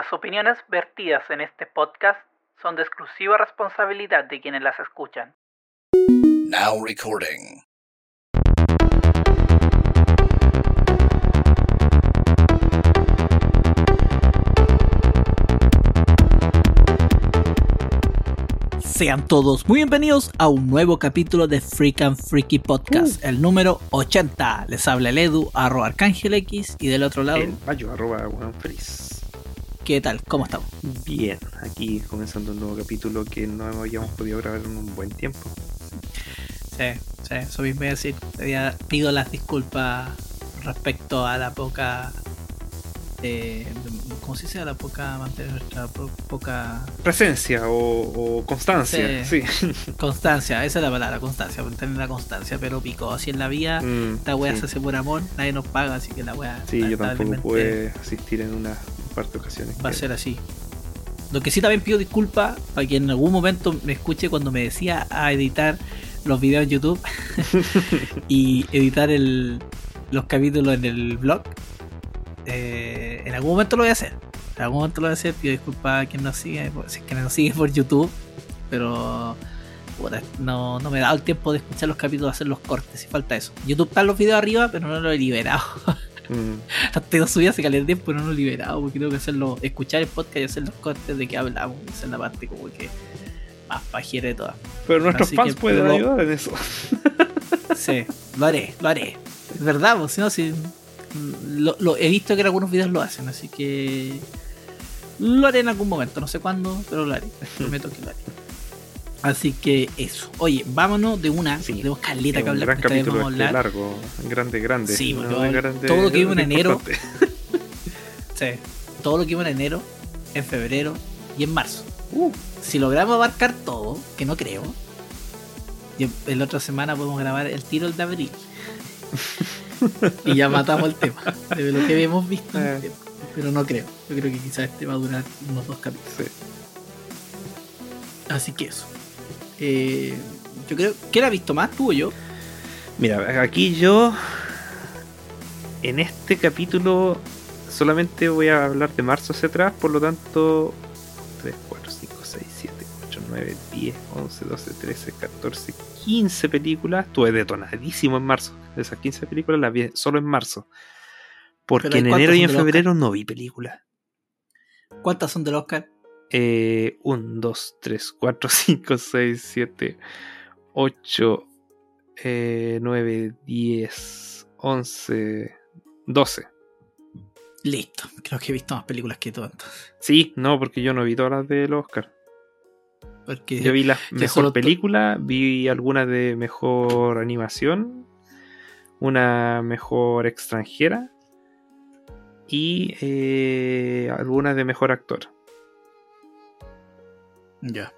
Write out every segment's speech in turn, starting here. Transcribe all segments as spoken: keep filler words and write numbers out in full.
Las opiniones vertidas en este podcast son de exclusiva responsabilidad de quienes las escuchan. Now recording. Sean todos muy bienvenidos a un nuevo capítulo de Freak and Freaky Podcast, uh. el número ochenta. Les habla el Edu, arroba Arcángel X, y del otro lado... El Payo, arroba Juan Feliz. ¿Qué tal? ¿Cómo estamos? Bien, aquí comenzando un nuevo capítulo que no habíamos podido grabar en un buen tiempo. Sí, sí, eso mismo iba a decir. Pido las disculpas respecto a la poca... Eh, ¿Cómo se dice? A la poca mantener nuestra po- poca presencia o, o constancia. Sí, sí. Constancia, esa es la palabra, constancia, mantener la constancia, pero pico, así en la vida, mm, esta wea sí. se hace por amor, nadie nos paga, así que la wea. Sí, yo tampoco pude asistir en una parte de ocasiones. Va que... a ser así. Lo que sí también pido disculpas para que en algún momento me escuche cuando me decía a editar los videos en YouTube y editar el, los capítulos en el blog. Eh, en algún momento lo voy a hacer. En algún momento lo voy a hacer. Pido disculpas a quien nos sigue, si es que nos sigue por YouTube. Pero puta, no, no me he dado el tiempo de escuchar los capítulos, hacer los cortes. Si falta eso. YouTube están los videos arriba, pero no lo he liberado. Mm. Los tengo subidos hace caleta tiempo, pero no lo he liberado. Porque tengo que hacerlo, escuchar el podcast y hacer los cortes de que hablamos. Esa es la parte como que más pajera de todas. Pero nuestros Así fans que, pueden pero, ayudar en eso. Sí, lo haré, lo haré. Es verdad, pues, si no, si. Lo, lo, he visto que en algunos videos lo hacen, así que lo haré en algún momento, no sé cuándo, pero lo haré, prometo que lo haré. Así que eso. Oye, vámonos de una, sí, tenemos caleta que hablar. Un gran capítulo este largo, grande, grande. Sí, porque no, grande, todo lo que vimos en enero, sí, todo lo que vimos en enero, en febrero y en marzo. Uh, si logramos abarcar todo, que no creo, y la otra semana podemos grabar el tiro el de abril. Y ya matamos el tema de lo que hemos visto, eh. pero no creo. Yo creo que quizás este va a durar unos dos capítulos. Sí. Así que eso. Eh, yo creo. ¿Quién ha visto más, tú o yo? Mira, aquí yo en este capítulo solamente voy a hablar de marzo hacia atrás, por lo tanto tres, cuatro, cinco, seis, siete, ocho, nueve, diez, once, doce, trece, catorce, quince películas. Estuve detonadísimo en marzo. De esas quince películas las vi solo en marzo. Porque en enero y en febrero no vi películas. ¿Cuántas son del Oscar? Eh, uno, dos, tres, cuatro, cinco, seis, siete, ocho, nueve, diez, once, doce. Listo. Creo que he visto más películas que tú entonces. Sí, no, porque yo no vi todas las del Oscar. Porque yo vi la mejor película, t- vi algunas de mejor animación, una mejor extranjera y eh, algunas de mejor actor. Ya.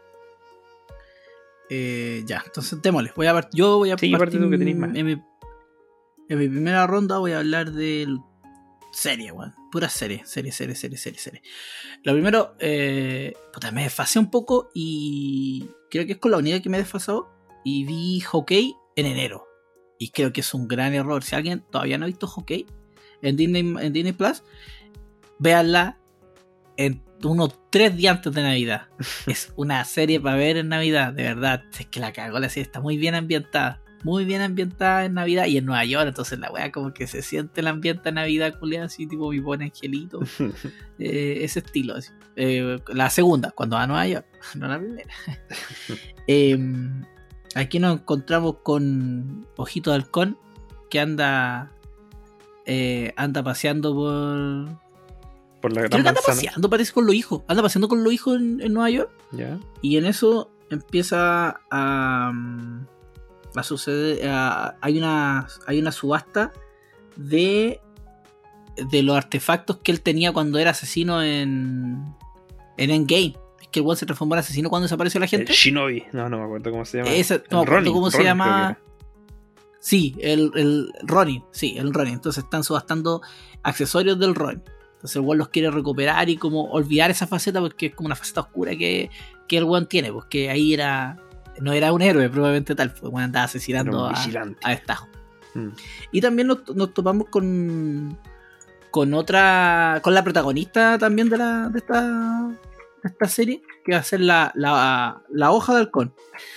Eh, ya, entonces démosle. Voy a part- yo voy a sí, partir que tenéis más. En, mi, en mi primera ronda voy a hablar de serie, weón. Pura serie, serie, serie, serie, serie, serie. Lo primero, eh, puta, me desfasé un poco y creo que es con la única que me he desfasado. Y vi Hawkeye en enero. Y creo que es un gran error. Si alguien todavía no ha visto Hawkeye en Disney, en Disney Plus, véanla en unos tres días antes de Navidad. Es una serie para ver en Navidad, de verdad. Es que la cagó la serie, está muy bien ambientada. Muy bien ambientada en Navidad y en Nueva York. Entonces la weá como que se siente el ambiente de Navidad, culiada, así tipo mi buen angelito. eh, ese estilo así. Eh, la segunda, cuando va a Nueva York, no la primera. eh, Aquí nos encontramos con Ojito de Halcón, que anda eh, anda paseando por... Por la gran Creo que anda manzana. paseando, parece, con los hijos. Anda paseando con los hijos en, en Nueva York. ¿Ya? Y en eso empieza a, a suceder... A, hay, una, hay una subasta de, de los artefactos que él tenía cuando era asesino en, en Endgame. Que el weón se transformó en asesino cuando desapareció la gente. El Shinobi, no, no me acuerdo cómo se llama. Esa, no me acuerdo cómo Ronnie, se llama. Sí, el, el Ronin, sí, el Ronin. Entonces están subastando accesorios del Ronin. Entonces el weón los quiere recuperar y como olvidar esa faceta porque es como una faceta oscura que, que el weón tiene, porque ahí era no era un héroe probablemente tal, porque el weón andaba asesinando a, a destajo. Mm. Y también nos, nos topamos con con otra, con la protagonista también de la de esta, de esta serie, que va a ser la, la, la hoja de halcón.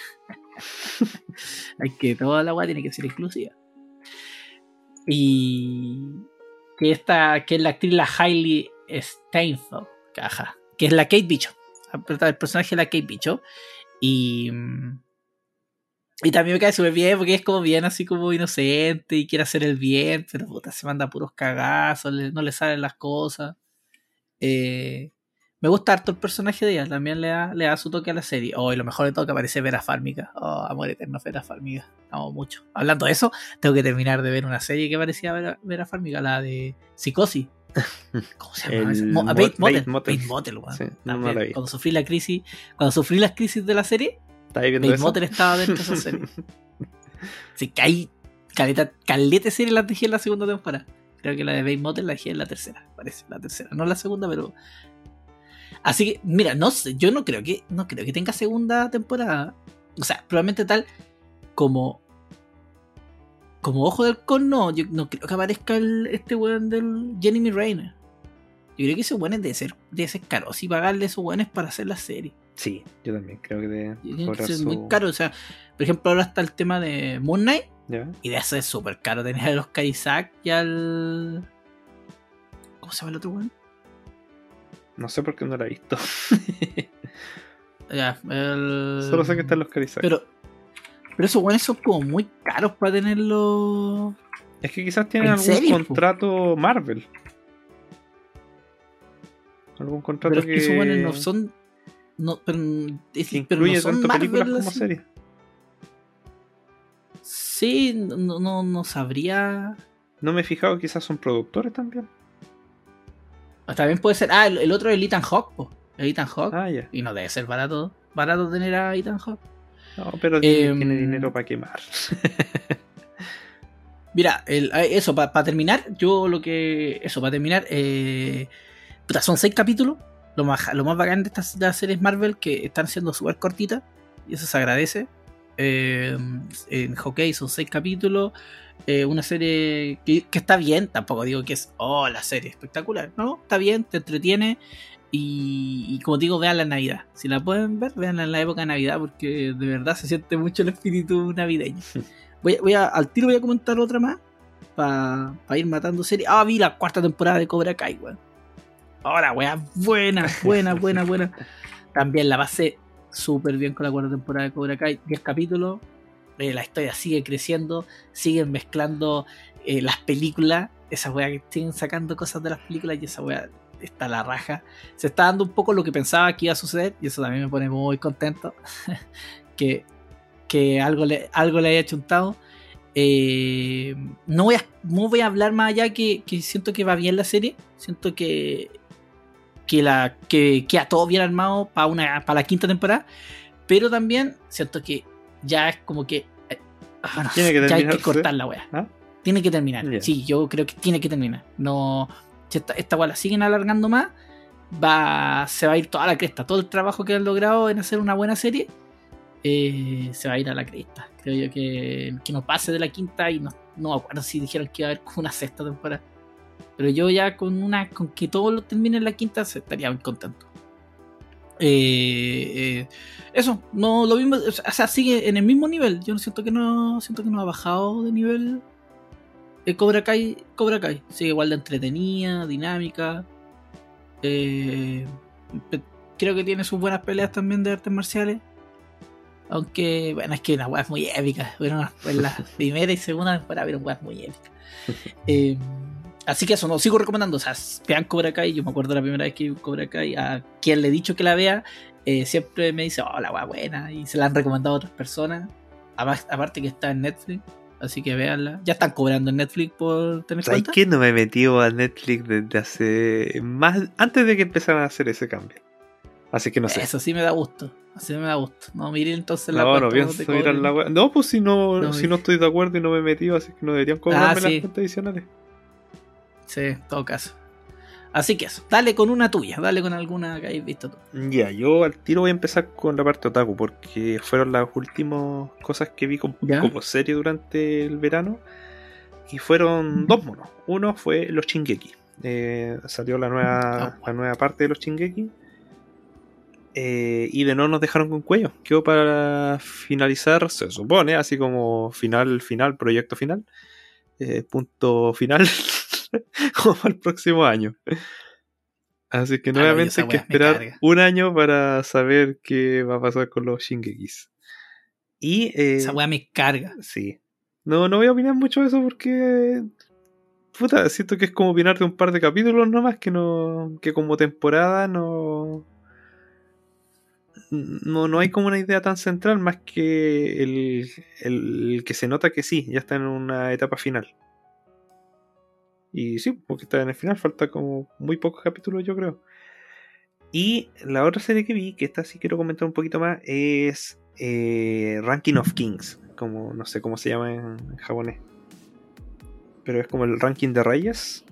Hay que toda la weá tiene que ser inclusiva. Y que esta, que es la actriz la Hailey Steinfeld, caja, que es la Kate Bishop, el personaje de la Kate Bishop. Y y también me cae súper bien porque es como bien así como inocente y quiere hacer el bien, pero puta, se manda puros cagazos, le, no le salen las cosas. Eh, me gusta harto el personaje de ella, también le da, le da su toque a la serie. Oh, y lo mejor de todo que aparece Vera Farmiga. Oh, amor eterno, Vera Farmiga. Amo mucho. Hablando de eso, tengo que terminar de ver una serie que parecía Vera, Vera Farmiga, la de Psicosis. ¿Cómo se llama? El Mo- Mo- Bates Motel. Bates Motel. Bates Motel, weón. Sí, no, También, no la vi. cuando sufrí la crisis, cuando sufrí las crisis de la serie, ¿Estás viendo Bates eso? Motel estaba dentro de esa serie. Así que hay caleta, caleta serie la dejé en la segunda temporada. Creo que la de Bates Motel la dejé en la tercera, parece, la tercera, no la segunda, pero. Así que, mira, no sé, yo no creo que, no creo que tenga segunda temporada. O sea, probablemente tal como. Como Ojo del Halcón, no, yo no creo que aparezca el, este weón del Jeremy Renner. Yo creo que ese weón es de ser, de ser caro. Si pagarle a esos weones para hacer la serie. Sí, yo también creo que de Tiene que cobrar ser su- muy caro. O sea, por ejemplo, ahora está el tema de Moon Knight. ¿Ya? Y de eso es súper caro tener a los Isaac y al. ¿Cómo se llama el otro weón? No sé por qué no la he visto. Ya, el... Solo sé que están los Carizak. Pero, pero esos weones son como muy caros para tenerlos. Es que quizás tienen ¿En algún serio, po? contrato Marvel. Algún contrato Pero es que, que esos weones no son. No, pero, es, que pero no incluye son tanto Marvel, películas como así. series. Sí, no, no, no sabría. No me he fijado, quizás son productores también. También puede ser. Ah, el, el otro es el Ethan Hawke, po. El Ethan Hawke. Ah, ya. Y no debe ser barato. Barato tener a Ethan Hawke. No, pero Em, tiene dinero para quemar. Mira, el, eso, para pa terminar, yo lo que. Eso, para terminar, eh, puta, son seis capítulos. Lo más, lo más bacán de estas, de las series Marvel que están siendo súper cortitas. Y eso se agradece. Eh, en Hawkeye son seis capítulos. Eh, una serie que, que está bien. Tampoco digo que es, oh, la serie espectacular. No, está bien, te entretiene. Y, y como digo, veanla en Navidad. Si la pueden ver, veanla en la época de Navidad. Porque de verdad se siente mucho el espíritu navideño. Voy, voy a, al tiro voy a comentar otra más. Para pa ir matando series. Ah, vi la cuarta temporada de Cobra Kai, weón. Ahora, weón, buena, buena, buena, buena. También la pasé súper bien con la cuarta temporada de Cobra Kai. diez capítulos. Eh, la historia sigue creciendo. Siguen mezclando eh, las películas. Esa weá que siguen sacando cosas de las películas. Y esa weá está a la raja. Se está dando un poco lo que pensaba que iba a suceder. Y eso también me pone muy contento. que, que algo le, algo le haya chuntado. Eh, no, voy a, no voy a hablar más allá que, que siento que va bien la serie. Siento que que la que queda todo bien armado para una para la quinta temporada, pero también siento que ya es como que eh, bueno, Tiene que ya hay que terminarse. cortar la wea. ¿Ah? Tiene que terminar. Yeah. Sí, yo creo que tiene que terminar. No, si esta, esta wea la siguen alargando más, va se va a ir toda la cresta. Todo el trabajo que han logrado en hacer una buena serie eh, se va a ir a la cresta. Creo yo que, que no pase de la quinta y no, no me acuerdo si dijeron que iba a haber una sexta temporada. Pero yo ya con una con que todo lo termine en la quinta estaría muy contento. Eh, eh, eso, no lo mismo, o sea, sigue en el mismo nivel. Yo siento que no siento que no ha bajado de nivel. Eh, Cobra Kai, Cobra Kai sigue igual de entretenida, dinámica. Eh, creo que tiene sus buenas peleas también de artes marciales. Aunque, bueno, es que una weá es muy épica. Bueno, en la primera y segunda temporada vieron weas muy épicas. Eh, Así que eso, no, sigo recomendando. O sea, vean Cobra Kai. Yo me acuerdo la primera vez que vi Cobra Kai. A quien le he dicho que la vea, eh, siempre me dice, oh, la wea buena. Y se la han recomendado a otras personas. Aparte que está en Netflix. Así que véanla. Ya están cobrando en Netflix por tener ¿Sabes cuenta. qué? No me he metido a Netflix desde hace más. Antes de que empezaran a hacer ese cambio. Así que no sé. Eso sí me da gusto. Así me da gusto. No, mire entonces la No, cuenta no cuando pienso te mirar cobren. la web. No, pues si no, No, si no estoy de acuerdo y no me he metido, así que no deberían cobrarme Ah, las sí. cuentas adicionales. Sí, en todo caso. Así que eso. Dale con una tuya. Dale con alguna que hayas visto tú. Ya, yo al tiro voy a empezar con la parte otaku, porque fueron las últimas cosas que vi como, ¿Ya? como serie durante el verano. Y fueron dos monos. Uno fue los Shingeki. Eh, salió la nueva, Oh. la nueva parte de los Shingeki. Eh, y de no nos dejaron con cuello. Quedó para finalizar, se supone, así como final, final, proyecto final. Eh, punto final. Como para el próximo año. Así que Ah, no, nuevamente esa hay que wea me esperar carga. un año para saber qué va a pasar con los Shingekis. Y eh, Esa weá me carga. sí. No, no voy a opinar mucho de eso porque. Puta, siento que es como opinar de un par de capítulos nomás, que no. Que como temporada no. No, no hay como una idea tan central más que el, el que se nota que sí, ya está en una etapa final. Y sí, porque está en el final, falta como muy pocos capítulos, yo creo. Y la otra serie que vi, que esta sí quiero comentar un poquito más, es eh, Ranking of Kings, como no sé cómo se llama en, en japonés, pero es como el ranking de reyes.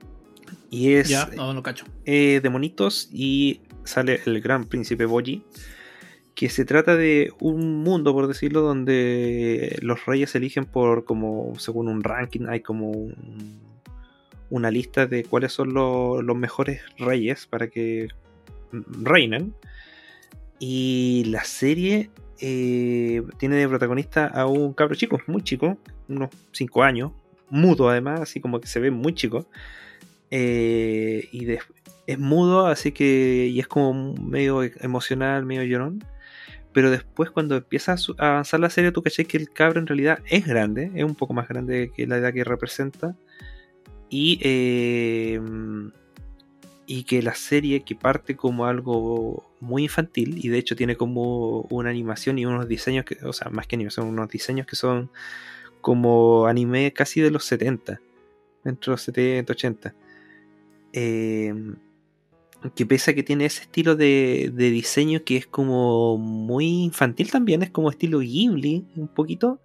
Y es Ya, no, no cacho. eh, de monitos y sale el gran príncipe Boji, que se trata de un mundo, por decirlo, donde los reyes se eligen por como según un ranking, hay como un, una lista de cuáles son lo, los mejores reyes para que reinen. Y la serie eh, tiene de protagonista a un cabro chico, muy chico, unos cinco años, mudo además, así como que se ve muy chico. Eh, y de, es mudo, así que y es como medio emocional, medio llorón. Pero después cuando empieza a avanzar la serie, tú caché que el cabro en realidad es grande, es un poco más grande que la edad que representa. Y eh, y que la serie, que parte como algo muy infantil, y de hecho tiene como una animación y unos diseños que, o sea, más que animación, unos diseños que son como anime casi de los setenta, entre los setenta, ochenta. Eh, que pese a que tiene ese estilo de, de diseño que es como muy infantil también, es como estilo Ghibli un poquito,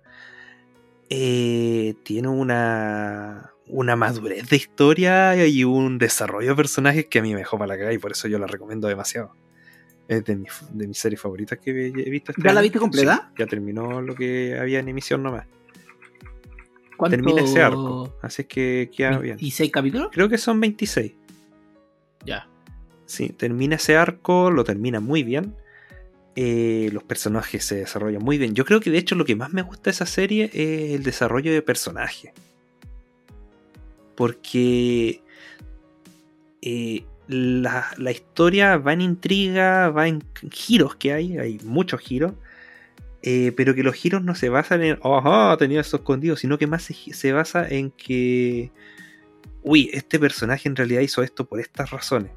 eh, tiene una una madurez de historia y un desarrollo de personajes que a mí me dejó para la cagada, y por eso yo la recomiendo demasiado. Es de mis de mis series favoritas que he visto este ¿Ya la año. viste completa? Sí, ya terminó lo que había en emisión nomás. ¿Cuánto? Termina ese arco, así es que queda bien. ¿Y seis capítulos? Creo que son veintiséis. Ya. Sí, termina ese arco, lo termina muy bien. Eh, los personajes se desarrollan muy bien. Yo creo que de hecho lo que más me gusta de esa serie es el desarrollo de personajes. Porque eh, la, la historia va en intriga, va en giros que hay, hay muchos giros. Eh, pero que los giros no se basan en, ajá, tenía eso escondido, sino que más se, se basa en que, uy, este personaje en realidad hizo esto por estas razones.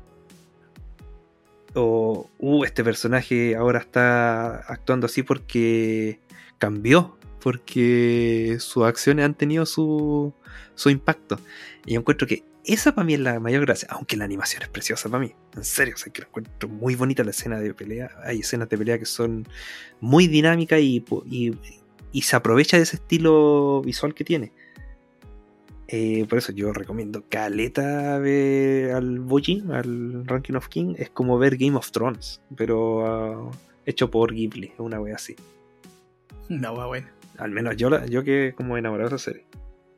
O, uh, este personaje ahora está actuando así porque cambió, porque sus acciones han tenido su, su impacto. Y yo encuentro que esa para mí es la mayor gracia, aunque la animación es preciosa para mí, en serio, o sea, que la encuentro muy bonita la escena de pelea. Hay escenas de pelea que son muy dinámicas y, y, y se aprovecha de ese estilo visual que tiene. Eh, por eso yo recomiendo caleta ver al Boji, al Ranking of King. Es como ver Game of Thrones, pero uh, hecho por Ghibli, una wea así. No, va bueno. Al menos yo, la, yo que como enamorado de esa serie.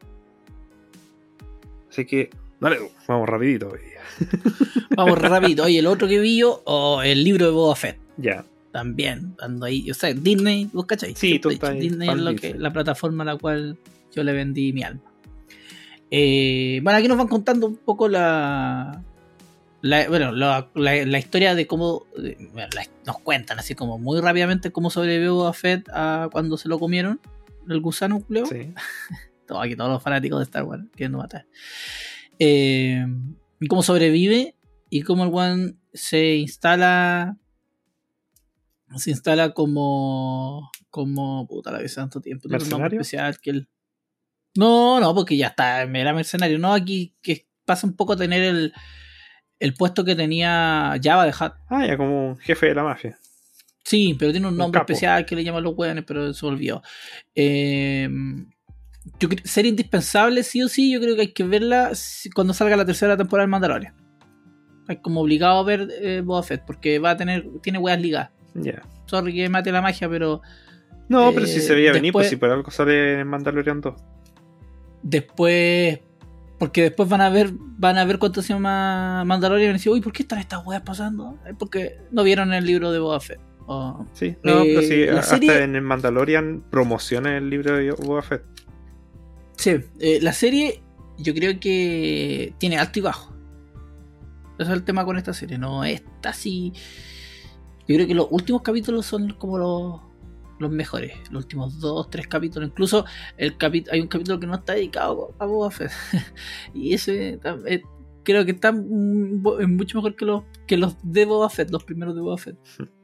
Así que, dale, vamos rapidito. Vamos rápido. Oye, el otro que vi yo, oh, el libro de Boba Fett. Ya. También, ando ahí. O sea, Disney, ¿vos cachai? Sí, tú estás Disney es lo que, Disney. la plataforma a la cual yo le vendí mi alma. Eh, bueno, aquí nos van contando un poco la, la bueno, la, la, la historia de cómo de, bueno, la, nos cuentan así como muy rápidamente cómo sobrevivió Boba Fett a cuando se lo comieron el gusano culeo. Sí. Todo, aquí todos los fanáticos de Star Wars queriendo matar. Eh, y cómo sobrevive y cómo el one se instala se instala como como puta la vez tanto tiempo. Tiene un nombre ¿Mercenario? especial que él No, no, porque ya está, era mercenario. No, aquí que pasa un poco a tener el, el puesto que tenía Jabba de Hutt. Ah, ya como un jefe de la mafia. Sí, pero tiene un Un nombre capo. especial que le llaman los hueones, pero se olvidó. Eh, yo creo, ser indispensable, sí o sí, yo creo que hay que verla cuando salga la tercera temporada del Mandalorian. Es como obligado a ver eh, Boba Fett, porque va a tener, tiene hueas ligadas. Ya. Sorry que mate la magia, pero... No, eh, pero si se veía venir, después, pues si por algo sale en Mandalorian dos. Después Porque después van a ver, van a ver cuánto se llama Mandalorian y van a decir, uy, ¿por qué están estas weas pasando? Es porque no vieron el libro de Boba Fett. O, Sí, no, eh, pero sí, la hasta serie- en el Mandalorian promociona el libro de Boba Fett. Sí, eh, la serie yo creo que tiene alto y bajo. Ese es el tema con esta serie. No está así. Yo creo que los últimos capítulos son como los, los mejores. Los últimos dos, tres capítulos. Incluso el capi- hay un capítulo que no está dedicado a Boba Fett. Y ese tam- eh, creo que está mm, bo- es mucho mejor que los, que los de Boba Fett, los primeros de Boba Fett.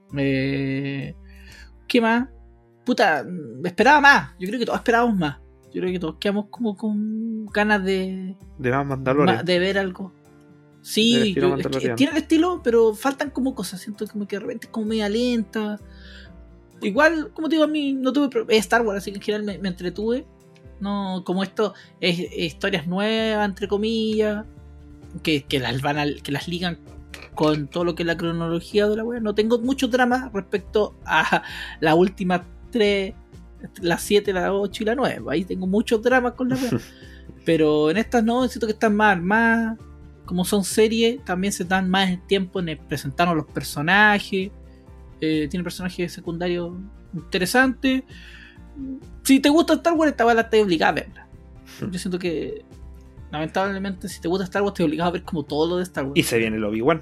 Eh, ¿Qué más? Puta, mm, esperaba más. Yo creo que todos esperábamos más. Yo creo que todos quedamos como con ganas de, De más Mandalorian. ma- de ver algo. Del Sí, estilo yo- es que Mandalorian. tiene el estilo, pero faltan como cosas. Siento como que de repente es como media lenta. Igual, como te digo, a mí no tuve pro- es Star Wars, así que en general me, me entretuve. No, como esto es, es historias nuevas, entre comillas, que, que las van a, que las ligan con todo lo que es la cronología de la web. No tengo mucho drama respecto a las últimas tres, las siete, la ocho y la nueve. Ahí tengo muchos dramas con la web. Pero en estas no, siento que están más armadas. Como son series, también se dan más tiempo en el presentarnos los personajes. Eh, tiene personajes secundarios interesantes. Si te gusta Star Wars, esta bala estás obligada a verla. Yo siento que, lamentablemente, si te gusta Star Wars, te obligado a ver como todo lo de Star Wars. Y se viene el Obi-Wan.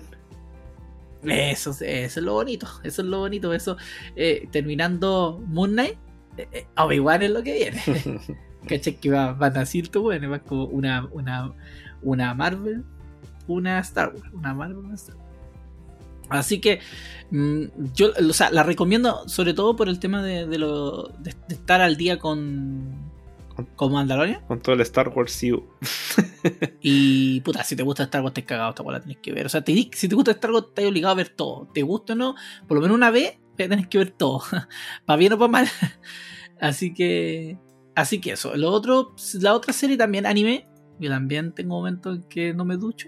Eso, eso es lo bonito. Eso es lo bonito. Eso, eh, terminando Moon Knight, eh, eh, Obi-Wan es lo que viene. ¿Cachai? Que va, van a decir tú, bueno, va como una, una, una Marvel, una Star Wars, una Marvel, una Star Wars. Así que mmm, yo, o sea, la recomiendo sobre todo por el tema de, de, lo, de, de estar al día con, con Mandalorian. Con todo el Star Wars U. Y puta, si te gusta Star Wars, te has cagado, esta weá la tenés que ver. O sea, te, di- si te gusta Star Wars, estás obligado a ver todo. Te gusta o no, por lo menos una vez, tenés que ver todo. Para bien o para mal. Así que. Así que eso. Lo otro, la otra serie también, anime. Yo también tengo momentos en que no me ducho.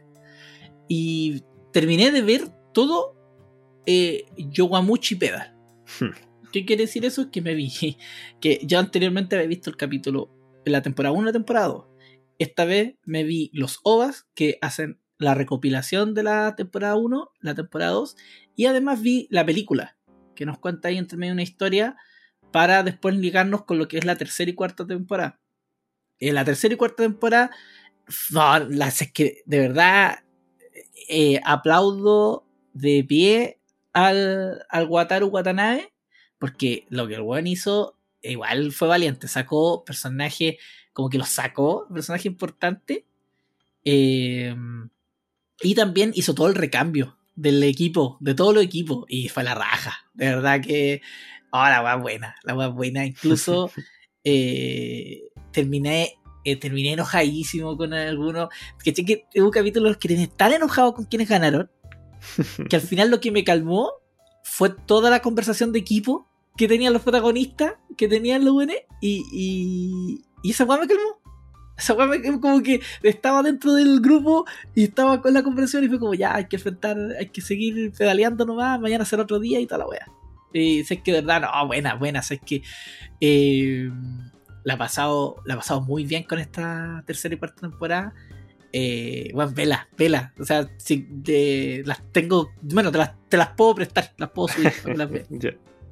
Y terminé de ver todo eh, Yowamuchi Pedal. ¿Qué quiere decir eso? Que me vi. Que yo anteriormente había visto el capítulo en la temporada uno y la temporada dos. Esta vez me vi los O V As que hacen la recopilación de la temporada uno, la temporada dos. Y además vi la película, que nos cuenta ahí entre medio una historia para después ligarnos con lo que es la tercera y cuarta temporada. En la tercera y cuarta temporada, no, las, es que de verdad eh, aplaudo de pie al, al Wataru Watanabe, porque lo que el weón hizo igual fue valiente. Sacó personajes, como que los sacó, personaje importante, eh, y también hizo todo el recambio del equipo, de todos los equipos, y fue la raja. De verdad que oh, la weá buena, la weá buena. Incluso eh, terminé eh, terminé enojadísimo con algunos. Que, que hubo capítulos que tenía tan enojado con quienes ganaron que al final lo que me calmó fue toda la conversación de equipo que tenían los protagonistas, que tenían los buenos, y, y, y esa weá me calmó. Esa weá me calmó, como que estaba dentro del grupo y estaba con la conversación y fue como ya, hay que enfrentar, hay que seguir pedaleando nomás, mañana será otro día y toda la weá. Y sé que de verdad, no, buena, buena, sé que eh, la ha pasado, la ha pasado muy bien con esta tercera y cuarta temporada. Eh, bueno, vela, vela, o sea, si de, las tengo, bueno, te las, te las puedo prestar, las puedo subir para que las veas. Ya.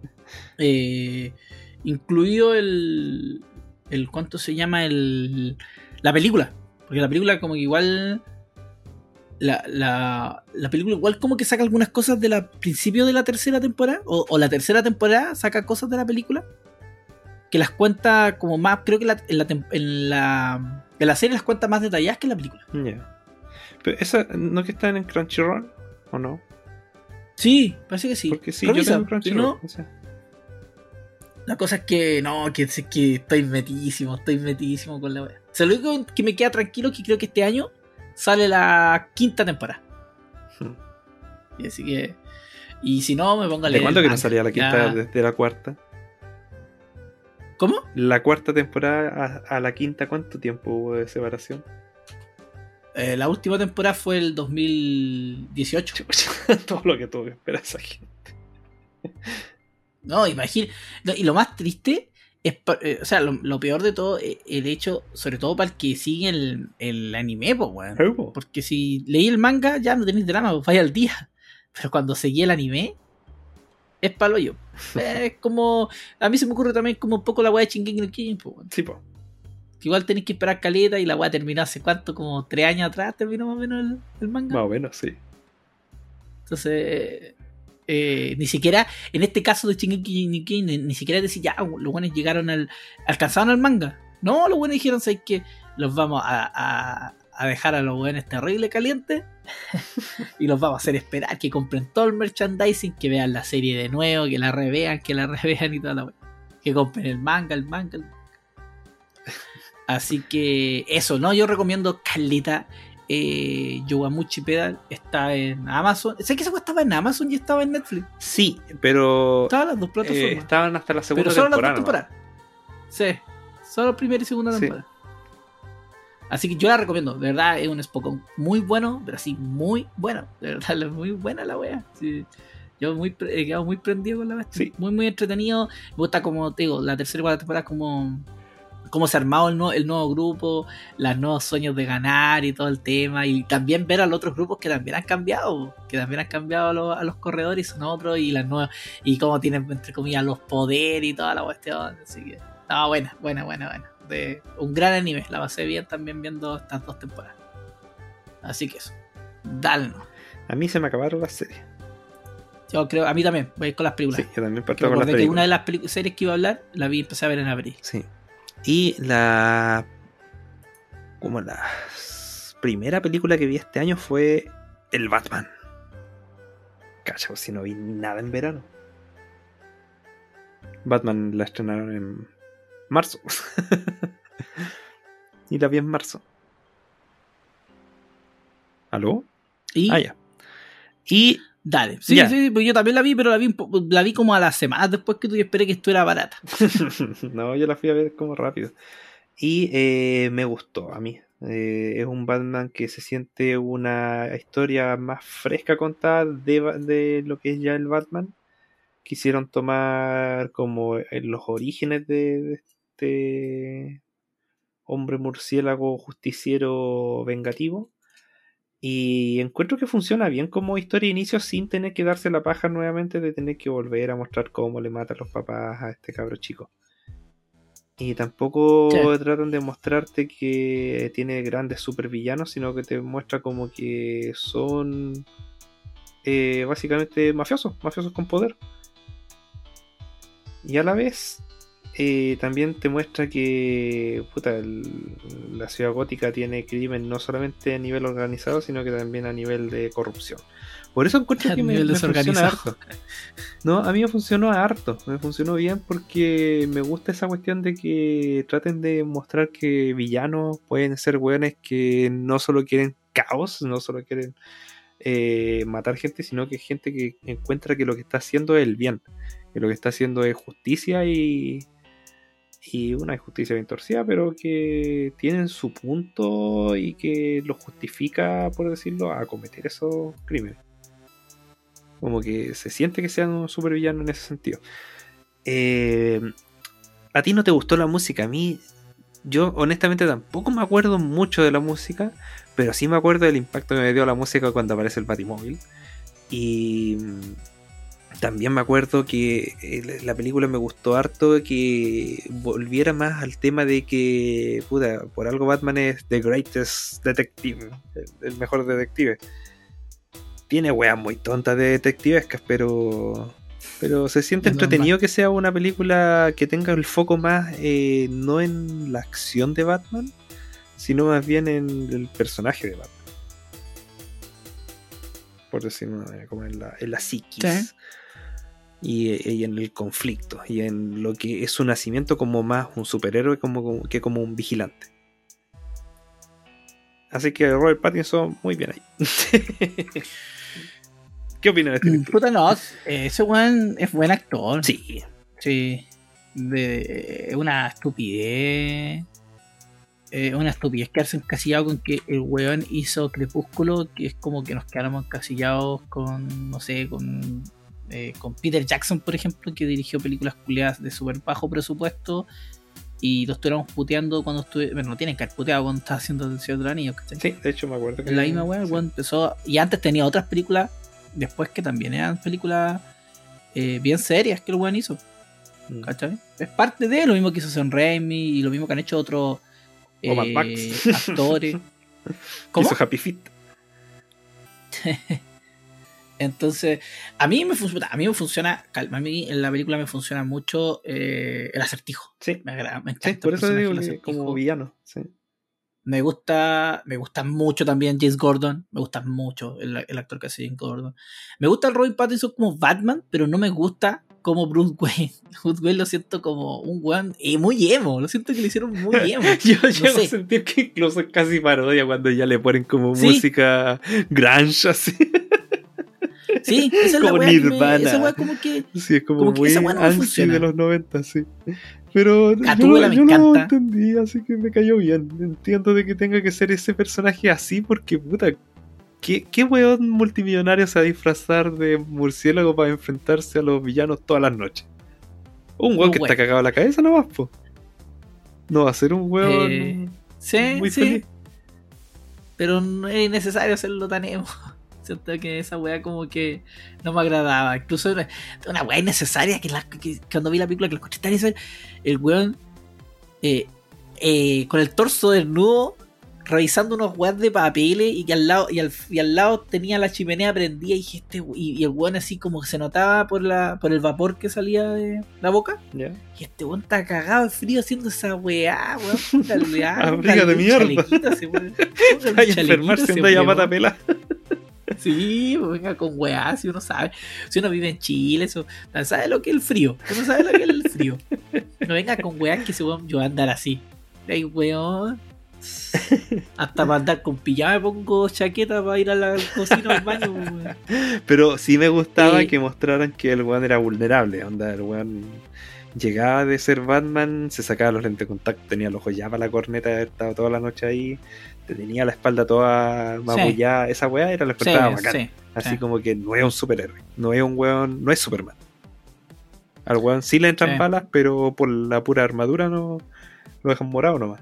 Eh, incluido el, el ¿cuánto se llama? El, la película, porque la película como que igual la, la, la película igual como que saca algunas cosas del principio de la tercera temporada, o, o la tercera temporada saca cosas de la película que las cuenta como más, creo que la, en, la, en, la, en la serie las cuenta más detalladas que en la película. Ya. Pero esa, ¿no que están en Crunchyroll? ¿O no? Sí, parece que sí. Porque sí, Revisa, yo tengo Crunchyroll. ¿no? O sea, La cosa es que no, que, que estoy metidísimo, estoy metidísimo con la wea. O sea, lo único que me queda tranquilo es que creo que este año sale la quinta temporada. hmm. Y así que. Y si no, me pongo a ¿De leer. cuándo el que no manga. salía la quinta Ya. desde la cuarta? ¿Cómo? La cuarta temporada a, a la quinta, ¿cuánto tiempo hubo de separación? Eh, la última temporada fue el dos mil dieciocho. Todo lo que tuve que esperar esa gente. No, imagínate. No, y lo más triste es pa- eh, o sea, lo, lo peor de todo es el hecho, sobre todo para el que sigue el, el anime, pues, weón. Sí, po. Porque si leí el manga, ya no tenéis drama, pues, vaya al día. Pero cuando seguí el anime, es palo yo. Es como. A mí se me ocurre también como un poco la weá de Shingeki no Kyojin, pues, weón. Sí, po. Que igual tenéis que esperar caleta y la weá terminó hace cuánto, como tres años atrás terminó más o menos el, el manga. Más o menos, sí. Entonces, eh, ni siquiera, en este caso de Shingeki no Kyojin, ni, ni siquiera decir, ya, los buenos llegaron al, alcanzaron al manga. No, los buenos dijeron, ¿sabes qué? Los vamos a, a, a dejar a los buenos terrible calientes y los vamos a hacer esperar que compren todo el merchandising, que vean la serie de nuevo, que la revean, que la revean y toda la wea. Que compren el manga, el manga, el manga. Así que eso, ¿no? Yo recomiendo Caleta. Eh, Yowamuchi Pedal está en Amazon. Sé que esa estaba en Amazon y estaba en Netflix. Sí, pero Estaban las dos plataformas. eh, estaban hasta la segunda pero solo las dos temporada. temporadas. Sí, solo primera y segunda Sí. temporada. Así que yo la recomiendo. De verdad, es un Spokon muy bueno, pero así, muy bueno. De verdad, es muy buena la wea. Sí. Yo muy, pre- he quedado muy prendido con la bestia. Sí. Muy, muy entretenido. Me gusta como te digo, la tercera y cuarta temporada como cómo se ha armado el nuevo, el nuevo grupo, los nuevos sueños de ganar y todo el tema, y también ver a los otros grupos que también han cambiado, que también han cambiado a los, a los corredores y son otros, y las nuevas, y cómo tienen entre comillas los poderes y toda la cuestión. Así que, no, buena, buena, buena, buena. De un gran anime, la pasé bien también viendo estas dos temporadas. Así que eso, dale, no. A mí se me acabaron las series. Yo creo, a mí también, voy a ir con las películas. Sí, yo también Que parto con las recordé que una películas. de las peli- series que iba a hablar la vi, empecé a ver en abril. Sí. Y la. Como la primera película que vi este año fue El Batman. Cacha, pues si no vi nada en verano. Batman la estrenaron en marzo. Y la vi en marzo. ¿Aló? Y Ah, ya. Y dale, sí, Ya. sí, pues yo también la vi, pero la vi, un po- la vi como a las semanas después que tú y esperé que estuviera barata. no, yo la fui a ver como rápido. Y eh, me gustó a mí. Eh, es un Batman que se siente una historia más fresca contada de, Ba- de lo que es ya el Batman. Quisieron tomar como eh, los orígenes de, de este hombre murciélago justiciero vengativo. Y encuentro que funciona bien como historia de inicio sin tener que darse la paja nuevamente de tener que volver a mostrar cómo le matan los papás a este cabro chico. Y tampoco Sí. tratan de mostrarte que tiene grandes supervillanos, sino que te muestra como que son eh, básicamente mafiosos, mafiosos con poder. Y a la vez eh, también te muestra que puta, el- la ciudad gótica tiene crimen no solamente a nivel organizado, sino que también a nivel de corrupción. Por eso encuentro A que me, nivel me funciona desorganizado. harto. No, a mí me funcionó harto, me funcionó bien porque me gusta esa cuestión de que traten de mostrar que villanos pueden ser hueones que no solo quieren caos, no solo quieren eh, matar gente, sino que gente que encuentra que lo que está haciendo es el bien, que lo que está haciendo es justicia y, y una justicia bien torcida, pero que tienen su punto y que lo justifica, por decirlo, a cometer esos crímenes. Como que se siente que sean un supervillano en ese sentido. Eh, ¿A ti no te gustó la música? A mí, yo honestamente tampoco me acuerdo mucho de la música, pero sí me acuerdo del impacto que me dio la música cuando aparece el Batimóvil. Y mm, también me acuerdo que eh, la película me gustó harto que volviera más al tema de que, puta, por algo Batman es the greatest detective, el, el mejor detective. Tiene weas muy tontas de detectivescas, pero pero se siente Es entretenido que sea una película que tenga el foco más eh, no en la acción de Batman, sino más bien en el personaje de Batman, por decirlo de una manera, como en la, en la psiquis. Sí. Y, y en el conflicto y en lo que es su nacimiento como más un superhéroe como, como- que como un vigilante. Así que Robert Pattinson muy bien ahí. ¿Qué opinas de este Mm, título? Puta no, ese weón es buen actor. Sí, Sí. De una estupidez. Eh, una estupidez quedarse encasillado con que el weón hizo Crepúsculo, que es como que nos quedáramos encasillados con, no sé, con eh, con Peter Jackson, por ejemplo, que dirigió películas culiadas de súper bajo presupuesto y lo estuviéramos puteando cuando estuve, bueno, no tienen que haber puteado cuando estaba haciendo El Señor de los Anillos, ¿cachai? Sí, de hecho me acuerdo que en la misma weá, el weón empezó, y antes tenía otras películas después que también eran películas eh, bien serias que el weón hizo, ¿cachai? Es parte de lo mismo que hizo Sam Raimi y lo mismo que han hecho otros O Mad eh, Max. actores. ¿Cómo? Hizo Happy Feet. Entonces, a mí me funciona, a mí me funciona, calma, a mí en la película me funciona mucho eh, el acertijo. Sí, Me agrada, me encanta. sí, por el eso personaje digo del que Acertijo. como villano. Sí. Me gusta, me gusta mucho también James Gordon, me gusta mucho el, el actor que hace James Gordon. Me gusta el Robert Pattinson como Batman, pero no me gusta como Bruce Wayne. Bruce Wayne lo siento como un weón eh, muy emo, lo siento que le hicieron muy emo. Yo No llego sé. a sentir que incluso es casi parodia cuando ya le ponen como Sí. música grunge así. Sí, esa es la Como weá que me- Nirvana. esa weá como que Sí, es como, Como que muy esa weá no me ansi funciona. de los noventa, sí. Pero Gatúbela me yo, yo lo encanta. entendí, así que me cayó bien. Entiendo de que tenga que ser ese personaje así, porque puta, ¿qué, qué weón multimillonario se va a disfrazar de murciélago para enfrentarse a los villanos todas las noches? Un weón Un que weón. está cagado a la cabeza nomás, po. No va a ser un weón Eh, sí, muy sí. feliz. Pero no es innecesario hacerlo tan emo. Siento que esa weá como que no me agradaba. Incluso una, una weá innecesaria que, la, que cuando vi la película que lo escuché tan innecesario, el weón eh, eh, con el torso desnudo revisando unos weas de papeles y que al lado y al, y al lado tenía la chimenea prendida y, dije, este, y, y el weón así como que se notaba por la por el vapor que salía de la boca. ¿Ya? Y este weón está cagado de frío haciendo esa weá, weón. Póngale, ah, Abriga póngale de un mierda. chalequito a ese weón. Póngale un Vaya a chalequito enfermarse a ese anda ya weón. pata pela. Sí, pues venga con weá, si uno sabe. Si uno vive en Chile, eso, sabe lo que es el frío. Uno sabe lo que es el frío. No venga con weá que se weón, yo voy a andar así. Ay, weón. Hasta para andar con pijama me pongo chaqueta para ir a la cocina o al baño, weón. Pero sí me gustaba Eh. que mostraran que el weón era vulnerable. Onda, el weón llegaba de ser Batman, se sacaba los lentes de contacto, tenía los ojos ya para la corneta, de haber estado toda la noche ahí, tenía la espalda toda magullada. Esa weá era la Sí, espalda bacán. sí, Así sí. como que no es un superhéroe, no es un weón, no es Superman. Al weón sí le entran Sí. balas, pero por la pura armadura no lo dejan morado nomás.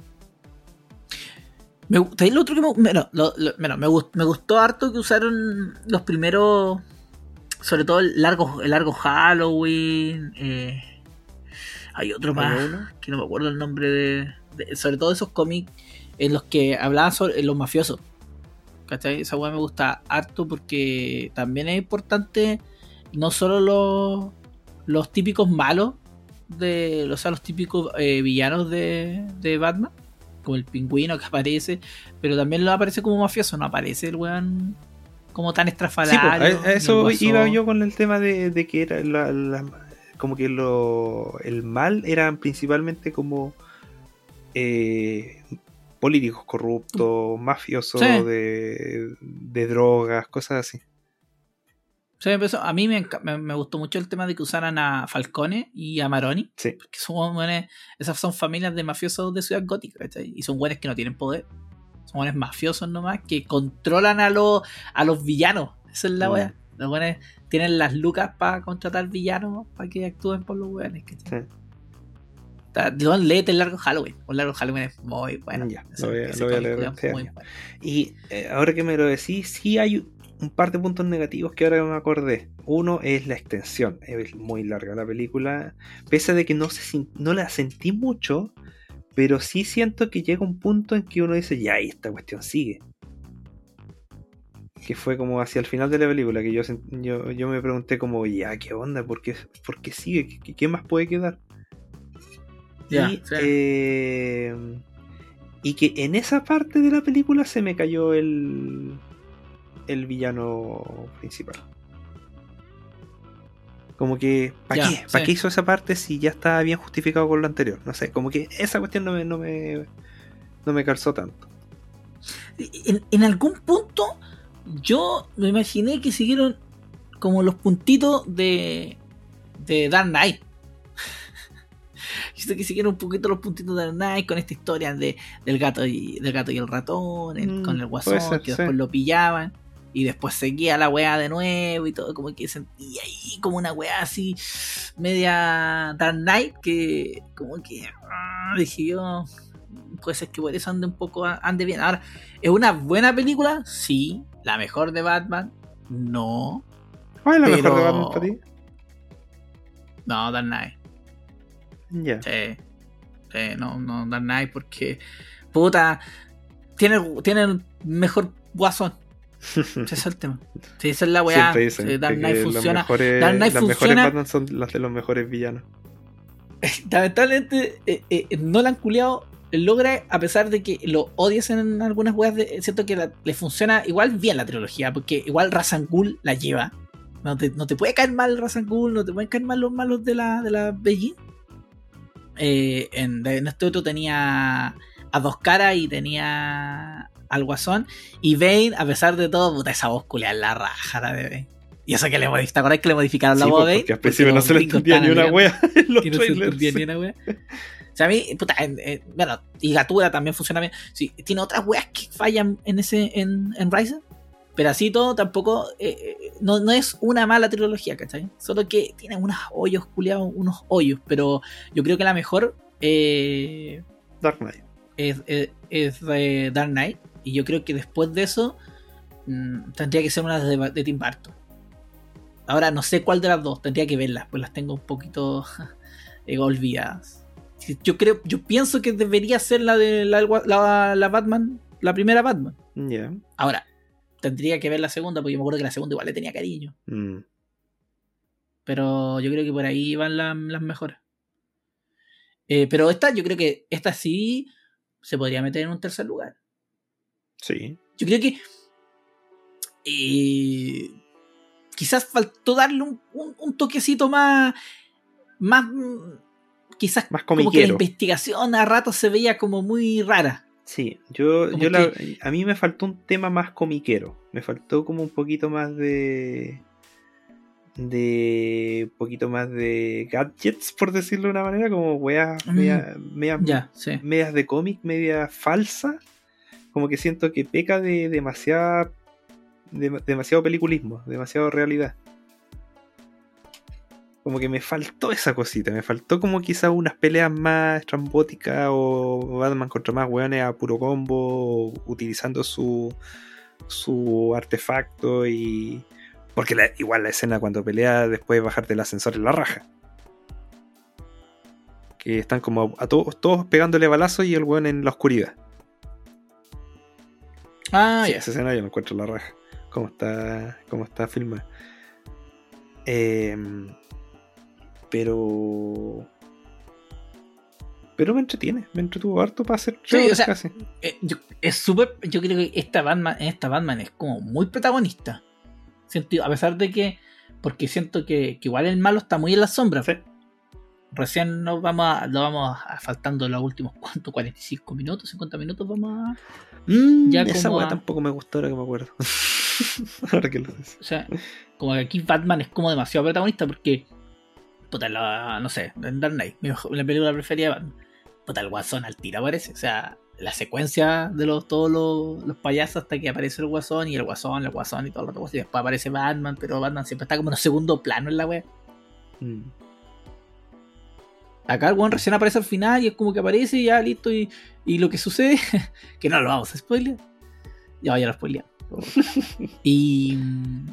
Me gusta. Lo otro que me, bueno, lo, lo- bueno, me, gust- me gustó harto que usaron los primeros. Sobre todo el largo, el largo Halloween. Eh, hay otro más. ¿Hay uno? Que no me acuerdo el nombre de, de- sobre todo esos cómics en los que hablaban sobre los mafiosos. ¿Cachai? Esa weá me gusta harto porque también es importante no solo los, los típicos malos de, o sea, los típicos eh, villanos de, de Batman, como el pingüino que aparece, pero también lo aparece como mafioso, no aparece el weón como tan Sí, estrafalario. pues, a- a ni eso el iba Guasón. yo con el tema de, de que era la, la- como que lo el mal eran principalmente como eh, políticos corruptos, mafiosos Sí. de, de drogas, cosas así. O sea, empezó- a mí me, enca- me, me gustó mucho el tema de que usaran a Falcone y a Maroni, Sí. porque son buenos, esas son familias de mafiosos de Ciudad Gótica, ¿cachai? Y son buenos que no tienen poder. Son buenos mafiosos nomás que controlan a los, a los villanos. Esa es la Mm. wea. Los buenos tienen las lucas para contratar villanos para que actúen por los weones, ¿cachai? Sí. Está- Dios, léete el largo Halloween. El largo Halloween es muy bueno. Ya, Ese- lo voy a- ese lo voy a cómic, leer weón, este muy año. bueno. Y eh, ahora que me lo decís, sí hay un par de puntos negativos que ahora me acordé. Uno es la extensión, es muy larga la película, pese a de que no, se, sin- no la sentí mucho, pero sí siento que llega un punto en que uno dice, ya, y esta cuestión sigue. Que fue como hacia el final de la película, que yo, sent- yo, yo me pregunté como, ya, ¿qué onda? ¿Por qué, por qué sigue? ¿Qué, qué más puede quedar? Ya, y, sí. eh, y que en esa parte de la película se me cayó el, el villano principal. Como que, ¿para Ya, qué? ¿Para sí. qué hizo esa parte si ya estaba bien justificado con lo anterior? No sé, como que esa cuestión no me, no me, no me calzó tanto. En, en algún punto yo me imaginé que siguieron como los puntitos de de Dark Knight. Yo sé que siguieron un poquito los puntitos de Dark Knight con esta historia de, del gato y del gato y el ratón, el- Mm, con el puede guasón, ser, que sí. después lo pillaban. y después seguía la weá de nuevo y todo, como que sentía ahí como una weá así media Dark Knight, que como que ah, dije yo, puede ser que por eso ande un poco, ande bien. Ahora, ¿es una buena película? Sí. ¿La mejor de Batman? No. ¿Cuál es la pero... mejor de Batman para ti? No, Dark Knight. Ya. Yeah. Sí. Sí, no, no, Dark Knight porque puta, tiene, tiene mejor guasón. Ese es el tema. Sí, esa es la weá. Siempre dicen sí, Dark que Knight que funciona. Los mejores, Dark Knight las funciona. mejores Batman son las de los mejores villanos. Lamentablemente eh, eh, no la han culiado. Logra, a pesar de que lo odies en algunas weas, de, siento que la, le funciona igual bien la trilogía, porque igual Ra's al Ghul la lleva. No te, no te puede caer mal Ra's al Ghul, no te pueden caer mal los malos de la, de la Begin. Eh, en, en este otro tenía a Dos Caras y tenía al Guasón. Y Bane, a pesar de todo, puta, esa voz culiada la raja la de Bane. Y eso que le modificaron, ¿te acordás que le modificaron sí, la voz de Bane? Porque al principio no se le entendía ni una wea en los que trailers. No se entendía ni una wea. O sea, a mí, puta, eh, bueno, y Gatura también funciona bien. Sí, tiene otras weas que fallan en ese en, en Rise, pero así todo tampoco eh, no, no es una mala trilogía, ¿cachai? Solo que tiene unos hoyos, culiados, unos hoyos, pero yo creo que la mejor eh, Dark Knight es, es, es de Dark Knight, y yo creo que después de eso mmm, tendría que ser una de, de Tim Burton. Ahora no sé cuál de las dos, tendría que verlas, pues las tengo un poquito eh, olvidadas. Yo creo, yo pienso que debería ser la de la, la, la Batman, la primera Batman. Yeah. Ahora, tendría que ver la segunda, porque yo me acuerdo que la segunda igual le tenía cariño. Mm. Pero yo creo que por ahí van la, las mejores. Eh, pero esta, yo creo que esta sí se podría meter en un tercer lugar. Sí. Yo creo que eh, quizás faltó darle un, un, un toquecito más, más quizás más como que la investigación a ratos se veía como muy rara. Sí, yo, como yo que... la, a mí me faltó un tema más comiquero. Me faltó como un poquito más de de un poquito más de gadgets, por decirlo de una manera, como weas mm, media, media, ya, sí. medias de cómic, media falsa. Como que siento que peca de demasiada de, demasiado peliculismo, demasiado realidad. Como que me faltó esa cosita, me faltó como quizás unas peleas más estrambóticas o Batman contra más weones a puro combo, utilizando su su artefacto y... Porque la, igual la escena cuando pelea después de bajarte el ascensor en la raja. Que están como a todos, todos pegándole balazos y el weón en la oscuridad. Ah, sí, ya. Esa escena yo no encuentro la raja. Cómo está, cómo está filmada. Eh... Pero. Pero me entretiene, me entretuvo harto para hacer sí, o sea, casi. Eh, yo, es súper. Yo creo que esta Batman, esta Batman es como muy protagonista. Siento, a pesar de que. Porque siento que, que igual el malo está muy en la sombra. Sí. Recién nos vamos a. Lo vamos a faltando los últimos ¿cuánto? cuarenta y cinco minutos, cincuenta minutos vamos a. Mm, ya esa weá a... tampoco me gustó ahora que me acuerdo. Ahora que lo dices. O sea, como que aquí Batman es como demasiado protagonista porque. Puta, la, no sé, en Dark Knight, mi, la película preferida de Batman. Puta, el Guasón al tiro aparece. O sea, la secuencia de los, todos los, los payasos hasta que aparece el Guasón y el Guasón, el Guasón y todo lo otro. Y después aparece Batman, pero Batman siempre está como en un segundo plano en la web. Mm. Acá el weón recién aparece al final y es como que aparece y ya listo. Y, y lo que sucede, que no lo vamos a spoiler. Ya vaya a spoilear. y.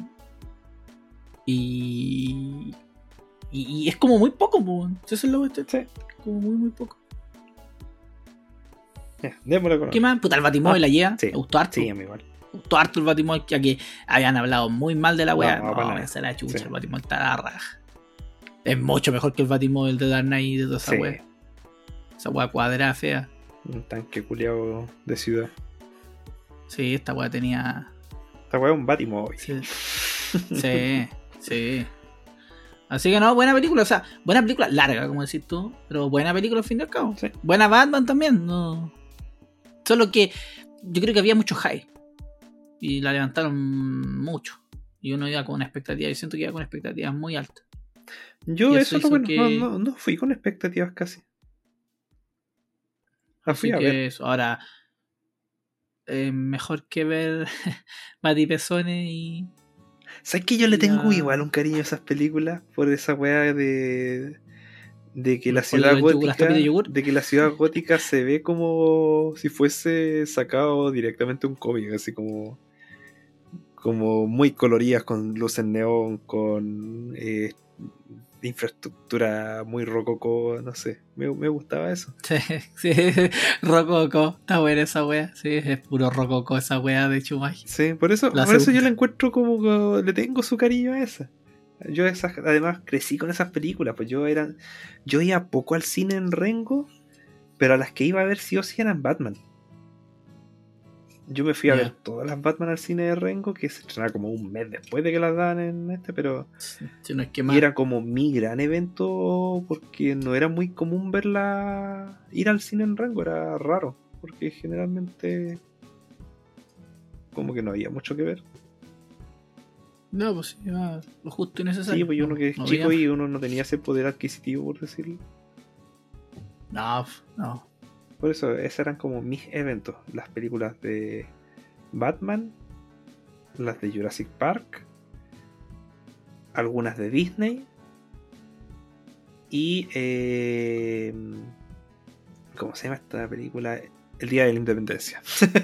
Y. Y, y es como muy poco, pues. Eso es lo que este. Sí. Como muy, muy poco. Yeah, démosle con ¿Qué más? Puta, el Batimóvil ah, la lleva. Sí. Me gustó harto. Sí, a mí igual. Me gustó harto el Batimóvil, ya que habían hablado muy mal de la wea. No, No, no me se la chucha. Sí. El Batimóvil está a la raja. Es mucho mejor que el Batimóvil de Dark Knight y de toda esa sí. wea. Esa wea cuadrada, fea. Un tanque culiado de ciudad. Sí, esta wea tenía. Esta wea es un Batimóvil. Sí. Sí, sí. Así que no, buena película, o sea, buena película, larga, como decís tú, pero buena película al fin y al cabo. Sí. Buena Batman también, no. Solo que yo creo que había mucho hype y la levantaron mucho. Y uno iba con una expectativa, yo siento que iba con expectativas muy altas. Yo y eso, eso no, bueno, que... no, no, no fui con expectativas casi. La fui Así a que ver. eso, ahora. eh, mejor que ver Batipezones y... ¿Sabes que yo le tengo Ya. igual un cariño a esas películas? Por esa weá de... De que la Por ciudad los yogur- las tapas de gótica... yogur. De que la ciudad gótica se ve como si fuese sacado directamente un cómic, así como... Como muy coloridas, con luces neón, con... Eh, infraestructura muy rococó, no sé, me, me gustaba eso. Sí, sí, Rococo, está buena esa wea, sí, es puro Rococo esa wea de Chumaji. Sí, por eso, La por eso yo segunda. la encuentro como que le tengo su cariño a esa. Yo esas, además crecí con esas películas, pues yo era, yo iba poco al cine en Rengo, pero a las que iba a ver sí o sí eran Batman. Yo me fui a Ya. ver todas las Batman al cine de Rengo, que se estrenaba como un mes después de que las daban en este, pero Si no es que y más. era como mi gran evento porque no era muy común verla, ir al cine en Rengo, era raro, porque generalmente como que no había mucho que ver. No, pues sí, iba lo justo y necesario. Sí, pues uno que es no chico había- y uno no tenía ese poder adquisitivo, por decirlo. No, no. Por eso, esos eran como mis eventos. Las películas de Batman, las de Jurassic Park, algunas de Disney y... Eh, ¿cómo se llama esta película? El Día de la Independencia.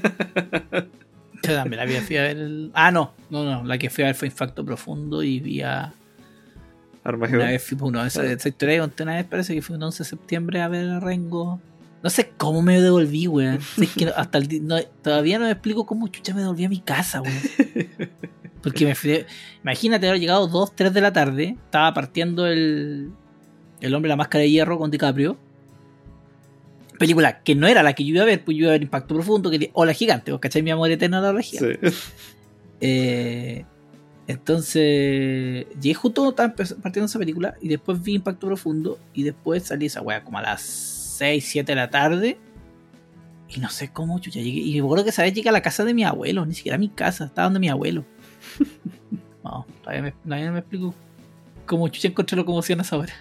Yo también la vi, fui a ver el... Ah, no, no, no, la que fui a ver fue Impacto Profundo y vi a... Armagedón. Una vez fui, bueno, esa, esa historia que conté una vez, parece que fue un once de septiembre a ver a Rengo. No sé cómo me devolví, weón. Si es que hasta el di- no, todavía no me explico cómo chucha me devolví a mi casa, weón. Porque me fui. Imagínate haber llegado dos, tres de la tarde. Estaba partiendo el. El hombre de la máscara de hierro con DiCaprio. Película que no era la que yo iba a ver, pues yo iba a ver Impacto Profundo, que Ola Gigante, ¿vos cachai? Mi amor eterno a la regia. Sí. Eh, entonces llegué justo, estaba empe- partiendo esa película y después vi Impacto Profundo y después salí esa weá como a las seis, siete de la tarde y no sé cómo chucha llegué, y me acuerdo que esa vez llegué a la casa de mi abuelo, ni siquiera a mi casa, estaba donde mi abuelo. No, todavía, me, todavía no me explico cómo chucha encontré locomoción a esa hora.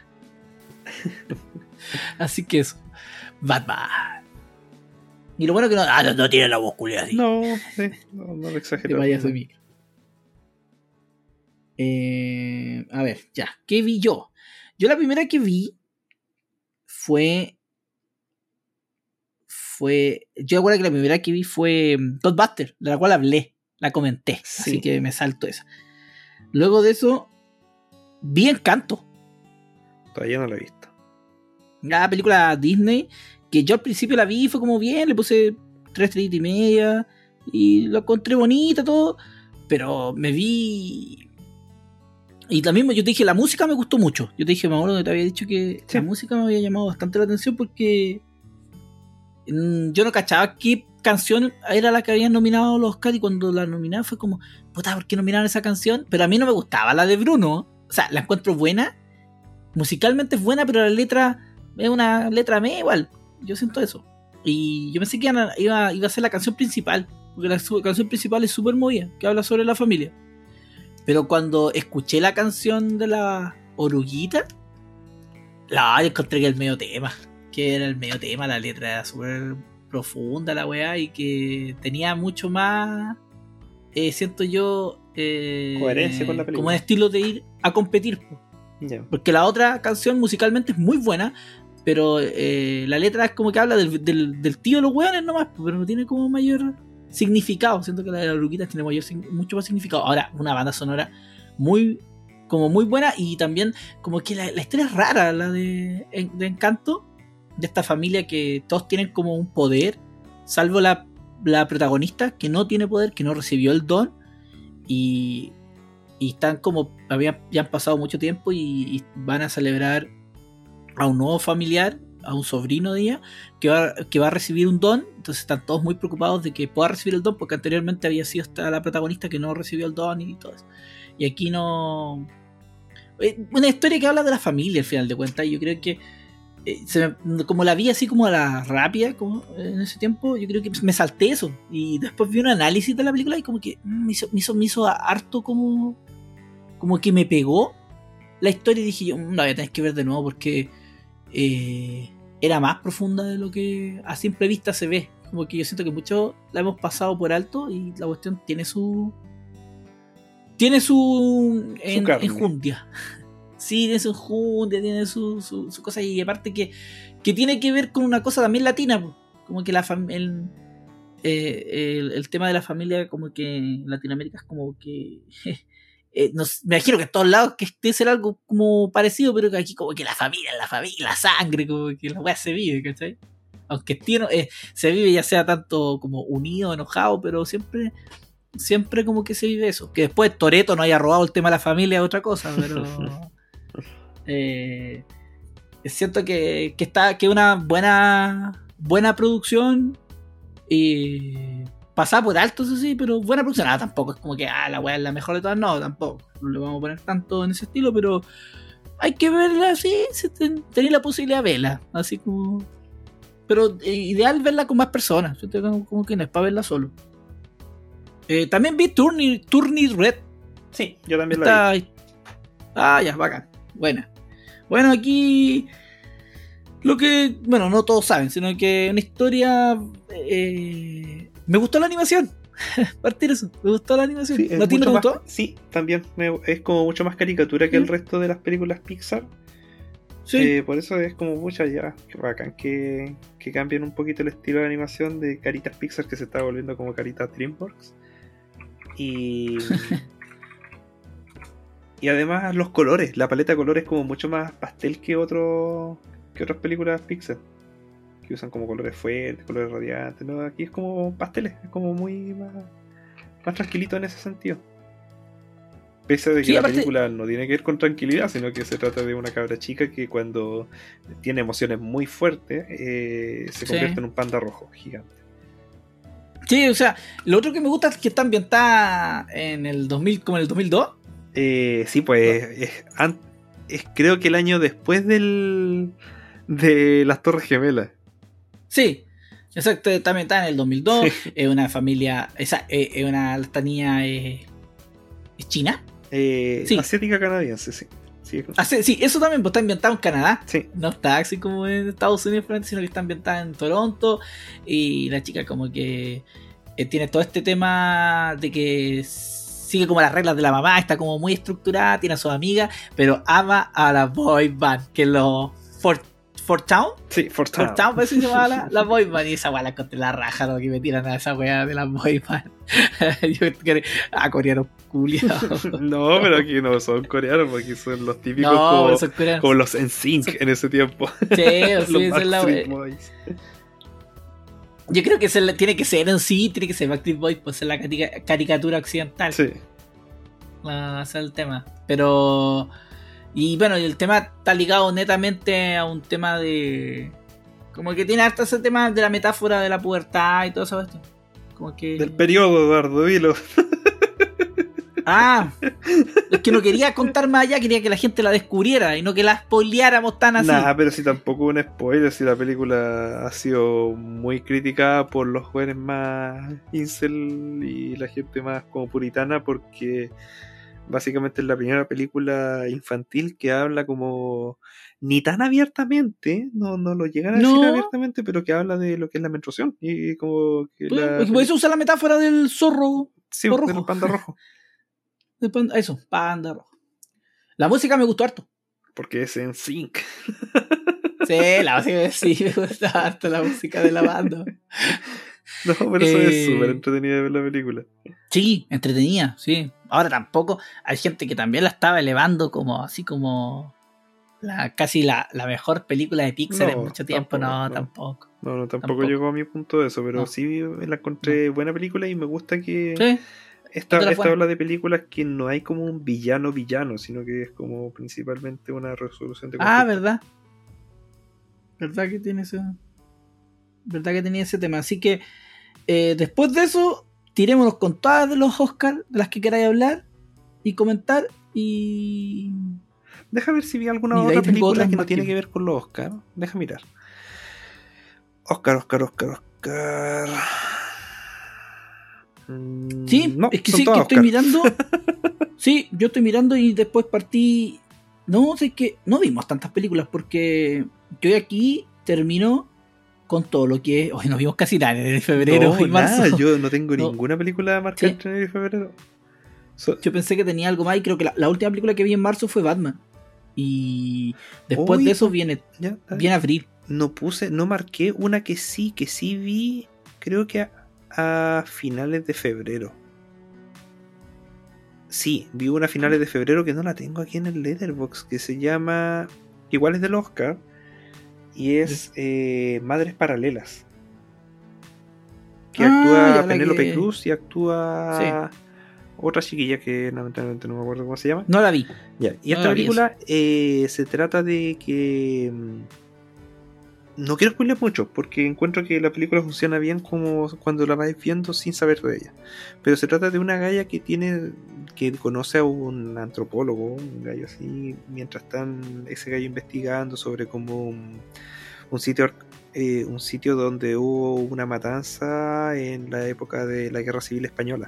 Así que eso, Batman. Y lo bueno que no, ah, no, no tiene la voz culia así. No, sí, no, no lo Te exagero. vayas de micro. Eh, a ver, ya. ¿Qué vi yo? Yo la primera que vi fue. Fue. Yo recuerdo que la primera que vi fue mm, Ghostbusters, de la cual hablé, la comenté. Sí. Así que me salto esa. Luego de eso, vi Encanto. Todavía no lo he visto. La película Disney, que yo al principio la vi, fue como bien, le puse tres estrellitas y media y lo encontré bonita todo, pero me vi y también yo te dije, la música me gustó mucho. Yo te dije, me acuerdo que te había dicho que Sí. la música me había llamado bastante la atención porque mm, yo no cachaba qué canción era la que habían nominado los Oscar y cuando la nominaron fue como, puta, ¿por qué nominaron esa canción? Pero a mí no me gustaba la de Bruno, o sea, la encuentro buena, musicalmente es buena, pero la letra es una letra me igual, yo siento eso. Y yo pensé que iba, iba, iba a ser la canción principal, porque la su- canción principal es súper movida, que habla sobre la familia. Pero cuando escuché la canción de la oruguita, la yo encontré que el medio tema, que era el medio tema, la letra era súper profunda la weá y que tenía mucho más, eh, siento yo, eh, Coherencia con la película. como un estilo de ir a competir, po. Ya. Porque la otra canción musicalmente es muy buena, pero eh, la letra es como que habla del, del, del tío de los hueones nomás, pero no tiene como mayor significado. Siento que la de las Luquitas tiene mayor, mucho más significado. Ahora, una banda sonora muy como muy buena y también como que la, la historia es rara, la de, de Encanto, de esta familia que todos tienen como un poder, salvo la, la protagonista que no tiene poder, que no recibió el don y... Y están como, habían, ya han pasado mucho tiempo y, y van a celebrar a un nuevo familiar, a un sobrino de ella, que va, que va a recibir un don. Entonces están todos muy preocupados de que pueda recibir el don, porque anteriormente había sido hasta la protagonista que no recibió el don y todo eso. Y aquí no... Una historia que habla de la familia al final de cuentas. Y yo creo que, eh, se me, como la vi así como a la rápida como en ese tiempo, yo creo que me salté eso. Y después vi un análisis de la película y como que mm, me, hizo, me, hizo, me hizo harto como... como que me pegó la historia y dije yo, la voy a tener que ver de nuevo porque eh, era más profunda de lo que a simple vista se ve. como que yo siento que mucho la hemos pasado por alto y la cuestión tiene su tiene su, en, carne. enjundia. Sí, tiene su enjundia, tiene su, su, su cosa, y aparte que, que tiene que ver con una cosa también latina, po. Como que la fam- el, eh, el, el tema de la familia, como que en Latinoamérica es como que eh, no sé, me imagino que en todos lados que debe ser algo como parecido, pero que aquí como que la familia, la familia, la sangre, como que la weá se vive, ¿cachai? Aunque tiene, eh, se vive ya sea tanto como unido, enojado, pero siempre siempre como que se vive eso. Que después Toretto no haya robado el tema de la familia es otra cosa, pero eh, siento que, que está que una buena buena producción y pasada por alto, eso sí, pero buena producción. Ah, tampoco es como que ah, la weá es la mejor de todas, no, tampoco. No le vamos a poner tanto en ese estilo, pero hay que verla así, si ten, tenéis la posibilidad de verla, así como. Pero eh, ideal verla con más personas, como, como que no es para verla solo. Eh, también vi Turning, Turning Red. Sí, yo también Está la vi. ahí. Ah, ya, bacán. Buena. Bueno, aquí. Lo que. Bueno, no todos saben, sino que una historia. Eh, me gustó la animación. Partir eso. Me gustó la animación. Sí, ¿A ti no te más, gustó? sí, también me, es como mucho más caricatura que ¿Mm? el resto de las películas Pixar. Sí. Eh, por eso es como mucha ya. Qué bacán que, que cambien un poquito el estilo de animación de caritas Pixar que se está volviendo como caritas DreamWorks. Y. Y además los colores, la paleta de colores es como mucho más pastel que otro que otras películas Pixar, que usan como colores fuertes, colores radiantes, ¿no? Aquí es como pasteles, es como muy más, más tranquilito en ese sentido. Pese a de que Sí, la aparte- película no tiene que ver con tranquilidad, sino que se trata de una cabra chica que cuando tiene emociones muy fuertes eh, se Sí. convierte en un panda rojo gigante. Sí, o sea, lo otro que me gusta es que está ambientada en el dos mil, como en el dos mil dos. Eh, sí, pues es, an- es creo que el año después del de las Torres Gemelas. Sí, exacto, también está en el dos mil dos. Es una familia, esa, es, es una, esta niña eh, es china. Eh, Sí. Asiática canadiense, sí. Sí, Ah, sí, sí, eso también pues, está ambientado en Canadá. sí. No está así como en Estados Unidos, sino que está ambientada en Toronto. Y la chica como que eh, tiene todo este tema de que sigue como las reglas de la mamá, está como muy estructurada, tiene a sus amigas, pero ama a la boy band, que es los Fort, Fort Town. Sí, Fort Town. Fort Town, parece que se llama la, la boy band. Y esa weá la conté la raja, lo que me tiran a esa weá de la boy band. Yo creo, ah, coreanos culiados. No, pero aquí no son coreanos, porque son los típicos No, como, pero son coreanos. como los N Sync en ese tiempo. Sí, Los sí, esa es la Backstreet wea. Boys. Yo creo que se, tiene que ser en sí, tiene que ser Backstreet Boys, pues ser la carica- caricatura occidental. Sí. La- ese es el tema. Pero. Y bueno, y el tema está ligado netamente a un tema de. Como que tiene harto ese tema de la metáfora de la pubertad y todo eso. Esto. Como que. Del periodo, Eduardo, dilo. Ah, es que no quería contar más allá, quería que la gente la descubriera y no que la spoileáramos tan así. Nah, pero si tampoco un spoiler, si la película ha sido muy criticada por los jóvenes más incel y la gente más como puritana, porque básicamente es la primera película infantil que habla como ni tan abiertamente, no, no lo llegan a No. decir abiertamente, pero que habla de lo que es la menstruación y como que Pues, la pues, por eso usa la metáfora del zorro. sí, rojo. del panda rojo, del panda- eso, panda rojo. La música me gustó harto. porque es en sync. Sí, la música sí, me gusta harto la música de la banda. No, pero eso Eh, es súper entretenida de ver la película. Sí, entretenida, sí. Ahora tampoco, hay gente que también la estaba elevando como así como la casi la, la mejor película de Pixar No, en mucho tiempo. tampoco, No, no. tampoco. No, no, tampoco, Tampoco. llegó a mi punto de eso, pero No. sí la encontré buena película y me gusta que Sí, esta, otra esta buena. habla de películas que no hay como un villano villano, sino que es como principalmente una resolución de ah, conflicto. verdad. Verdad que tiene ese. Verdad que tenía ese tema. Así que eh, después de eso, tirémonos con todas de los Oscars de las que queráis hablar y comentar. Y. Deja ver si vi alguna Y de ahí otra tengo película otras que no más tiene que- que ver con los Oscar. Deja mirar. Oscar, Oscar, Oscar, Oscar. Mm, Sí, no, es que son sí, que todas estoy Oscar. mirando. Sí, yo estoy mirando y después partí. No, sé que no vimos tantas películas porque yo aquí termino con todo lo que... Hoy nos vimos casi nada en enero y febrero no, y marzo. Nada, yo no tengo No. ninguna película marcada Sí. entre enero y febrero. So- Yo pensé que tenía algo más y creo que la, la última película que vi en marzo fue Batman. Y después Uy, de eso no. viene, ya, está bien. viene abril. No puse, no marqué una que sí, que sí vi, creo que a, a finales de febrero. Sí, vi una a finales de febrero que no la tengo aquí en el Letterboxd, que se llama, igual es del Oscar, y es eh, Madres Paralelas. Que Ah, ya, actúa la Penélope que- Cruz y actúa otra chiquilla que lamentablemente no me acuerdo cómo se llama. No la vi. Ya, y No esta la vi película eh, se trata de que... mm, no quiero spoiler mucho, porque encuentro que la película funciona bien como cuando la vais viendo sin saber de ella. Pero se trata de una galla que tiene... que conoce a un antropólogo, un gallo así, mientras están ese gallo investigando sobre como un, un sitio... eh, un sitio donde hubo una matanza en la época de la Guerra Civil Española.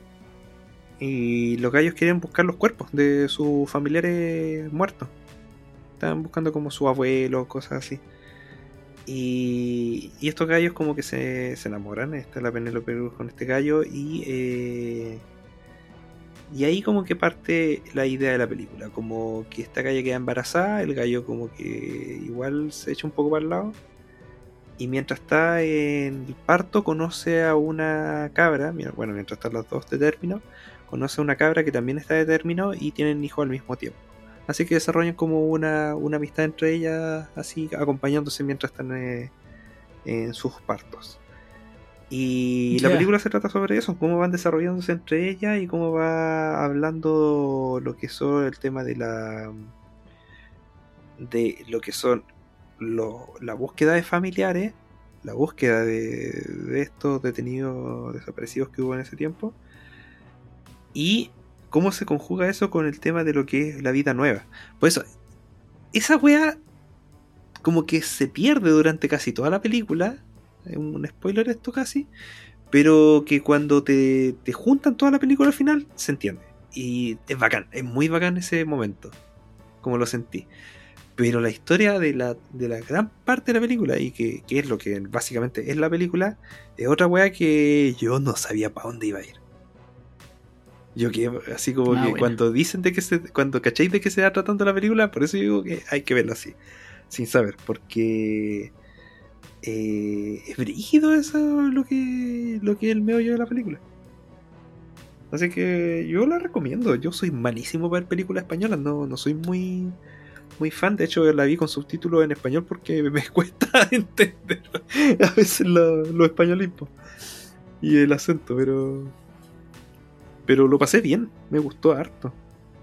Y los gallos quieren buscar los cuerpos de sus familiares muertos. Están buscando como su abuelo, cosas así. Y, y estos gallos como que se, se enamoran. Está la Penélope Cruz con este gallo. Y, eh, y ahí como que parte la idea de la película. Como que esta galla queda embarazada. El gallo como que igual se echa un poco para el lado. Y mientras está en el parto conoce a una cabra. Mira, bueno, mientras están los dos de término, conoce a una cabra que también está de término y tienen hijos al mismo tiempo. Así que desarrollan como una, una amistad entre ellas, así acompañándose mientras están eh, en sus partos. Y la Ya. película se trata sobre eso, cómo van desarrollándose entre ellas y cómo va hablando lo que son el tema de la de lo que son lo, la búsqueda de familiares, la búsqueda de, de estos detenidos desaparecidos que hubo en ese tiempo, y cómo se conjuga eso con el tema de lo que es la vida nueva. Por eso, esa wea como que se pierde durante casi toda la película. Es un spoiler esto casi. Pero que cuando te, te juntan toda la película al final, se entiende. Y es bacán, es muy bacán ese momento. Como lo sentí. Pero la historia de la, de la gran parte de la película, y que, que es lo que básicamente es la película, es otra wea que yo no sabía para dónde iba a ir. Yo que así como Ah, que bueno. cuando dicen de que se, cuando cacháis de que se va tratando la película, por eso digo que hay que verlo así, sin saber, porque eh, es brígido eso lo que lo que es el meollo de la película. Así que yo la recomiendo. Yo soy malísimo para ver películas españolas, no, no soy muy muy fan. De hecho la vi con subtítulos en español porque me cuesta entender a veces lo- los españolismos y el acento, pero pero lo pasé bien, me gustó harto.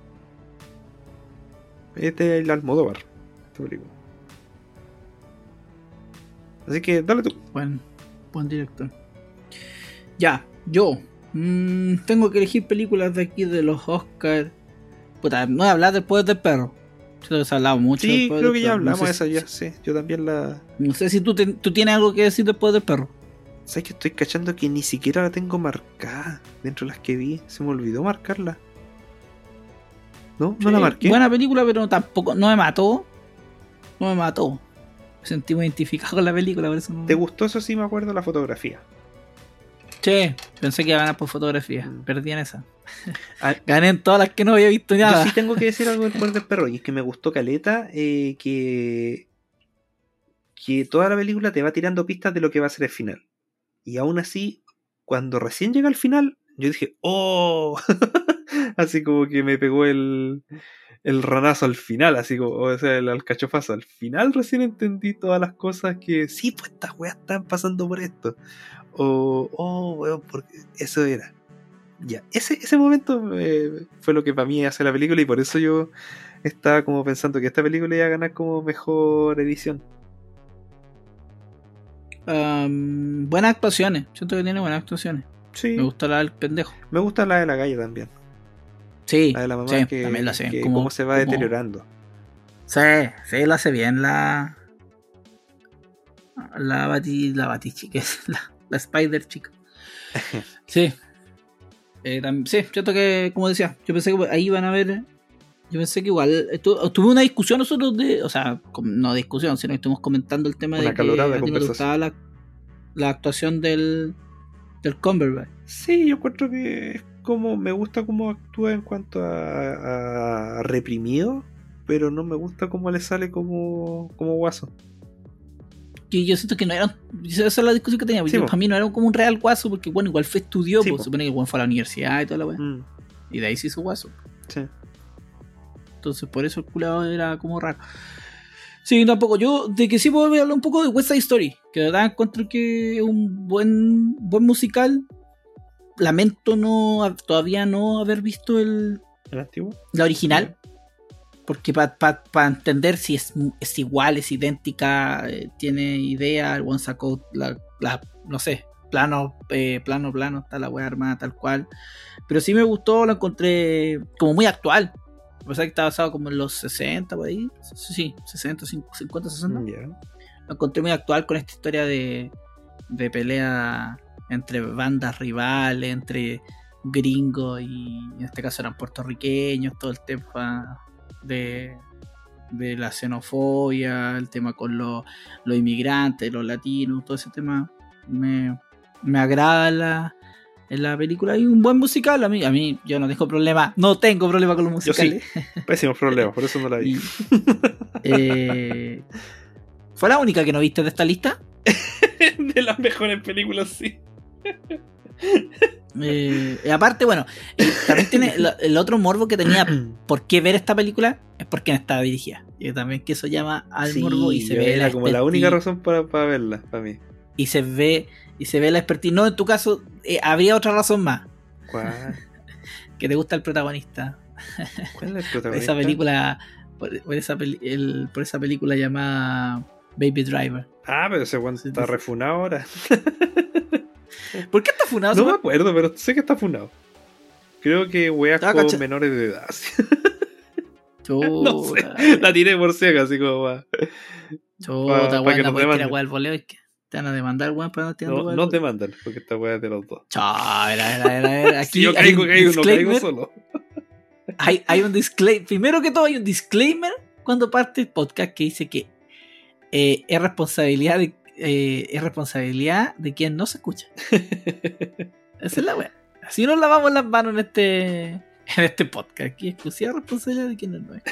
Este es el Almodóvar, esta película. Así que dale tú. Buen, buen director. Ya, yo. mm, tengo que elegir películas de aquí de los Oscars. Puta, no voy a hablar del Poder del Perro. Creo que se ha hablado mucho. Sí, del Poder creo del que ya Perro. No hablamos sé de esa si- ya, sí. Yo también la... No sé si tú, te- tú tienes algo que decir del Poder del Perro. ¿Sabes que estoy cachando que ni siquiera la tengo marcada dentro de las que vi? Se me olvidó marcarla. ¿No? ¿No la Sí, marqué? Buena película, pero tampoco. No me mató. No me mató. Me sentí muy identificado con la película, por eso no. ¿Te gustó? Eso sí me acuerdo, la fotografía. Che, pensé que iba a ganar por fotografía. Mm. Perdí en esa. Ah, Gané en todas las que no había visto nada. yo sí tengo que decir algo del Poder del Perro, y es que me gustó caleta, eh, que... que toda la película te va tirando pistas de lo que va a ser el final. Y aún así, cuando recién llega al final, yo dije, ¡oh! Así como que me pegó el, el ranazo al final, así como, o sea, el alcachofazo. Al final recién entendí todas las cosas que, sí, pues estas weas están pasando por esto. O, oh, weón, porque eso era. Ya, ese, ese momento eh, fue lo que para mí hace la película, y por eso yo estaba como pensando que esta película iba a ganar como mejor edición. Um, buenas actuaciones. Siento que tiene buenas actuaciones. Sí, Me gusta la del pendejo. me gusta la de la galla también. Sí, La de la mamá, sí, que, también la hace que bien. Como- cómo se va como- deteriorando. Sí, sí, la hace bien la. La Bati. La Bati chica. La, la Spider chica. Sí. Eh, tam- sí, siento que, como decía, yo pensé que ahí iban a ver Yo pensé que igual estu- tuve una discusión nosotros de, o sea, com- no discusión, sino que estuvimos comentando el tema Una de que acalorada a ti no te conversación. gustaba la, la actuación del del Cumberbatch. Sí, yo encuentro que es como me gusta cómo actúa en cuanto a, a reprimido, pero no me gusta cómo le sale como, como guaso. Que yo siento que no era, esa es la discusión que tenía, porque Sí, po. para mí no era como un real guaso, porque bueno, igual fue estudió, Sí, pues po. supone que bueno, fue a la universidad y toda la weá, Mm, y de ahí se hizo guaso. sí. Entonces por eso el culado era como raro. Sí, tampoco. Yo de que sí puedo hablar un poco de West Side Story, que de verdad encuentro que es un buen, buen musical. Lamento no todavía no haber visto el, ¿El antiguo? la original, porque para pa, pa entender si es, es igual, es idéntica, eh, tiene idea, el one sacó la, la, no sé, plano, eh, plano, plano, está la wea armada tal cual. Pero sí me gustó, lo encontré como muy actual. A pesar que está basado como en los sesenta, por ahí. Sí, sesenta, cincuenta, sesenta. Ya. Lo encontré muy actual con esta historia de, de pelea entre bandas rivales, entre gringos y en este caso eran puertorriqueños, todo el tema de, de la xenofobia, el tema con los, los inmigrantes, los latinos, todo ese tema me, me agrada la, en la película. Hay un buen musical, a mí, a mí yo no tengo problema, no tengo problema con los musicales. Yo sí, pésimos problemas, por eso no la vi. Y, eh, ¿fue la única que no viste de esta lista? De las mejores películas, sí. Eh, y aparte, bueno, eh, también tiene el, el otro morbo que tenía por qué ver esta película es porque no estaba dirigida. Y también que eso llama al Sí, morbo y se yo ve era la como la expertise- única razón para, para verla, para mí. y se ve y se ve la expertise. No, en tu caso eh, habría otra razón más, ¿Cuál? que te gusta el protagonista. ¿Cuál es el Por protagonista? esa película, por, por esa peli- el- por esa película llamada Baby Driver. Ah, pero ese weón Sí, está sí. refunado ahora. ¿Por qué está funado? No ese me weón? acuerdo, pero sé que está funado. Creo que weas Ah, con cacha. menores de edad. Chuta, No sé, la tiré por ciega, así como va. chuta, pa- pa weón, que no nos puedes tirar demanden. weón al voleo, es que te van a demandar, weón, para no tirar No, weón al no voleo. te mandan, porque esta wea es de los dos. Chao, a ver, a ver, a ver, a ver. Aquí Si yo hay caigo, un caigo, no caigo disclaimer. solo. Hay, hay un disclaimer. Primero que todo, hay un disclaimer cuando parte el podcast que dice que eh, es responsabilidad de eh, es responsabilidad de quien no se escucha. Esa es la wea. Así nos lavamos las manos en este en este podcast. Aquí exclusiva responsabilidad de quien no es.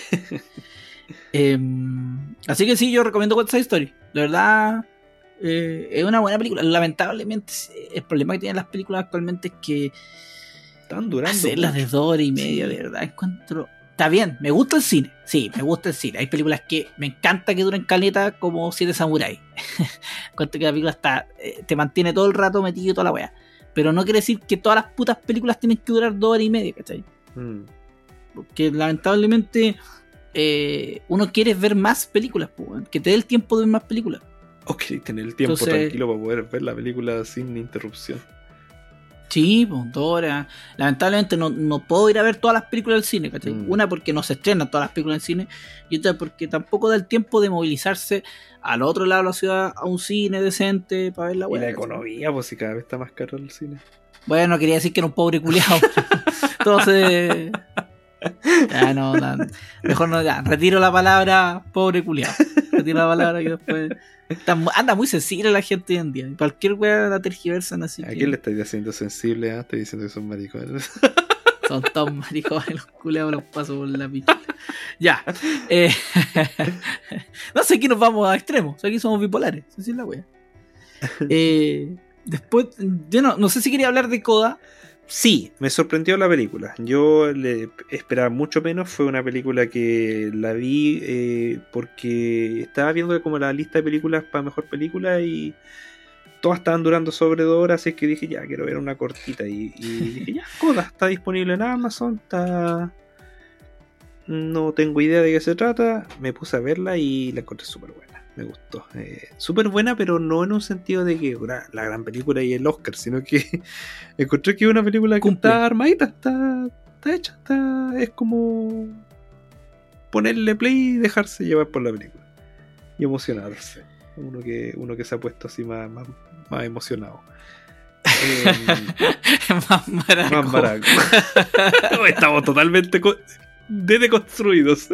eh, así que sí, yo recomiendo West Side Story. La verdad, eh, es una buena película. Lamentablemente, el problema que tienen las películas actualmente es que Están durando. hacerlas de mucho. dos horas y media, Sí. de verdad, encuentro. Está bien, me gusta el cine. Sí, me gusta el cine. Hay películas que me encanta que duren caleta, como Siete Samuráis. Encuentro que la película está, eh, te mantiene todo el rato metido y toda la wea. Pero no quiere decir que todas las putas películas tienen que durar dos horas y media, ¿cachai? Mm. Porque lamentablemente eh, uno quiere ver más películas, po, weón. Que te dé el tiempo de ver más películas. O querés tener el tiempo Entonces- tranquilo para poder ver la película sin interrupción. Sí, pues dos horas. Lamentablemente no, no puedo ir a ver todas las películas del cine, ¿cachai? Mm. Una porque no se estrenan todas las películas del cine, y otra porque tampoco da el tiempo de movilizarse al otro lado de la ciudad a un cine decente para ver la Y weá. la ¿cachai? economía, pues si cada vez está más caro el cine. Bueno, quería decir que era un pobre culiao. Entonces. Ya no, no, mejor no, ya, retiro la palabra pobre culiao. Retiro la palabra que después. Está mu- anda muy sensible la gente hoy en día. Cualquier weá la tergiversan así. ¿A que quién le estáis haciendo sensible? Ah? Estoy diciendo que son maricones. Son todos maricones, los culeados los paso por la picha. Ya. Eh, no sé, aquí nos vamos a extremos. Aquí somos bipolares. Así es la wea. Eh, después, yo no, no sé si quería hablar de Coda. Sí, me sorprendió la película. Yo le esperaba mucho menos. Fue una película que la vi eh, porque estaba viendo como la lista de películas para mejor película y todas estaban durando sobre dos horas. Así que dije, ya, quiero ver una cortita. Y, y dije, ya, Coda está disponible en Amazon. Está... No tengo idea de qué se trata. Me puse a verla y la encontré súper buena. Me gustó. Eh, súper buena, pero no en un sentido de que gra- la gran película y el Oscar, sino que encontré que es una película que Cumple. está armadita, está, está hecha, está, es como ponerle play y dejarse llevar por la película. Y emocionarse. Uno que, uno que se ha puesto así más, más, más emocionado. Eh, Más maraco. más maraco. Estamos totalmente co- de deconstruidos.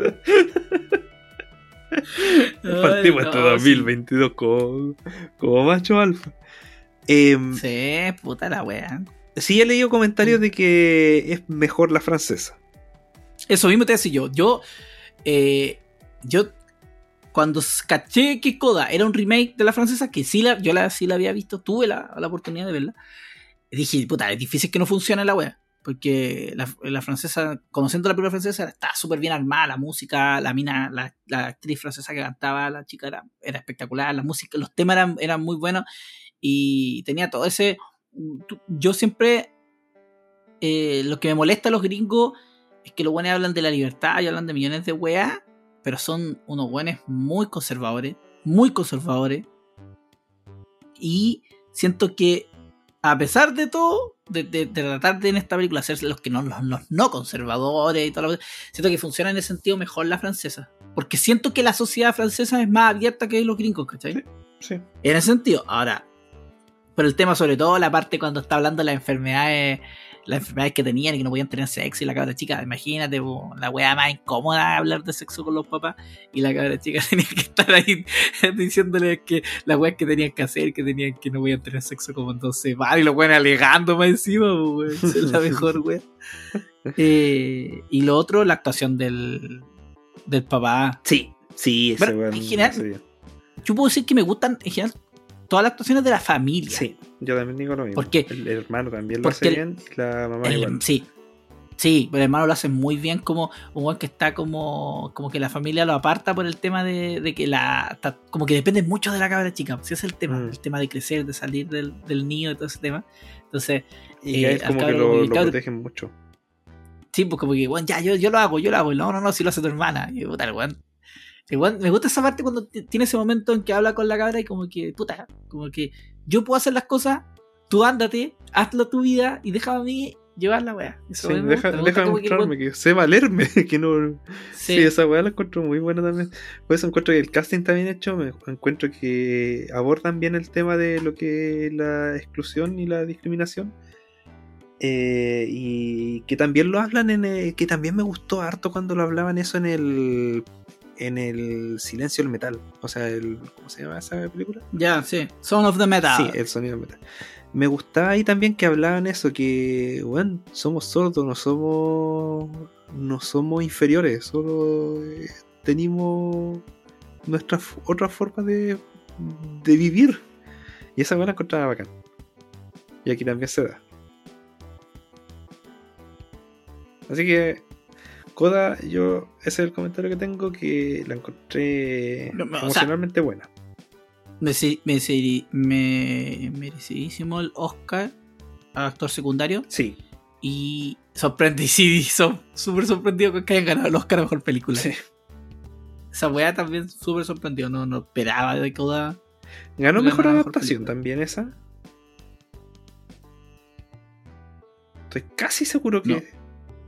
Partimos este dos mil veintidós sí. como, como macho alfa. Eh, sí, puta la wea. Sí, he leído comentarios de que es mejor la francesa. Eso mismo te decía yo. Yo, eh, yo cuando caché que Coda era un remake de la francesa, que sí la, yo la, sí la había visto, tuve la, la oportunidad de verla. Dije, puta, es difícil que no funcione la wea. Porque la, la francesa, conociendo la película francesa, está súper bien armada, la música, la mina, la, la actriz francesa que cantaba, la chica era, era espectacular, la música, los temas eran, eran muy buenos y tenía todo ese... Yo siempre, eh, lo que me molesta a los gringos es que los buenos hablan de la libertad y hablan de millones de weas, pero son unos buenos muy conservadores, muy conservadores, y siento que a pesar de todo, de, de, de tratar de en esta película ser los que no, los, los no conservadores y todo lo que, siento que funciona en ese sentido mejor la francesa. Porque siento que la sociedad francesa es más abierta que los gringos, ¿cachai? Sí, sí. En ese sentido. Ahora, pero el tema sobre todo, la parte cuando está hablando de las enfermedades, las enfermedades que tenían y que no podían tener sexo, y la cabra chica, imagínate, bo, la wea más incómoda hablar de sexo con los papás, y la cabra chica tenía que estar ahí diciéndole que las weas que tenían que hacer, que tenían que no podían tener sexo como entonces, vale, y los weones alegando más encima, bo, esa es la mejor wea. Eh, y lo otro, la actuación del, del papá. Sí, sí, ese bueno, en general, yo puedo decir que me gustan en general todas las actuaciones de la familia. Sí, yo también digo lo mismo. Porque el, el hermano también lo hace el, bien, la mamá el, igual. Sí, sí, pero el hermano lo hace muy bien, como un buen que está como, como que la familia lo aparta por el tema de, de que la está, como que depende mucho de la cabra chica. Si es el tema, mm. el tema de crecer, de salir del, del niño, de todo ese tema. Entonces, y eh, es como que lo, lo cabro, protegen mucho. Sí, pues como que, bueno, ya, yo, yo lo hago, yo lo hago. No, no, no, si lo hace tu hermana. Y puta, el weón. Igual, me gusta esa parte cuando t- tiene ese momento en que habla con la cabra y como que, puta, como que yo puedo hacer las cosas, tú ándate, hazlo tu vida y déjame a mí llevar la weá. Sí, deja, deja mostrarme que, que sé valerme, que no... Sí. Sí, esa weá la encuentro muy buena también. Por eso encuentro que el casting también hecho, me encuentro que abordan bien el tema de lo que es la exclusión y la discriminación. Eh, y que también lo hablan en el, que también me gustó harto cuando lo hablaban eso en el... en el Silencio del Metal, o sea, el, ¿cómo se llama esa película? Ya, yeah, sí, Sound of the Metal. Sí, el sonido del metal. Me gustaba ahí también que hablaban eso, que bueno, somos sordos, no somos no somos inferiores, solo eh, tenemos nuestras otras formas de, de vivir, y esa buena encontraba bacán, y aquí también se da. Así que Coda, yo, ese es el comentario que tengo, que la encontré no, emocionalmente o sea, buena. Me, me, me merecidísimo el Oscar a actor secundario. Sí. Y sorprendido, súper sorprendido con que hayan ganado el Oscar a mejor película. Sí. Esa weá también súper sorprendido, no, no esperaba de Coda. ¿Ganó mejor adaptación también esa? Estoy casi seguro que... No.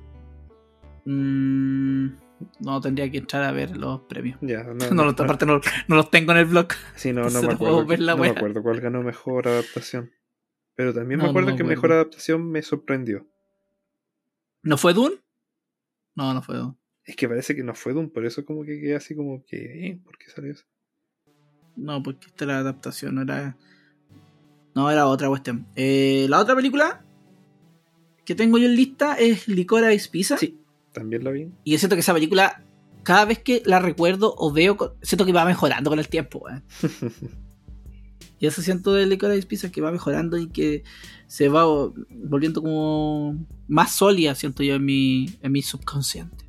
Mm, no, tendría que entrar a ver los premios. Ya, no, no, no, los, aparte no, no los tengo en el blog. Sí, no, no, me acuerdo, no me acuerdo cuál ganó mejor adaptación. Pero también no, me acuerdo no me que acuerdo. Mejor adaptación me sorprendió. ¿No fue Dune? No, no fue Dune. Es que parece que no fue Dune, por eso como que quedé así como que... ¿eh? ¿Por qué salió eso? No, porque esta era la adaptación, no era... No, era otra cuestión. Eh, la otra película que tengo yo en lista es Licorice Pizza. Sí. También la vi. Y yo siento que esa película, cada vez que la recuerdo o veo, siento que va mejorando con el tiempo. ¿eh? Y eso siento de Licorice Pizza, que va mejorando y que se va volviendo como más sólida, siento yo, en mi, en mi subconsciente.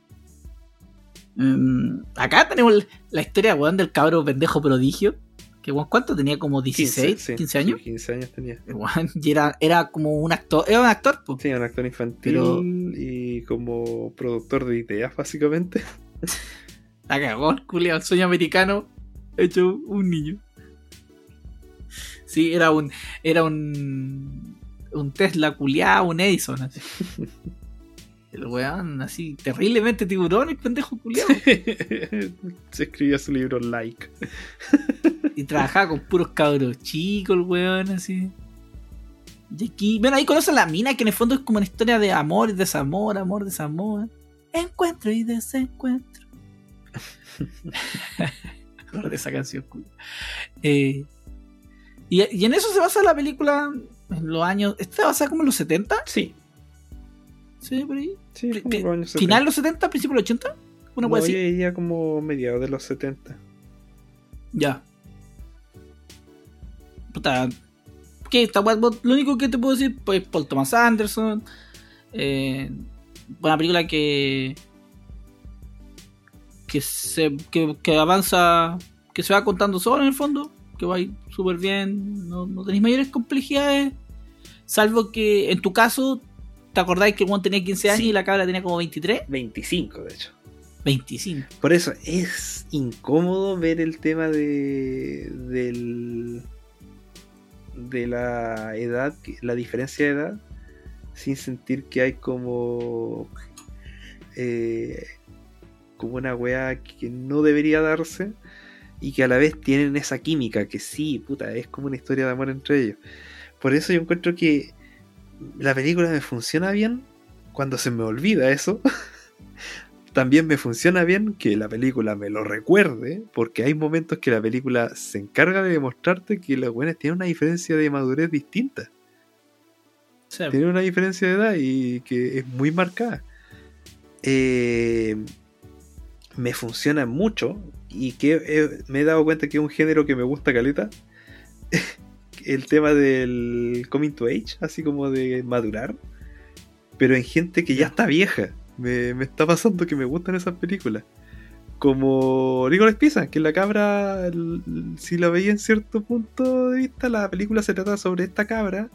Um, acá tenemos la historia, weón, del cabro pendejo prodigio. Que, weón, ¿cuánto tenía? Como dieciséis, quince, sí, quince años. Sí, quince años tenía. Weón, y era, era como un actor, era un actor, po. Sí, un actor infantil. Pero... y como productor de ideas, básicamente. La cagó, culiao, el sueño americano hecho un niño. Sí, era un era un un Tesla culiao, un Edison, así. El weón, así, terriblemente tiburón, el pendejo culiao. Se escribía su libro Like. Y trabajaba con puros cabros chicos, el weón, así. Y aquí, bueno, ahí conocen a la mina, que en el fondo es como una historia de amor y desamor, amor, desamor. encuentro y desencuentro. De esa canción cool. Eh, y, y en eso se basa la película en los años. ¿Esta se basa como en los setenta? Sí. Sí, por ahí. Sí, Pri- como pri- los años ¿Final setenta. de los setenta, principio de los ochenta? Una No, cosa yo así. diría como mediados de los setenta. Ya. Puta. ¿Qué? Esta weá, vos- lo único que te puedo decir, pues Paul Thomas Anderson. Eh, una película que. Que se. Que, que avanza. Que se va contando solo en el fondo. Que va ahí súper bien. No, no tenéis mayores complejidades. Salvo que en tu caso. ¿Te acordáis que el Juan tenía quince años Sí. y la cabra tenía como veintitrés? veinticinco, de hecho. veinticinco. Por eso es incómodo ver el tema de del de la edad, la diferencia de edad, sin sentir que hay como eh, como una wea que no debería darse y que a la vez tienen esa química que sí, puta, es como una historia de amor entre ellos. Por eso yo encuentro que la película me funciona bien cuando se me olvida eso. También me funciona bien que la película me lo recuerde, porque hay momentos que la película se encarga de demostrarte que los buenos tienen una diferencia de madurez distinta. Sí. Tienen una diferencia de edad y que es muy marcada. Eh, me funciona mucho y que eh, me he dado cuenta que es un género que me gusta caleta. El tema del coming to age, así como de madurar, pero en gente que ya está vieja. Me, me está pasando que me gustan esas películas. Como Nicolas Pizza, que la cabra, l- si la veía en cierto punto de vista, la película se trata sobre esta cabra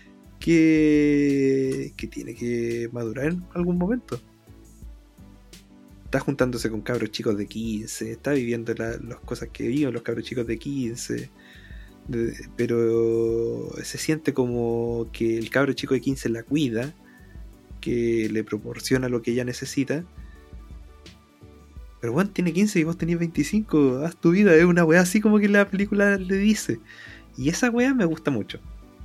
que, que tiene que madurar en algún momento. Está juntándose con cabros chicos de quince, está viviendo la- las cosas que viven los cabros chicos de quince, de- pero se siente como que el cabro chico de quince la cuida, que le proporciona lo que ella necesita. Pero bueno, tiene quince y vos tenés veinticinco, haz tu vida, es una weá así como que la película le dice. Y esa weá me gusta mucho.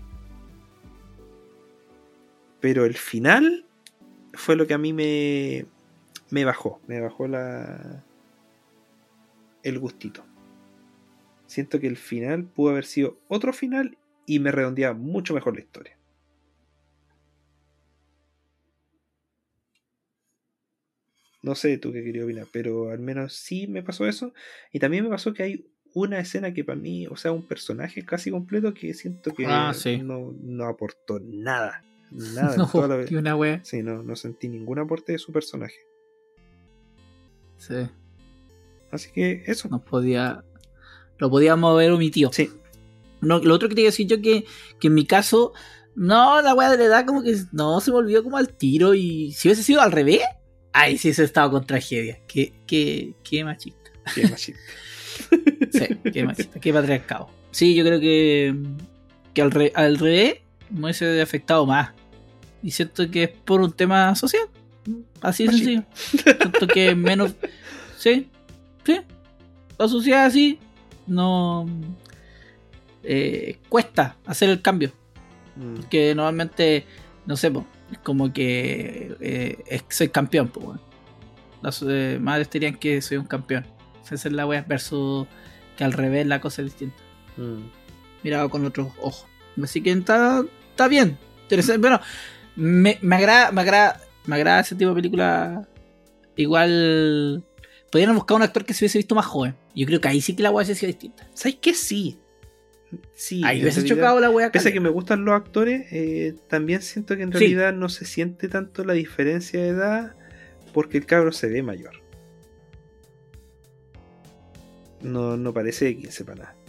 Pero el final fue lo que a mí me, me bajó, me bajó la el gustito. Siento que el final pudo haber sido otro final y me redondeaba mucho mejor la historia. No sé tú qué querías opinar, pero al menos sí me pasó eso. Y también me pasó que hay una escena que para mí, o sea, un personaje casi completo que siento que Ah, sí. no, no aportó nada. Nada. en No, toda la- que una wea. Sí, no, no sentí ningún aporte de su personaje. Sí. Así que eso. Nos podía. Lo podíamos haber omitido. Sí. No, lo otro que te iba a decir yo que, que en mi caso. No, la wea de la edad como que no se volvió como al tiro. Y si hubiese sido al revés, ay, sí, hubiese estado con tragedia. Qué, qué, qué machista. Qué machista. Sí, qué machista, qué patriarcado. Sí, yo creo que, que al, re, al revés me hubiese afectado más. Y siento que es por un tema social. Así de sencillo. Siento que menos. Sí, sí. La sociedad así no. Eh, cuesta hacer el cambio. Mm. Que normalmente, no sé, po, es como que eh, es, soy campeón. Po, bueno. Las eh, madres dirían que soy un campeón. Esa es la wea versus que al revés la cosa es distinta. Mm. Mirado con otros ojos. Así que está, está bien. Interesante. Bueno, me, me agrada, me agrada, me agrada ese tipo de película. Igual podrían buscar un actor que se hubiese visto más joven. Yo creo que ahí sí que la wea se hacía distinta. ¿Sabes qué? Sí. Sí. Ahí en hubiese realidad, chocado la wea. pese a que me gustan los actores, eh, también siento que en Sí. realidad no se siente tanto la diferencia de edad porque el cabro se ve mayor. No, no parece de quince para nada.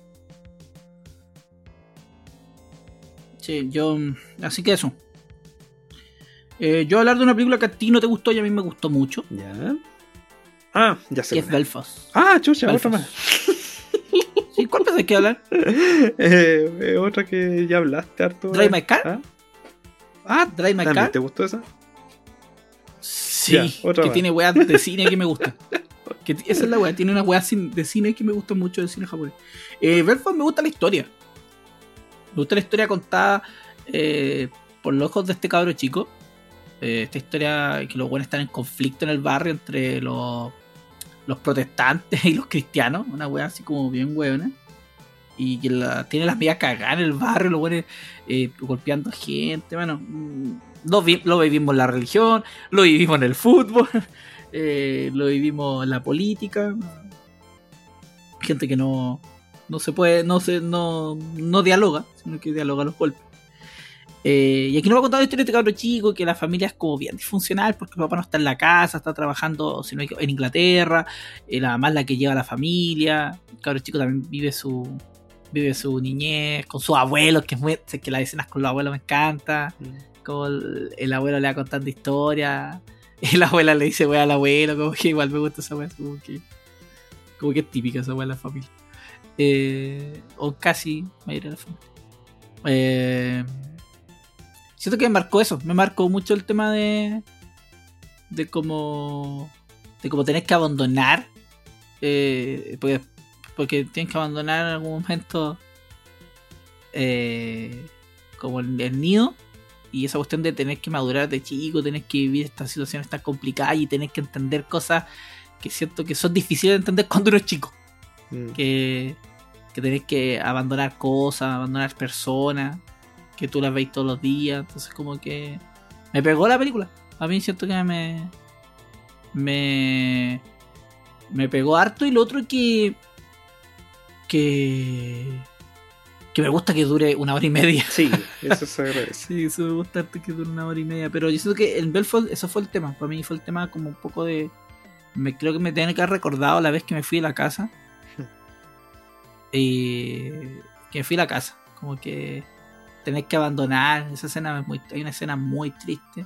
Sí, yo. Así que eso. Eh, yo hablar de una película que a ti no te gustó y a mí me gustó mucho. ¿Ya? Ah, ya sé. Que es cuál. Belfast. Ah, chucha, Belfast. otra más. Sí, ¿cuál pensás que hablar? eh, eh, otra que ya hablaste harto. ¿Drive My Car? ¿Ah? Ah, Drive My ¿también Car. te gustó esa? Sí, Ya, otra que más. tiene weas de cine que me gustan. Que t- esa es la wea, tiene una wea sin- de cine que me gusta mucho del cine japonés. Eh, Belfast me gusta la historia. Me gusta la historia contada eh, por los ojos de este cabro chico. eh, esta historia que los buenos están en conflicto en el barrio entre los, los protestantes y los cristianos, una wea así como bien hueona, y que la, tiene las medias cagadas en el barrio, los buenos eh, golpeando gente, bueno, lo, vi, lo vivimos en la religión, lo vivimos en el fútbol, eh, lo vivimos en la política, gente que no no se puede, no se, no, no dialoga, sino que dialoga a los golpes. Eh, y aquí nos va a contar la historia de este cabro chico, que la familia es como bien disfuncional porque el papá no está en la casa, está trabajando sino en Inglaterra, eh, la mamá es la que lleva a la familia, el cabro chico también vive su vive su niñez con sus abuelos, que es muy, que las escenas con los abuelos me encanta, mm. como el, el abuelo le va contando historias, y la abuela le dice wea al abuelo, como que igual me gusta esa wea, como que, como que es típica esa wea en la familia. Eh, o casi mayoría de la familia. Eh, siento que me marcó eso, me marcó mucho el tema de de cómo de cómo tenés que abandonar, eh, porque, porque tienes que abandonar en algún momento eh, como el, el nido, y esa cuestión de tener que madurar de chico, tener que vivir estas situaciones tan complicadas y tener que entender cosas que siento que son difíciles de entender cuando uno es chico. Que, que tenés que abandonar cosas, abandonar personas, que tú las veis todos los días. Entonces como que me pegó la película. A mí siento que me Me Me pegó harto. Y lo otro que Que Que me gusta que dure una hora y media. Sí, eso se agradece. Sí, eso me gusta harto que dure una hora y media. Pero yo siento que en Belfast eso fue el tema. Para mí fue el tema como un poco de me Creo que me tiene que haber recordado la vez que me fui de la casa. Y que me fui a la casa, como que tenés que abandonar esa escena. Es muy, hay una escena muy triste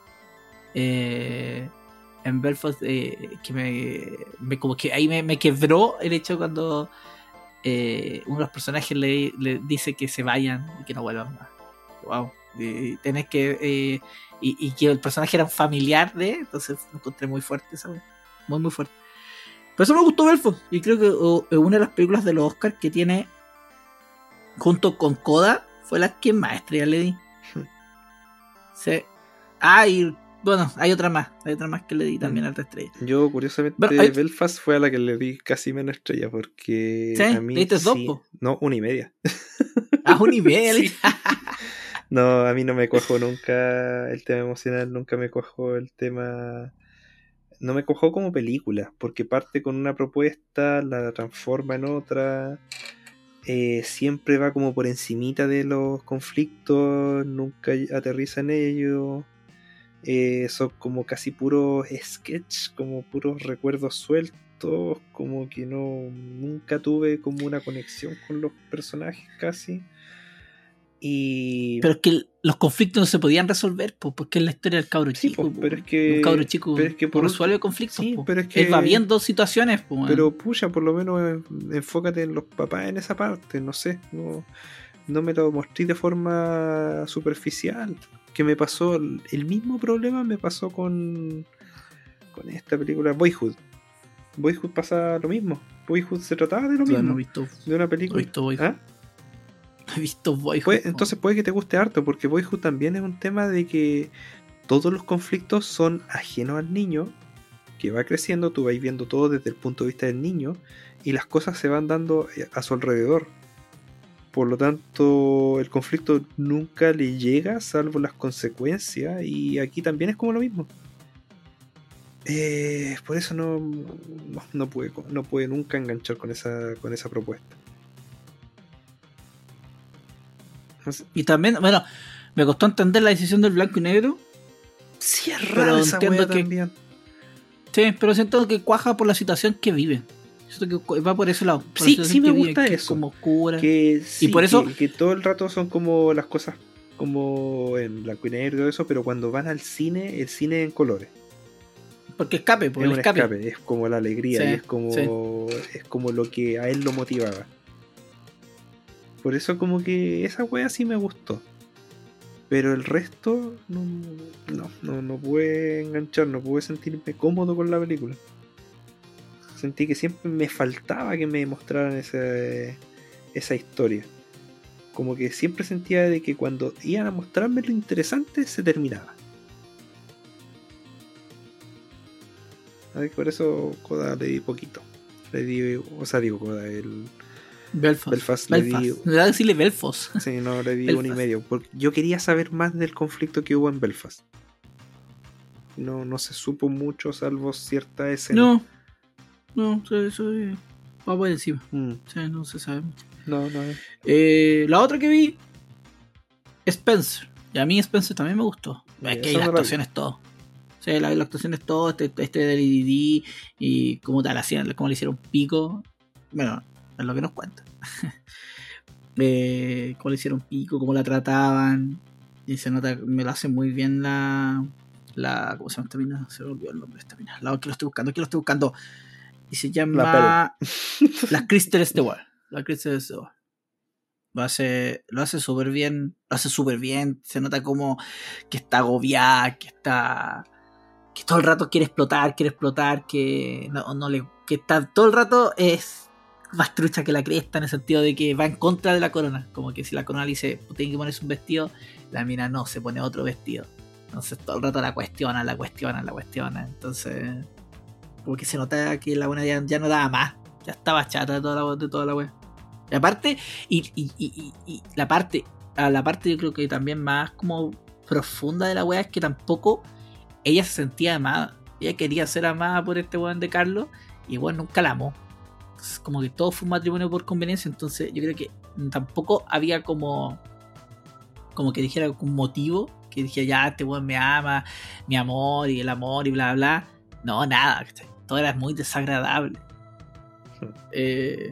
eh, en Belfast eh, que me, me como que ahí me, me quebró el hecho cuando eh, uno de los personajes le, le dice que se vayan y que no vuelvan más. Wow, y tenés que eh, y, y que el personaje era un familiar de, entonces lo encontré muy fuerte, ¿sabes? Muy muy fuerte. Por eso me gustó Belfast. Y creo que es una de las películas de los Oscars que tiene, junto con Coda, fue la que más estrella le di. Sí. Ah, y bueno, hay otra más. Hay otra más que le di también alta estrella. Yo, curiosamente, bueno, hay... Belfast fue a la que le di casi menos estrella. Porque ¿sí? a mí. ¿Le diste sí, dos, po? No, una y media. Ah, una y media. Sí. No, a mí no me cuajó nunca el tema emocional. Nunca me cuajó el tema. No me cojó como película, porque parte con una propuesta, la transforma en otra, eh, siempre va como por encimita de los conflictos, nunca aterriza en ellos, eh, son como casi puros sketch, como puros recuerdos sueltos, como que no nunca tuve como una conexión con los personajes casi. Y... pero es que los conflictos no se podían resolver, pues, porque es la historia del cabro sí, chico. pues, pero es que un cabro chico pero es que por no resuelve conflictos. Sí, pues. pero es que él va viendo situaciones. Pues, pero pucha, por lo menos enfócate en los papás en esa parte. No sé, no, no me lo mostré de forma superficial. Que me pasó el mismo problema me pasó con con esta película Boyhood. Boyhood pasa lo mismo. Boyhood se trataba de lo mismo. No, no he visto, de una película. No he visto Boyhood. ¿Ah? He visto Boyhood. Pues, entonces puede que te guste harto, porque Boyhood también es un tema de que todos los conflictos son ajenos al niño, que va creciendo, tú vas viendo todo desde el punto de vista del niño, y las cosas se van dando a su alrededor. Por lo tanto, el conflicto nunca le llega, salvo las consecuencias, y aquí también es como lo mismo. Eh, por eso no, no, no pude, no pude nunca enganchar con esa, con esa propuesta. Y también, bueno, me costó entender la decisión del blanco y negro. Sí, es raro esa wea también. Sí, pero siento que cuaja por la situación que vive. Siento que va por ese lado. Por sí, sí me gusta vive, eso. Que es como oscura. Que, sí, y por eso... Que, que todo el rato son como las cosas como en blanco y negro y todo eso, pero cuando van al cine, el cine en colores. Porque escape, porque es el un escape. escape. Es como la alegría, sí, y es como, sí. es como lo que a él lo motivaba. Por eso como que esa wea sí me gustó. Pero el resto no, no, no, no pude enganchar, no pude sentirme cómodo con la película. Sentí que siempre me faltaba que me mostraran esa, esa historia. Como que siempre sentía de que cuando iban a mostrarme lo interesante se terminaba. Ay, por eso Coda le di poquito. Le di, o sea, digo Coda, el Belfast. Belfast le Belfast. di. Debería decirle Belfast. Sí, no, le di Belfast. uno y medio. Porque yo quería saber más del conflicto que hubo en Belfast. No, no se supo mucho, salvo cierta escena. No, no, eso, eso va por encima. Mm, O sea, no se sabe mucho. no, no. Eh, la otra que vi, Spencer. Y a mí Spencer también me gustó. Ya, Es que esa ahí no la la vi. actuación es todo. Sí, la, la actuación es todo. Este, este del I D D y cómo tal hacían, cómo le hicieron pico. Bueno, es lo que nos cuentan. eh, cómo le hicieron pico, cómo la trataban. Y se nota, me lo hace muy bien la. la ¿Cómo se llama esta mina? Se me olvidó el nombre de esta mina. La que lo estoy buscando, aquí lo estoy buscando. Y se llama. La Kristen Stewart. La Kristen Stewart. Lo hace, lo hace súper bien. Lo hace súper bien. Se nota como que está agobiada, que está. Que todo el rato quiere explotar, quiere explotar, que no, no le. Que está todo el rato es más trucha que la cresta, en el sentido de que va en contra de la corona. Como que si la corona le dice, tiene que ponerse un vestido, la mina no, se pone otro vestido. Entonces todo el rato la cuestiona, la cuestiona, la cuestiona. Entonces, como que se nota que la buena ya, ya no daba más. Ya estaba chata de toda la, de toda la wea. Y aparte, y, y, y, y, y la parte, la parte yo creo que también más como profunda de la wea es que tampoco ella se sentía amada. Ella quería ser amada por este weón de Carlos y bueno, nunca la amó. Entonces, como que todo fue un matrimonio por conveniencia. Entonces yo creo que tampoco había como como que dijera un motivo que dijera ya este weón me ama, mi amor y el amor y bla bla. No, nada, todo era muy desagradable. Sí. eh,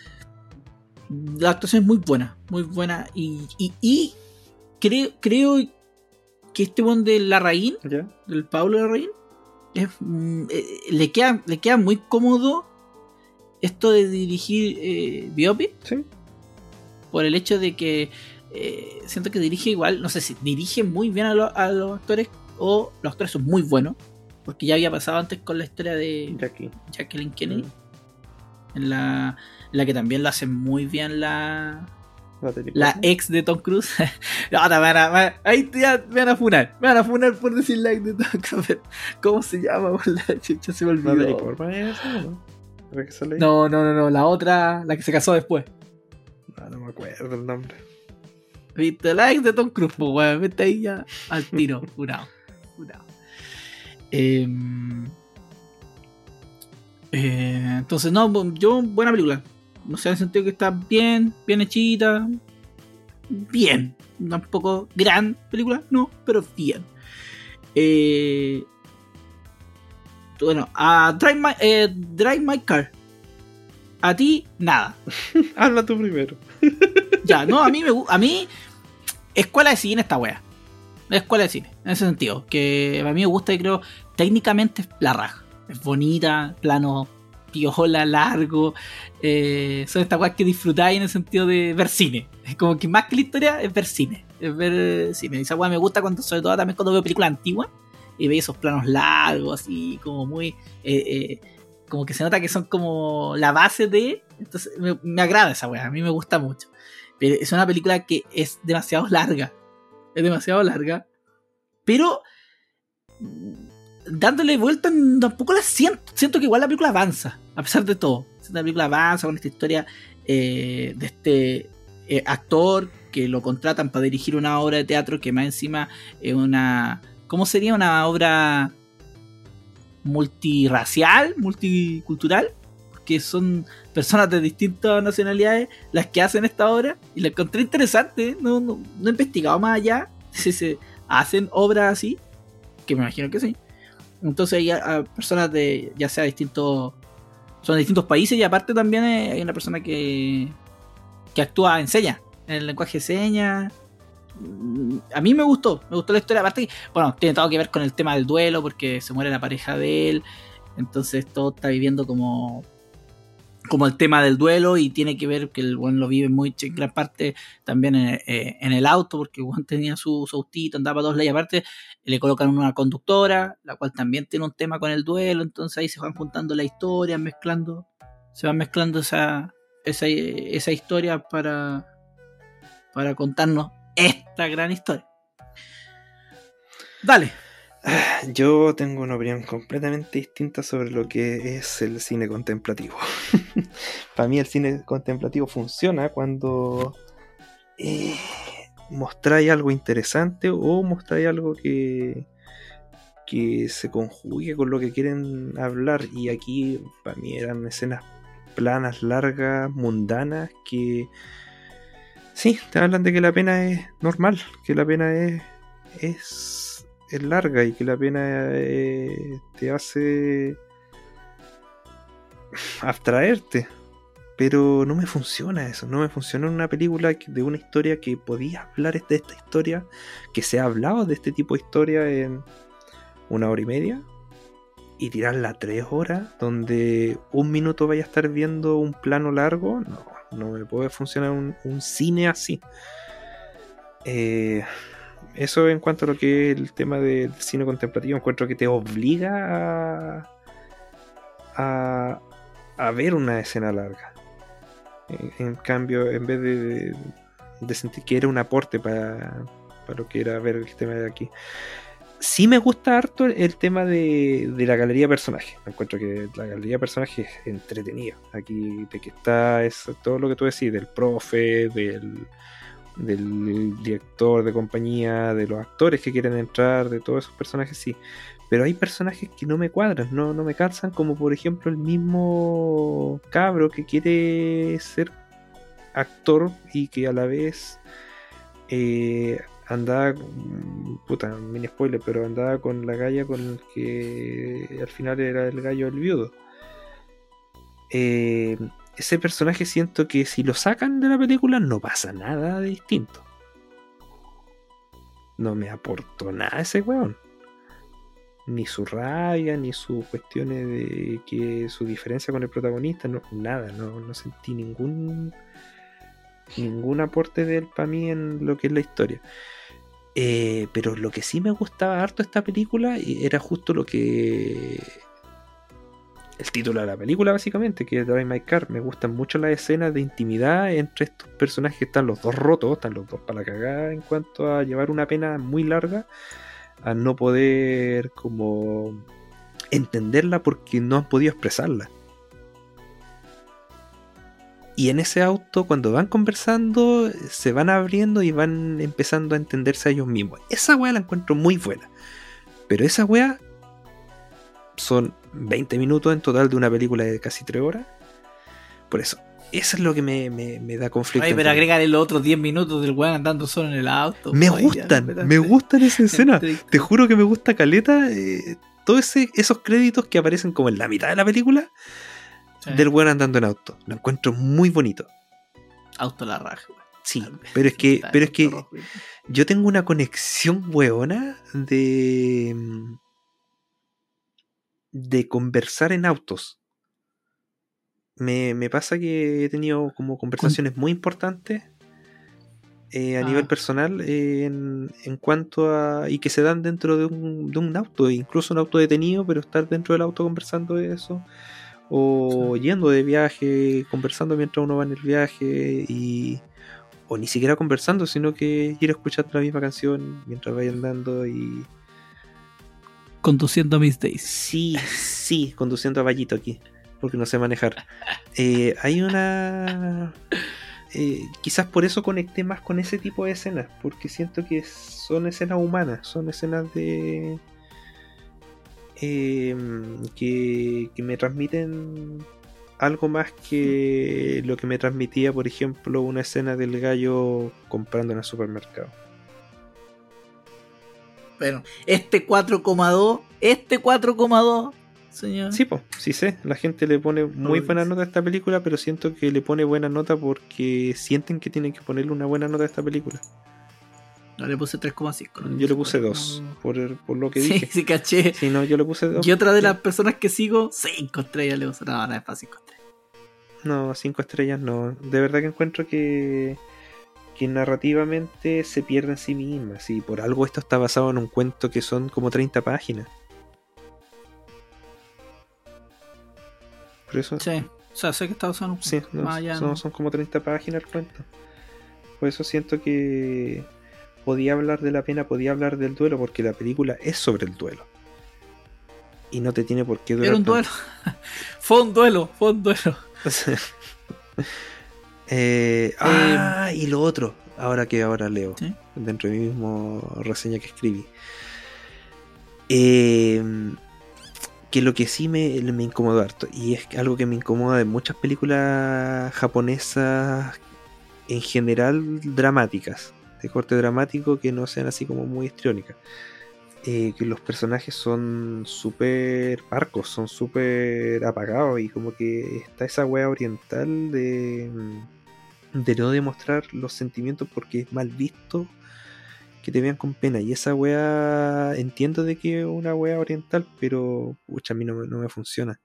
la actuación es muy buena, muy buena y, y, y creo, creo que este weón de Larraín, ¿Ya? del Pablo Larraín, es, mm, eh, le, queda, le queda muy cómodo esto de dirigir eh, biopic, Sí. por el hecho de que eh, siento que dirige igual, no sé si dirige muy bien a, lo, a los actores o los actores son muy buenos, porque ya había pasado antes con la historia de Jackie. Jacqueline Kennedy, Mm. en la, en la que también lo hace muy bien la La, película. la ex de Tom Cruise. No, te van a, van a- ahí te, ya me van a funar, me van a funar por decir la ex de Tom Cruise. ¿Cómo se llama? Por la chucha se me ¿La olvidó. de Portman es esa, no? ¿La que sale ahí? No, no, no, no, la otra, la que se casó después. No, no me acuerdo el nombre. ¿Viste? La ex de Tom Cruise, pues, weón. Vete ahí ya al tiro. Jurado. Jurado. Eh, eh, entonces, no, yo, buena película. No sé, en el sentido que está bien, bien hechita. Bien. Tampoco gran película, no, pero bien. Eh, bueno, a Drive My, eh, Drive My Car. A ti, nada. Habla tú primero. Ya, no, a mí me gu- a mí escuela de cine esta wea. Escuela de cine, en ese sentido. Que a mí me gusta y creo técnicamente es la raja. Es bonita, plano piola, largo. Eh, son estas weas que disfrutáis en el sentido de ver cine. Es como que más que la historia es ver cine. Es ver eh, cine. Y esa wea me gusta cuando, sobre todo también cuando veo películas antiguas y veis esos planos largos, así como muy. Eh, eh, como que se nota que son como la base de. Entonces me, me agrada esa wea, a mí me gusta mucho. Pero es una película que es demasiado larga. Es demasiado larga. Pero mm, dándole vuelta tampoco la siento. Siento que igual la película avanza. A pesar de todo. Siento que la película avanza con esta historia eh, de este eh, actor que lo contratan para dirigir una obra de teatro que más encima es una. ¿Cómo sería? Una obra multirracial, multicultural. Que son personas de distintas nacionalidades las que hacen esta obra y la encontré interesante. No, no, no he investigado más allá si se hacen obras así, que me imagino que sí. Entonces hay a, a personas de ya sea distintos, son de distintos países y aparte también hay una persona que que actúa en señas, en el lenguaje de señas. A mí me gustó, me gustó la historia. Aparte, bueno, tiene todo que ver con el tema del duelo porque se muere la pareja de él. Entonces todo está viviendo como como el tema del duelo y tiene que ver que el buen lo vive muy en gran parte también en, eh, en el auto porque el buen tenía su, su autito, andaba para todos lados y aparte le colocan una conductora la cual también tiene un tema con el duelo, entonces ahí se van juntando las historias, mezclando se van mezclando esa esa, esa historia para para contarnos esta gran historia. Dale. Yo tengo una opinión completamente distinta sobre lo que es el cine contemplativo. Para mí el cine contemplativo funciona cuando eh, mostráis algo interesante o mostráis algo que, que se conjugue con lo que quieren hablar. Y aquí para mí eran escenas planas, largas, mundanas, que sí, te hablan de que la pena es normal, que la pena es... es es larga y que la pena eh, te hace abstraerte, pero no me funciona eso, no me funciona una película de una historia que podía hablar de esta historia, que se ha hablado de este tipo de historia en una hora y media y tirarla a tres horas donde un minuto vaya a estar viendo un plano largo. No, no me puede funcionar un, un cine así. eh Eso en cuanto a lo que es el tema del cine contemplativo, encuentro que te obliga a, a, a ver una escena larga. En, en cambio, en vez de, de sentir que era un aporte para, para lo que era ver el tema de aquí. Sí me gusta harto el tema de, de la galería de personajes. Encuentro que la galería de personajes es entretenida. Aquí de que está es todo lo que tú decís, del profe, del... del director de compañía, de los actores que quieren entrar, de todos esos personajes, sí. Pero hay personajes que no me cuadran, no, no me calzan, como por ejemplo el mismo cabro que quiere ser actor y que a la vez eh, andaba, puta, mini spoiler, pero andaba con la galla con el que al final era el gallo el viudo. Eh... Ese personaje siento que si lo sacan de la película no pasa nada de distinto. No me aportó nada ese weón. Ni su rabia, ni sus cuestiones de que su diferencia con el protagonista, no, nada, no, no sentí ningún ningún aporte de él para mí en lo que es la historia. Eh, pero lo que sí me gustaba harto de esta película era justo lo que... el título de la película básicamente, que es Drive My Car. Me gustan mucho las escenas de intimidad entre estos personajes que están los dos rotos, están los dos para la cagada en cuanto a llevar una pena muy larga, a no poder como entenderla porque no han podido expresarla. Y en ese auto, cuando van conversando, se van abriendo y van empezando a entenderse a ellos mismos. Esa wea la encuentro muy buena, pero esa wea son veinte minutos en total de una película de casi tres horas. Por eso, eso es lo que me, me, me da conflicto. Ay, pero agrégale los otros diez minutos del weón andando solo en el auto. Me pues, gustan, ya, me gustan esa escena. Te juro que me gusta caleta. Eh, todos ese, esos créditos que aparecen como en la mitad de la película, sí, del weón andando en auto. Lo encuentro muy bonito. Auto la raja, weón. Sí, pero es que, pero es que yo tengo una conexión weona de... de conversar en autos. Me, me pasa que he tenido como conversaciones muy importantes eh, a ah. nivel personal eh, en, en cuanto a... y que se dan dentro de un, de un auto, incluso un auto detenido, pero estar dentro del auto conversando de eso, o sí, yendo de viaje, conversando mientras uno va en el viaje, y o ni siquiera conversando, sino que ir escuchando la misma canción mientras vaya andando y... conduciendo a Miss Daisy. Sí, sí, conduciendo a Vallito aquí, porque no sé manejar. Eh, hay una... Eh, quizás por eso conecté más con ese tipo de escenas, porque siento que son escenas humanas, son escenas de... Eh, que, que me transmiten algo más que lo que me transmitía, por ejemplo, una escena del gallo comprando en el supermercado. Bueno, este cuatro coma dos, este cuatro coma dos, señor. Sí, pues, sí sé, la gente le pone muy buena nota a esta película, pero siento que le pone buena nota porque sienten que tienen que ponerle una buena nota a esta película. No, le puse tres coma cinco. ¿no? Yo le puse dos, por, por lo que sí, dije. Sí, caché. Sí, no, yo le puse dos. Y otra de las personas que sigo, cinco estrellas le puse. No, no es para cinco estrellas. No, cinco estrellas no. De verdad que encuentro que... que narrativamente se pierde en sí misma. Sí, por algo esto está basado en un cuento que son como treinta páginas. Por eso... Sí, o sea, sé que está basado en un sí, no, más allá, son, ¿no? son como treinta páginas el cuento. Por eso siento que podía hablar de la pena, podía hablar del duelo, porque la película es sobre el duelo. Y no te tiene por qué durar. Era un duelo. Fue un duelo, fue un duelo. eh, ah, y lo otro, ahora que ahora leo, ¿sí? Dentro de mi mismo reseña que escribí. Eh, que lo que sí me, me incomodó harto, y es algo que me incomoda de muchas películas japonesas en general dramáticas, de corte dramático, que no sean así como muy histriónicas. Eh, que los personajes son súper parcos, son súper apagados, y como que está esa wea oriental de, de no demostrar los sentimientos porque es mal visto que te vean con pena. Y esa wea, entiendo de que es una wea oriental, pero pucha, a mí no, no me funciona.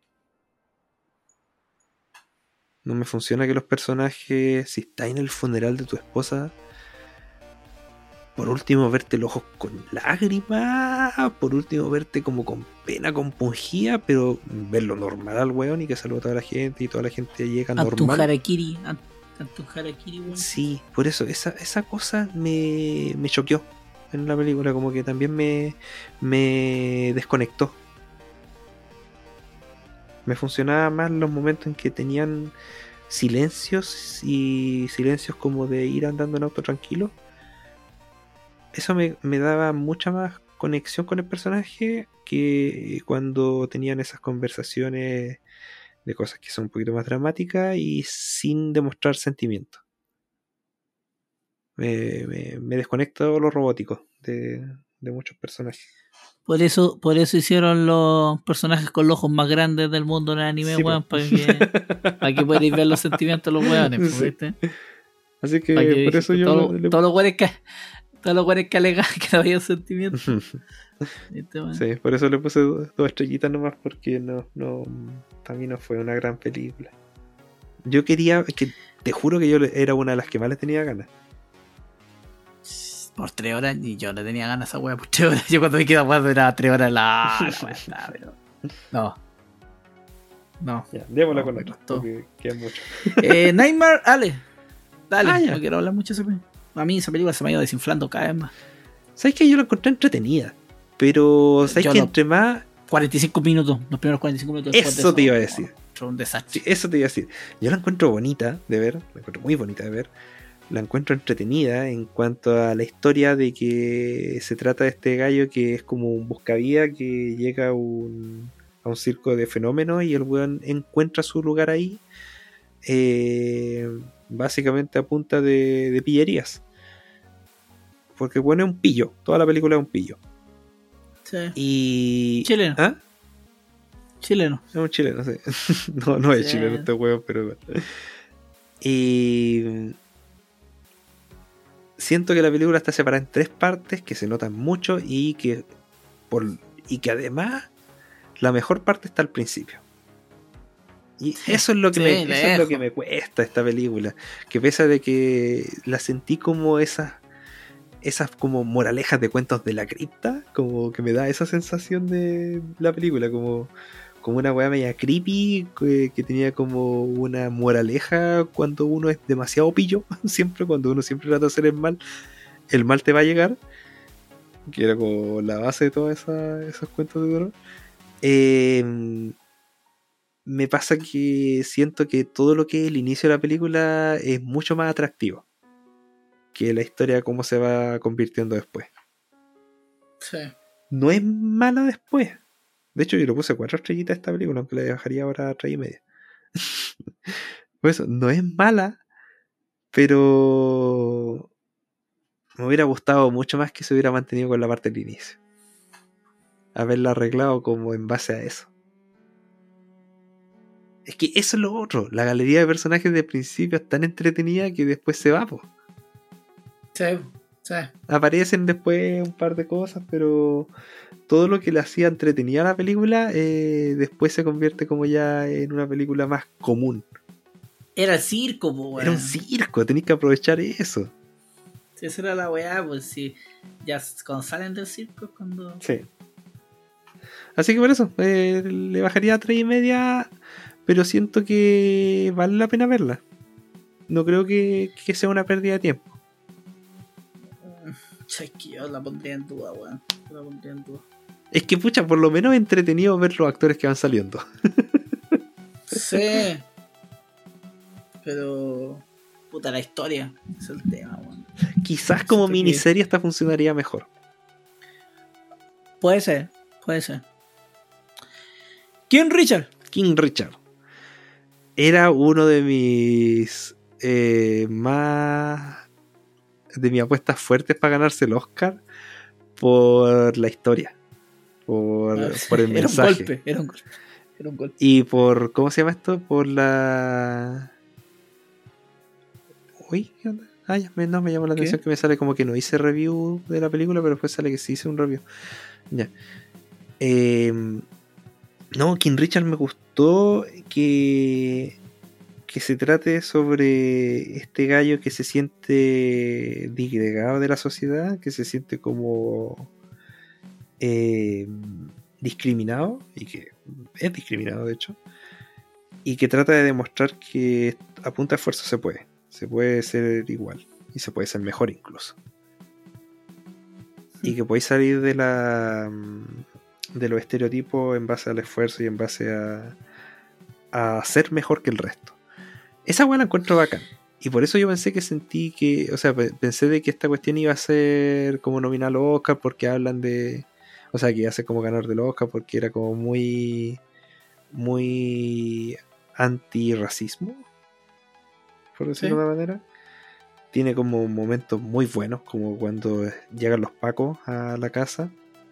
No me funciona que los personajes, si estás en el funeral de tu esposa, por último verte los ojos con lágrimas, por último verte como con pena, compungida, pero verlo normal al weón y que saluda a toda la gente y toda la gente llega normal. Antun harakiri, Antun harakiri, weón. Sí, por eso, esa, esa cosa me, me choqueó en la película, como que también me, me desconectó. Me funcionaba más los momentos en que tenían silencios y silencios como de ir andando en auto tranquilo. Eso me, me daba mucha más conexión con el personaje que cuando tenían esas conversaciones de cosas que son un poquito más dramáticas y sin demostrar sentimiento. Me, me, me desconecto lo robótico de, de muchos personajes. Por eso, por eso hicieron los personajes con los ojos más grandes del mundo en el anime, Sí, weón, para que, para que podáis ver los sentimientos de los weones, Sí. ¿viste? Así que, que por eso yo todo, le... todos los weones que todos los weones que alegan que no había sentimientos. ¿Viste, weón? Sí, por eso le puse dos, dos estrellitas nomás, porque no, no, para mí no fue una gran película. Yo quería, que te juro que yo era una de las que más les tenía ganas. Por tres horas, y yo no tenía ganas de esa wea por tres horas. Yo cuando me quedé jugando era tres horas la, la wea, está, pero... No. No. Ya, démosla No, con me la otra, gustó. porque queda mucho. Eh, Nightmare Alley. Dale, Ah, ya. no quiero hablar mucho de esa película. A mí esa película se me ha ido desinflando cada vez más. ¿Sabes que yo la encontré entretenida? Pero, ¿sabes Yo que no. entre más... cuarenta y cinco minutos, los primeros cuarenta y cinco minutos. después de Eso te iba a decir. Fue un desastre. Sí, eso te iba a decir. Yo la encuentro bonita de ver, la encuentro muy bonita de ver. La encuentro entretenida en cuanto a la historia de que se trata de este gallo que es como un buscavía que llega a un, a un circo de fenómenos y el weón encuentra su lugar ahí, eh, básicamente a punta de, de pillerías. Porque bueno, es un pillo, toda la película es un pillo. Sí. Y... Chileno. ¿Ah? Chileno. Es un chileno, sí. no, no es Sí. chileno este weón, pero... Y... siento que la película está separada en tres partes que se notan mucho y que por y que además la mejor parte está al principio. Y eso es lo que, Sí, me, eso es lo lejos. que me cuesta esta película, que pese de que la sentí como esas esas como moralejas de cuentos de la cripta, como que me da esa sensación de la película, como como una weá media creepy que, que tenía como una moraleja cuando uno es demasiado pillo, siempre cuando uno siempre trata de hacer el mal, el mal te va a llegar, que era como la base de todos esos cuentos de terror. Eh, me pasa que siento que todo lo que es el inicio de la película es mucho más atractivo que la historia cómo se va convirtiendo después. Sí. No es mala después. De hecho, yo le puse cuatro estrellitas a esta película, aunque la dejaría ahora a tres y media. Por eso, no es mala, pero me hubiera gustado mucho más que se hubiera mantenido con la parte del inicio. Haberla arreglado como en base a eso. Es que eso es lo otro. La galería de personajes de principio es tan entretenida que después se va, po. Sí. Sí. Aparecen después un par de cosas, pero todo lo que le hacía entretenida a la película eh, después se convierte como ya en una película más común. Era el circo, po, weón. Era un circo, tenéis que aprovechar eso. Sí, esa era la weá, pues si ya cuando salen del circo es cuando. Sí. Así que por eso, eh, le bajaría a tres y media, pero siento que vale la pena verla. No creo que, que sea una pérdida de tiempo. Pucha, es que yo la pondría en duda, weón. La pondría en duda. Es que, pucha, por lo menos es entretenido ver los actores que van saliendo. Sí. Pero... Puta, la historia es el tema, weón. Quizás como Siento miniserie esta funcionaría mejor. Puede ser, puede ser. King Richard. King Richard. Era uno de mis... Eh, más... De mis apuestas fuertes para ganarse el Oscar. Por la historia. Por, Ah, por el era mensaje. un golpe, era un golpe. Era un golpe. Y por... ¿Cómo se llama esto? Por la... Uy, ¿qué onda? Ah, ya, me, no, me llamó la ¿Qué? atención que me sale como que no hice review de la película, pero después sale que sí hice un review. Ya. Eh, no, King Richard me gustó que... Que se trate sobre este gallo que se siente disgregado de la sociedad, que se siente como... Eh, discriminado, y que es discriminado de hecho, y que trata de demostrar que a punta de esfuerzo se puede, se puede ser igual y se puede ser mejor incluso, y que podéis salir de la de los estereotipos en base al esfuerzo y en base a a ser mejor que el resto. Esa weá la encuentro bacán. Y por eso yo pensé que sentí que, o sea, pensé de que esta cuestión iba a ser como nominal Oscar porque hablan de, o sea, que iba a ser como ganador del Oscar porque era como muy, muy antirracismo, por decirlo Sí. de una manera. Tiene como momentos muy buenos, como cuando llegan los pacos a la casa.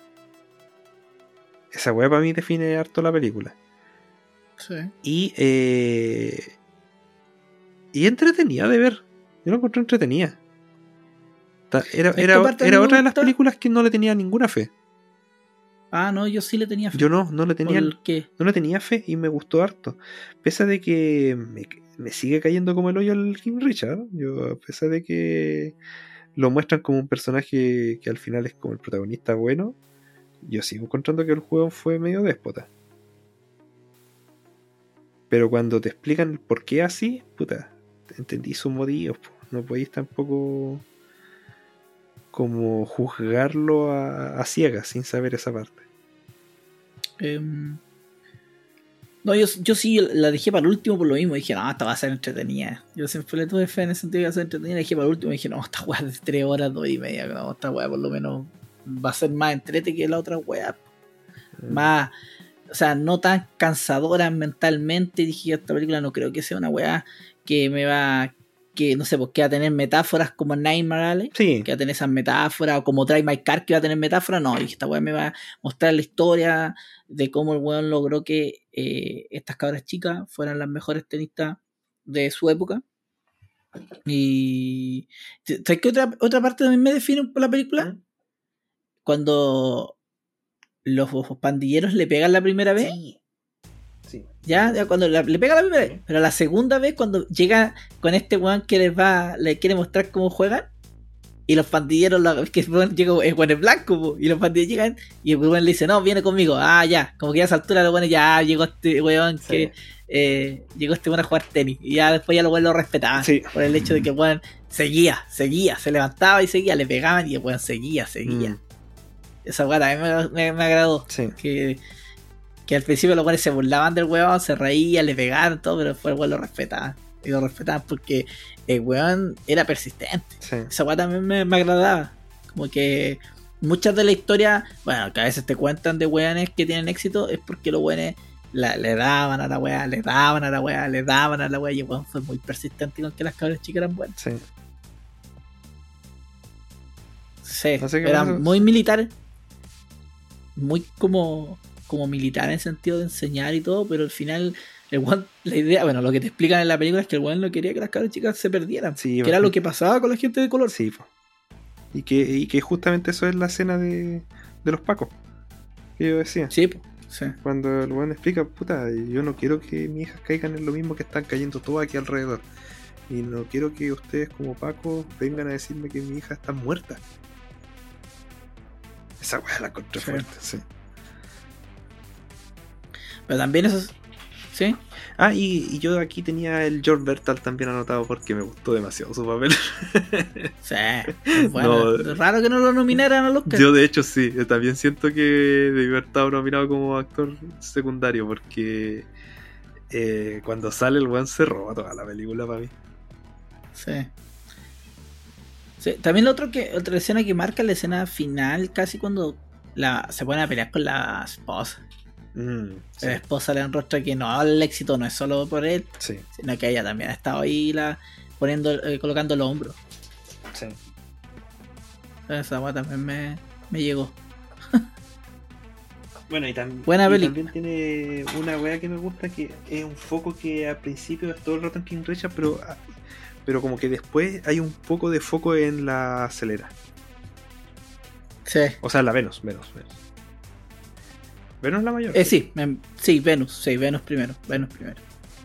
Esa weá para mí define harto la película. Sí. Y eh, y entretenida de ver. Yo lo encontré entretenida. Ta- Era, Esta era, parte a mí era me otra de las gusta. películas que no le tenía ninguna fe. Ah, no, yo sí le tenía fe. Yo no, no le tenía, ¿Por qué? no le tenía fe y me gustó harto. Pese a de que me, me sigue cayendo como el hoyo al King Richard. Yo, a pesar de que lo muestran como un personaje que al final es como el protagonista bueno, yo sigo encontrando que el juego fue medio déspota. Pero cuando te explican el por qué así, puta, entendí sus motivos. Po. No podéis tampoco como juzgarlo a, a ciegas sin saber esa parte. Em, no, yo, yo sí la dejé para el último por lo mismo. Dije, no, esta va a ser entretenida. Yo siempre le tuve fe en ese sentido que iba a ser entretenida. La dejé para el último y dije, no, esta weá de tres horas, dos y media. No, esta weá por lo menos va a ser más entrete que la otra weá. Mm. Más, o sea, no tan cansadora mentalmente. Dije, esta película no creo que sea una weá que me va, que no sé, pues que va a tener metáforas como Nightmare Alley. Sí, Que va a tener esas metáforas, o como Drive My Car que va a tener metáforas. No, y esta weá me va a mostrar la historia de cómo el weón logró que eh, estas cabras chicas fueran las mejores tenistas de su época. Y ¿sabes qué otra, otra parte también me define por la película? ¿Mm? Cuando los pandilleros le pegan la primera vez. Sí. Sí. Ya, ya cuando la- le pega la primera vez, pero la segunda vez cuando llega con este weón que les va, le quiere mostrar cómo juegan, y los pandilleros, lo, que el weón llega, es weón es blanco, po, y los pandilleros llegan, y el weón le dice, no, viene conmigo, ah, ya, como que ya a esa altura los weones ya, ah, llegó este weón Sí. que, eh, llegó este weón a jugar tenis, y ya después ya los weones lo respetaban, Sí. por el hecho de que el weón seguía, seguía, se levantaba y seguía, le pegaban, y el weón seguía, seguía. Mm, Esa weá también me, me, me agradó. sí. Que, que al principio los weones se burlaban del weón, se reían, le pegaban todo, pero después el weón lo respetaban. Y lo respetaban porque el weón era persistente. Sí. Esa weá también me, me agradaba. Como que muchas de la historia, bueno, que a veces te cuentan de weones que tienen éxito, es porque los weones la- le daban a la weá, le daban a la weá, le daban a la weá, y el weón fue muy persistente con que las cabras chicas eran buenas. Sí. Sí, Así que era por eso- muy militar. Muy como, como militar en el sentido de enseñar y todo, pero al final, el weón, la idea, bueno, lo que te explican en la película es que el weón no quería que las cabras chicas se perdieran. Sí, que bueno. era lo que pasaba con la gente de color. Sí, po. Y que, y que justamente eso es la escena de, de los pacos. Que yo decía. Sí, po, sí. Cuando el weón explica, puta, yo no quiero que mis hijas caigan en lo mismo que están cayendo todas aquí alrededor. Y no quiero que ustedes como Paco vengan a decirme que mi hija está muerta. Esa weá la encontré Sí. fuerte, sí. Pero también eso es- ¿Sí? Ah, y, y yo aquí tenía el George Bertal también anotado porque me gustó demasiado su papel. Sí. Es bueno. No. Raro que no lo nominaran al Oscar. Yo de hecho sí, también siento que debe haber estado nominado como actor secundario porque eh, cuando sale el weón se roba toda la película para mí. Sí. Sí. También la otra que otra escena que marca la escena final, casi cuando la, se ponen a pelear con la esposa. Mm, sí. La esposa le enrostra que no, el éxito no es solo por él, Sí. sino que ella también ha estado ahí la, poniendo, eh, colocando los hombros. Sí. Esa weá también me, me llegó. Bueno, y, tam- Buena y peli. también tiene una weá que me gusta que es un foco que al principio es todo el rato en King Richard, pero, pero como que después hay un poco de foco en la acelera. Sí. O sea, la Venus, Venus, Venus. Venus la mayor. Eh, sí, me- sí, Venus, sí, Venus primero, Venus primero.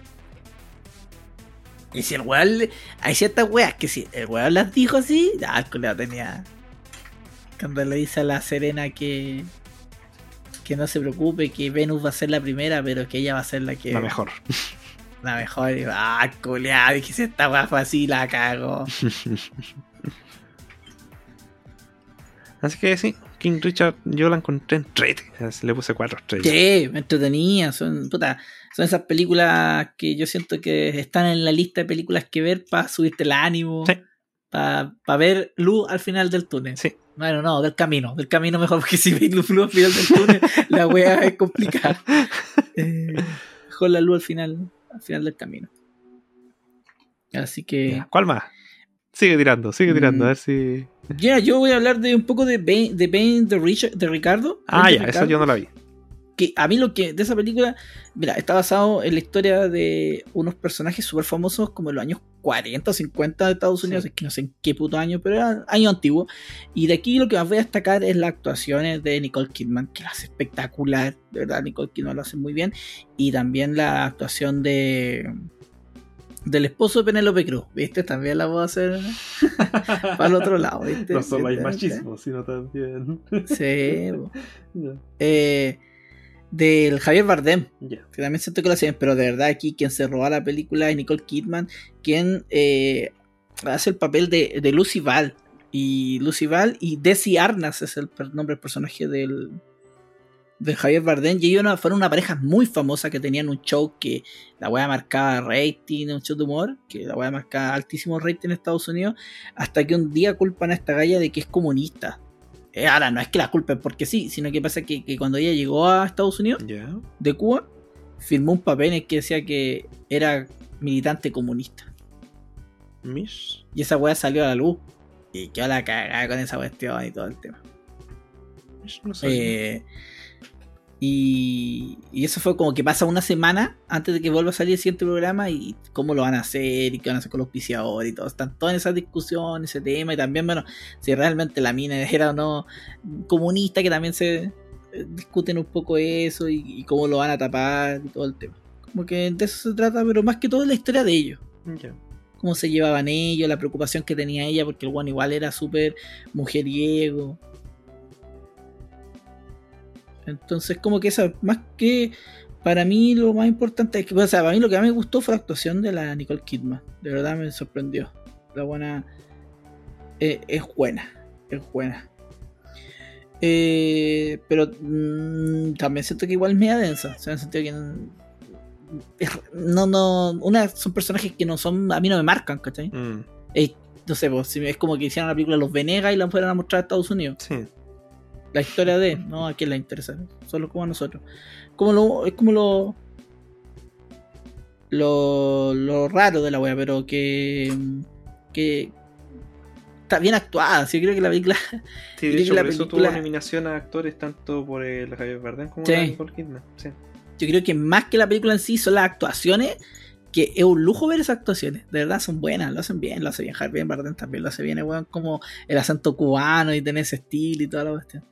Y si el weón, le- hay ciertas weas que si el weón las dijo así, ya el culiao tenía. Cuando le dice a la Serena que que no se preocupe, que Venus va a ser la primera, pero que ella va a ser la que La mejor. la mejor. Y digo, ah, culiao, dije si esta wea fue así, la cago. Así que sí, King Richard yo la encontré en trete. Le puse cuatro estrellas. Sí, me entretenía, son, puta, son esas películas que yo siento que están en la lista de películas que ver para subirte el ánimo, Sí. para pa ver luz al final del túnel. Sí. Bueno, no, del camino, del camino mejor, porque si veis luz al final del túnel, la wea es complicada. Eh, mejor la luz al final, al final del camino. Así que... Ya, ¿cuál más? Sigue tirando, sigue tirando, Mm. a ver si... Ya, yo voy a hablar de un poco de Bane, de, Bane de, Richard, de Ricardo. Ah, Bane de ya, esa Ricardo. yo no la vi. Que a mí lo que de esa película, mira, está basado en la historia de unos personajes súper famosos como en los años cuarenta o cincuenta de Estados Unidos, Sí. es que no sé en qué puto año, pero era año antiguo. Y de aquí lo que más voy a destacar es las actuaciones de Nicole Kidman, que lo hace espectacular, de verdad, Nicole Kidman lo hace muy bien. Y también la actuación de del esposo de Penélope Cruz, ¿viste? También la voy a hacer para el otro lado, ¿viste? No solo hay ¿Viste? machismo, sino también... Sí, bo. Ya. eh, del Javier Bardem, Ya. que también siento que lo hacen, pero de verdad aquí quien se roba la película es Nicole Kidman, quien eh, hace el papel de, de Lucy Val. Y Lucy Val y Desi Arnaz es el per- nombre del personaje del, del Javier Bardem. Y ellos no- fueron una pareja muy famosa que tenían un show que la wea marcaba rating, un show de humor, que la wea marcaba altísimo rating en Estados Unidos, hasta que un día culpan a esta galla de que es comunista. Eh, ahora, no es que la culpen porque sí, sino que pasa que, que cuando ella llegó a Estados Unidos, Ya. de Cuba, firmó un papel en el que decía que era militante comunista. Mish. Y esa weá salió a la luz. Y quedó la cagada con esa cuestión y todo el tema. Mish no sabía. Eh, y, y eso fue como que pasa una semana antes de que vuelva a salir el siguiente programa y cómo lo van a hacer y qué van a hacer con los auspiciadores y todo. Están todas esas discusiones, ese tema y también, bueno, si realmente la mina era o no comunista, que también se eh, discuten un poco eso y, y cómo lo van a tapar y todo el tema. Como que de eso se trata, pero más que todo es la historia de ellos. Ya. Cómo se llevaban ellos, la preocupación que tenía ella, porque el one igual era súper mujeriego. Entonces, como que esa, más que para mí lo más importante es que, o sea, para mí lo que más me gustó fue la actuación de la Nicole Kidman. De verdad me sorprendió. La buena eh, es buena, es buena. Eh, pero mmm, también siento que igual es media densa. O sea, en el sentido que no, no, una son personajes que no son, a mí no me marcan, ¿cachai? Mm, Eh, no sé, pues, si es como que hicieran la película Los Venegas y la fueran a mostrar a Estados Unidos. sí. La historia de, no, a quién le interesa, solo como a nosotros. Como lo, es como lo, lo, lo raro de la wea, pero que, que está bien actuada. Sí, yo creo que la película, Sí, Creo de que hecho, la por eso película- tuvo nominación a actores tanto por el Javier Bardem como Sí. la Nicole Kidman. Sí. yo creo que más que la película en sí son las actuaciones, que es un lujo ver esas actuaciones. De verdad son buenas, lo hacen bien, lo hace bien Javier Bardem también lo hace bien, es weón, como el acento cubano y tener ese estilo y toda la cuestión.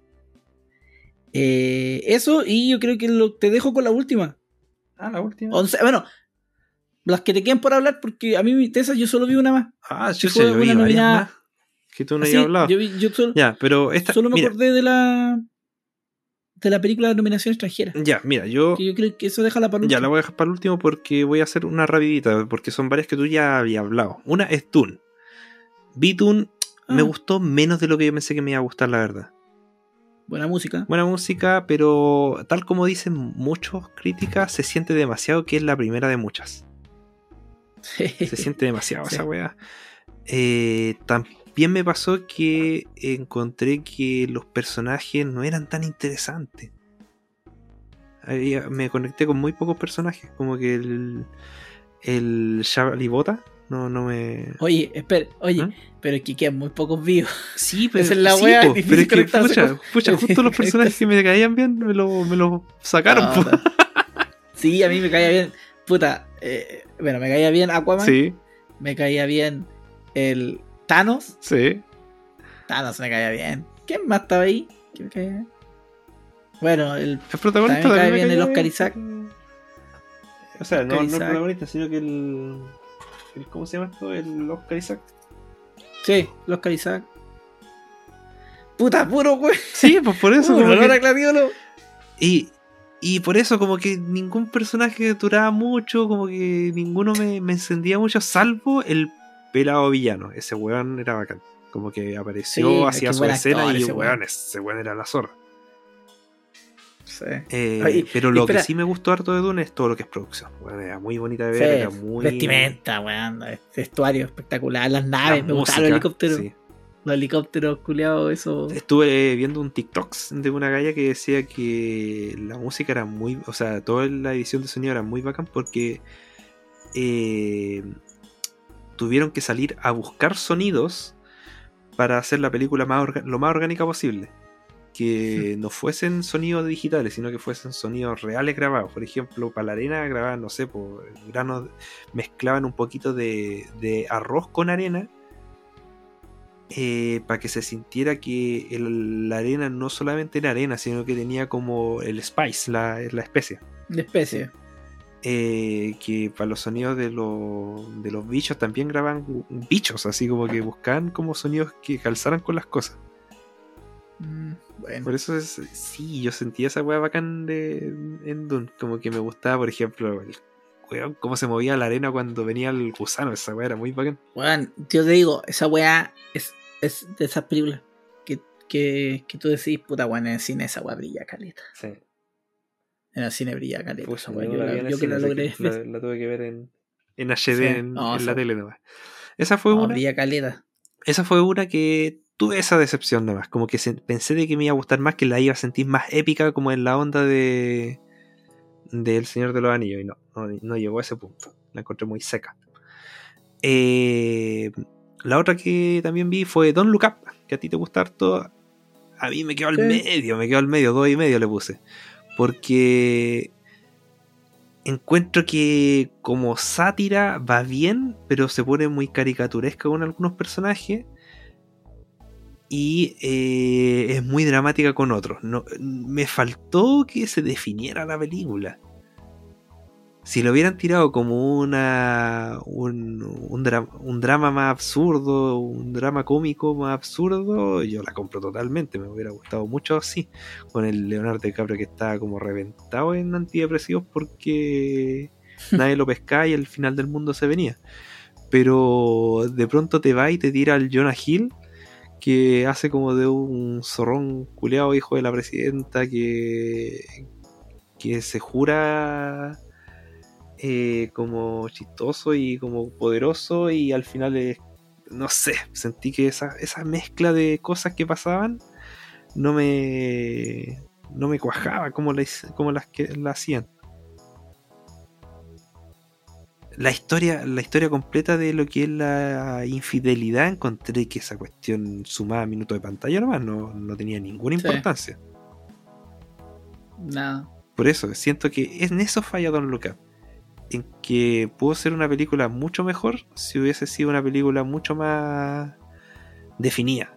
Eh, eso, y yo creo que lo, te dejo con la última. Ah, la última. O sea, bueno, las que te queden por hablar, porque a mí de esas yo solo vi una más. Ah, que yo fue sé, yo vi una varias nominada- más que tú no Así, habías hablado. yo, vi- yo solo, Ya, pero esta, solo me mira, acordé de la de la película de nominación extranjera. Ya, mira, yo... Que yo creo que eso déjala para el Ya, último. la voy a dejar para el último porque voy a hacer una rapidita, porque son varias que tú ya habías hablado. Una es Dune. Vi Dune, Ah. me gustó menos de lo que yo pensé que me iba a gustar, la verdad. Buena música. Buena música, pero tal como dicen muchos críticas, se siente demasiado que es la primera de muchas. Se siente demasiado Sí. esa weá. Eh, también me pasó que encontré que los personajes no eran tan interesantes. Había- me conecté con muy pocos personajes, como que el el Shabalibota no, no me... Oye, espera, oye, ¿Mm? pero es que quedan muy pocos vivos. Sí, pero, Esa es la sí, wea, po, difícil pero es que conectarse pucha, con- pucha, justo los personajes que me caían bien me lo, me lo sacaron. No, po. no. Sí, a mí me caía bien. Puta, eh, bueno, me caía bien Aquaman. Sí, Me caía bien el Thanos. sí. Thanos me caía bien. ¿Quién más estaba ahí? ¿Quién me caía bien? Bueno, el El protagonista También me cae también bien me el caía Oscar Isaac. O sea, no, Oscar no el Isaac. protagonista, sino que el, el... ¿Cómo se llama esto? El Oscar Isaac. sí, el Oscar Isaac. Puta, puro güey. Sí, pues por eso. Puro como olor que- a gladiolo. y, y por eso como que ningún personaje duraba mucho, como que ninguno me, me encendía mucho, salvo el pelado villano. Ese weón era bacán. Como que apareció, Sí, es hacía que su buen escena actor y ese weón, weón. ese weón era la zorra. Sí. Eh, Oye, pero lo espera. que sí me gustó harto de Dune es todo lo que es producción. Bueno, era muy bonita de Sí, ver, era muy... vestimenta, weón. Vestuario espectacular. Las naves, la me gustaban los música, helicópteros. sí. Los helicópteros, culiados, eso. Estuve viendo un TikTok de una galla que decía que la música era muy... O sea, toda la edición de sonido era muy bacán porque eh, tuvieron que salir a buscar sonidos para hacer la película más orga- lo más orgánica posible. Que no fuesen sonidos digitales, sino que fuesen sonidos reales grabados. Por ejemplo, para la arena grababan, no sé, por granos, mezclaban un poquito de, de arroz con arena. Eh, para que se sintiera que el- la arena no solamente era arena, sino que tenía como el spice, la, la especia. De especie. Eh, que para los sonidos de, los de los bichos también graban bichos, así como que buscaban como sonidos que calzaran con las cosas. Mm, bueno. Por eso es, sí, yo sentía esa weá bacán de, en Dune. Como que me gustaba, por ejemplo, el weón, cómo se movía la arena cuando venía el gusano. Esa weá era muy bacán. Weón, yo te digo, esa weá es, es de esas películas que, que, que tú decís, puta weón, en el cine esa weá brilla caleta. Sí. En el cine brilla caleta. Pues, esa yo weá, no yo la la- vi en el yo que la cine, logré así que ver. la, la tuve que ver en, en H D Sí. en, No, en sí. la tele nomás. Esa fue No, una. brilla caleta. Esa fue una que tuve esa decepción nomás. Como que se- pensé de que me iba a gustar más, que la iba a sentir más épica, como en la onda de del Señor de los Anillos. Y no, no, no llegó a ese punto. La encontré muy seca. Eh, la otra que también vi fue Don't Look Up, que a ti te gusta harto. A mí me quedó al Sí. medio, me quedó al medio, dos y medio le puse. Porque encuentro que como sátira va bien, pero se pone muy caricaturesca con algunos personajes. Y eh, es muy dramática con otros. No, me faltó que se definiera la película. Si lo hubieran tirado como una un, un, dra- un drama más absurdo, un drama cómico más absurdo, yo la compro totalmente. Me hubiera gustado mucho así, con el Leonardo DiCaprio que estaba como reventado en antidepresivos porque nadie lo pescaba y el final del mundo se venía. Pero de pronto te va y te tira al Jonah Hill, que hace como de un zorrón culeado hijo de la presidenta que, que se jura eh, como chistoso y como poderoso, y al final es, no sé, sentí que esa, esa mezcla de cosas que pasaban no me no me cuajaba como, la, como las que la hacían. La historia, la historia completa de lo que es la infidelidad, encontré que esa cuestión sumada a minutos de pantalla nomás no, no tenía ninguna Sí. importancia. Nada. Por eso, siento que en eso falla Don't Look Up. En que pudo ser una película mucho mejor si hubiese sido una película mucho más definida.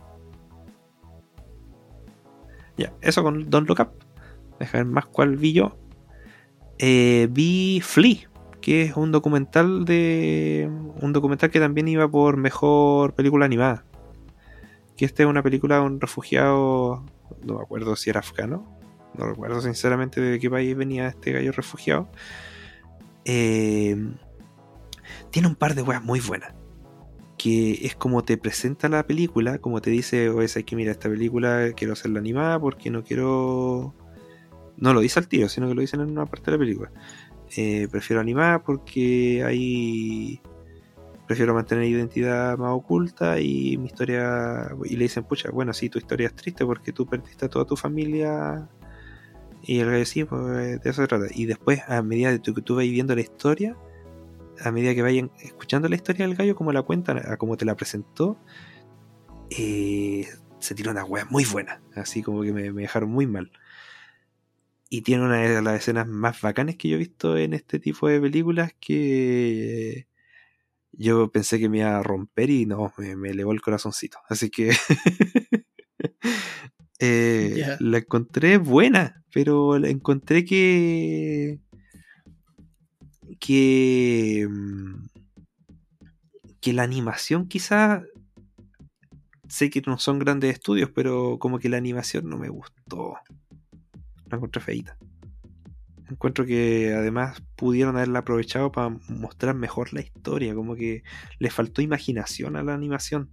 Ya, eso con Don't Look Up. Deja ver más cuál vi yo. Eh, vi Flea, que es un documental de. Un documental que también iba por mejor película animada. Que esta es una película de un refugiado. No me acuerdo si era afgano. no recuerdo sinceramente de qué país venía este gallo refugiado. Eh, tiene un par de weas muy buenas. Que es como te presenta la película, como te dice, oye, es que mira, esta película quiero hacerla animada porque no quiero... No lo dice al tiro, sino que lo dicen en una parte de la película. Eh, prefiero animar porque ahí prefiero mantener identidad más oculta y mi historia, y le dicen, pucha, bueno, sí, tu historia es triste porque tú perdiste a toda tu familia, y el gallo sí, pues de eso se trata. Y después, a medida de que tú vas viendo la historia, a medida que vayan escuchando la historia del gallo, como la cuentan, a como te la presentó, eh, se tiró una wea muy buena, así como que me, me dejaron muy mal. Y tiene una de las escenas más bacanas que yo he visto en este tipo de películas, que yo pensé que me iba a romper y no, me, me elevó el corazoncito. Así que eh, Yeah. la encontré buena, pero la encontré que que que la animación quizás, sé que no son grandes estudios, pero como que la animación no me gustó. La encontré feíta. Encuentro que además pudieron haberla aprovechado para mostrar mejor la historia, como que les faltó imaginación a la animación.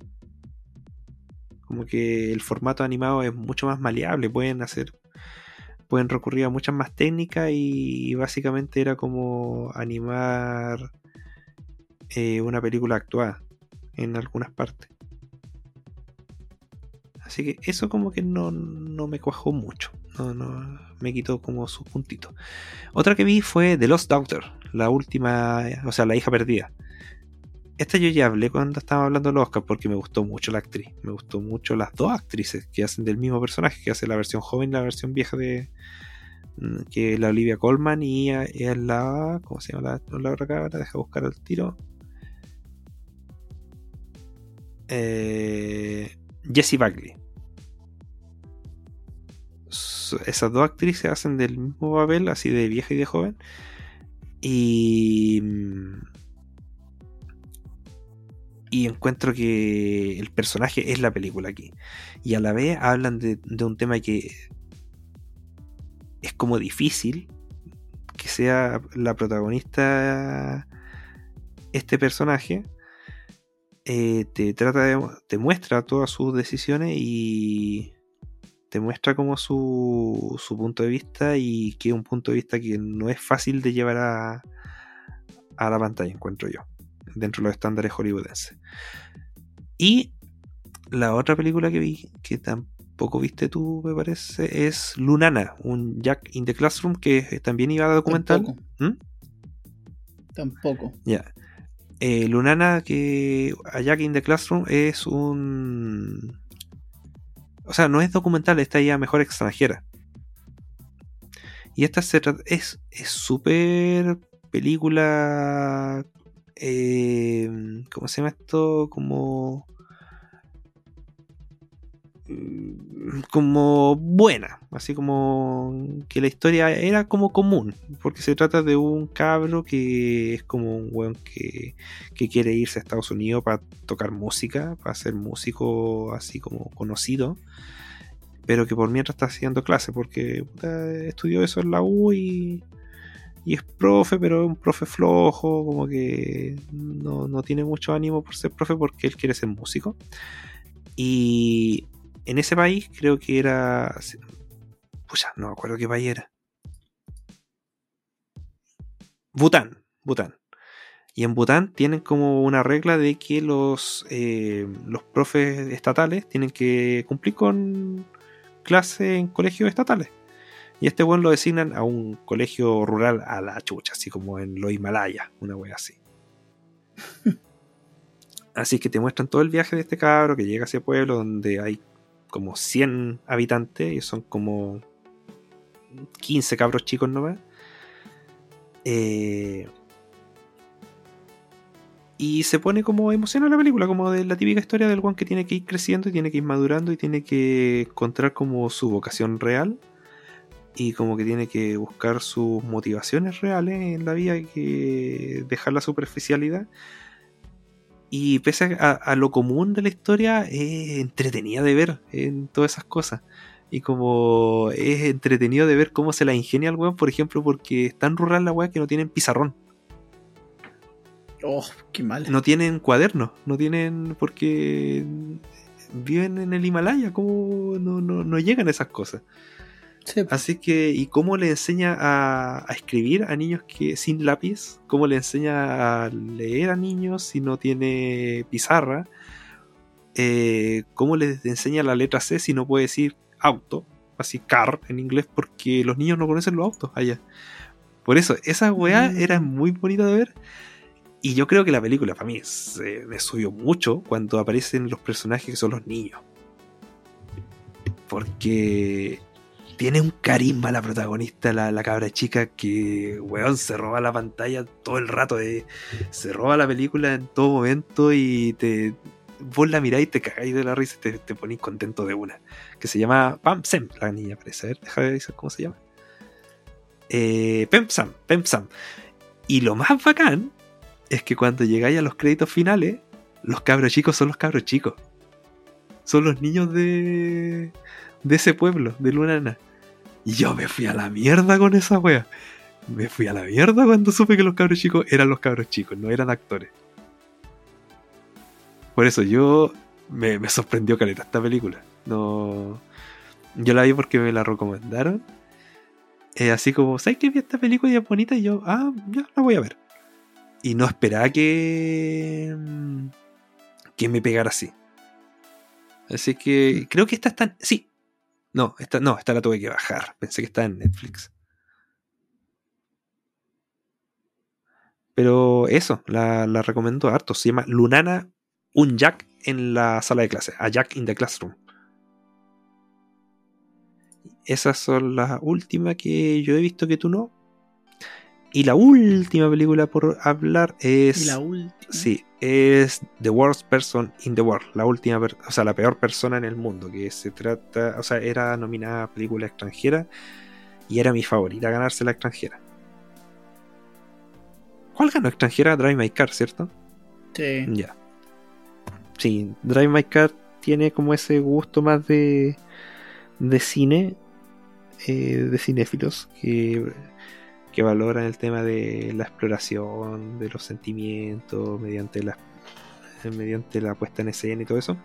Como que el formato animado es mucho más maleable, pueden hacer, pueden recurrir a muchas más técnicas y básicamente era como animar eh, una película actuada en algunas partes. Así que eso como que no, no me cuajó mucho. No, no, me quitó como sus puntitos. Otra que vi fue The Lost Daughter, la última, o sea, la hija perdida. Esta yo ya hablé cuando estaba hablando de los Oscars porque me gustó mucho la actriz. Me gustó mucho las dos actrices que hacen del mismo personaje, que hace la versión joven y la versión vieja de... que es la Olivia Colman y es la... ¿cómo se llama la, la otra cabra? Deja buscar el tiro. Eh, Jessie Buckley. Esas dos actrices hacen del mismo papel, así de vieja y de joven. Y... y encuentro que el personaje es la película aquí. Y a la vez hablan de, de un tema que es como difícil que sea la protagonista este personaje. Eh, te trata de, te muestra todas sus decisiones y te muestra como su, su punto de vista, y que es un punto de vista que no es fácil de llevar a, a la pantalla, encuentro yo, dentro de los estándares hollywoodenses. Y la otra película que vi, que tampoco viste tú, me parece, es Lunana, un Jack in the Classroom, que también iba a documental. Tampoco. ¿Mm? Tampoco. Ya. Yeah. Eh, Lunana, que a Jack in the Classroom es un... o sea, no es documental, esta ya mejor extranjera. Y esta se trata, es súper película... Eh, ¿cómo se llama esto? Como... como buena, así como que la historia era como común, porque se trata de un cabro que es como un weón que, que quiere irse a Estados Unidos para tocar música, para ser músico así como conocido, pero que por mientras está haciendo clases, porque puta, estudió eso en la U y, y es profe, pero es un profe flojo, como que no, no tiene mucho ánimo por ser profe porque él quiere ser músico. Y en ese país creo que era... pucha, no me acuerdo qué país era. Bután, Bután. Y en Bután tienen como una regla de que los, eh, los profes estatales tienen que cumplir con clases en colegios estatales. Y este buen lo designan a un colegio rural a la chucha, así como en los Himalayas, una wea así. Así que te muestran todo el viaje de este cabro que llega a ese pueblo donde hay como cien habitantes y son como quince cabros chicos nomás. Eh, y se pone como emocional la película, como de la típica historia del guan que tiene que ir creciendo y tiene que ir madurando y tiene que encontrar como su vocación real y como que tiene que buscar sus motivaciones reales en la vida y que dejar la superficialidad. Y pese a, a lo común de la historia, es entretenida de ver en todas esas cosas. Y como es entretenido de ver cómo se la ingenia el weón, por ejemplo, porque es tan rural la weá que no tienen pizarrón. Oh, qué mal. No tienen cuadernos, no tienen, porque viven en el Himalaya, como no, no, no llegan a esas cosas. Sí. Así que, ¿y cómo le enseña a, a escribir a niños que sin lápiz? ¿Cómo le enseña a leer a niños si no tiene pizarra? Eh, ¿Cómo les enseña la letra C si no puede decir auto? Así car en inglés, porque los niños no conocen los autos allá. Por eso, esa weá Mm. era muy bonita de ver. Y yo creo que la película para mí se me subió mucho cuando aparecen los personajes que son los niños. Porque tiene un carisma la protagonista, la, la cabra chica, que weón se roba la pantalla todo el rato. Eh. Se roba la película en todo momento y te vos la miráis y te cagáis de la risa y te, te ponís contento de una. Que se llama Pam Sem, la niña parece. A ver, deja de decir cómo se llama. Eh, Pem Sam, Pem Sam. Y lo más bacán es que cuando llegáis a los créditos finales, los cabros chicos son los cabros chicos. Son los niños de, de ese pueblo, de Lunana. Y yo me fui a la mierda con esa wea. Me fui a la mierda cuando supe que los cabros chicos eran los cabros chicos, no eran actores. Por eso yo me, me sorprendió caleta esta película. No, yo la vi porque me la recomendaron. Eh, así como, ¿sabes que vi esta película y es bonita? Y yo, ah, ya la voy a ver. Y no esperaba que que me pegara así. Así que creo que esta está... Sí. No, esta, no, esta la tuve que bajar. Pensé que estaba en Netflix. Pero eso, la, la recomiendo harto. Se llama Lunana, un Jack en la sala de clase. A Jack in the Classroom. Esas son las últimas que yo he visto que tú no. Y la última película por hablar es... ¿Y la última? Sí, es The Worst Person in the World. La última, per- o sea, la peor persona en el mundo. Que se trata, o sea, era nominada a película extranjera y era mi favorita ganarse la extranjera. ¿Cuál ganó extranjera? Drive My Car, ¿cierto? Sí. Ya. Sí, Drive My Car tiene como ese gusto más de de cine, eh, de cinéfilos que que valoran el tema de la exploración de los sentimientos mediante la mediante la puesta en escena y todo eso.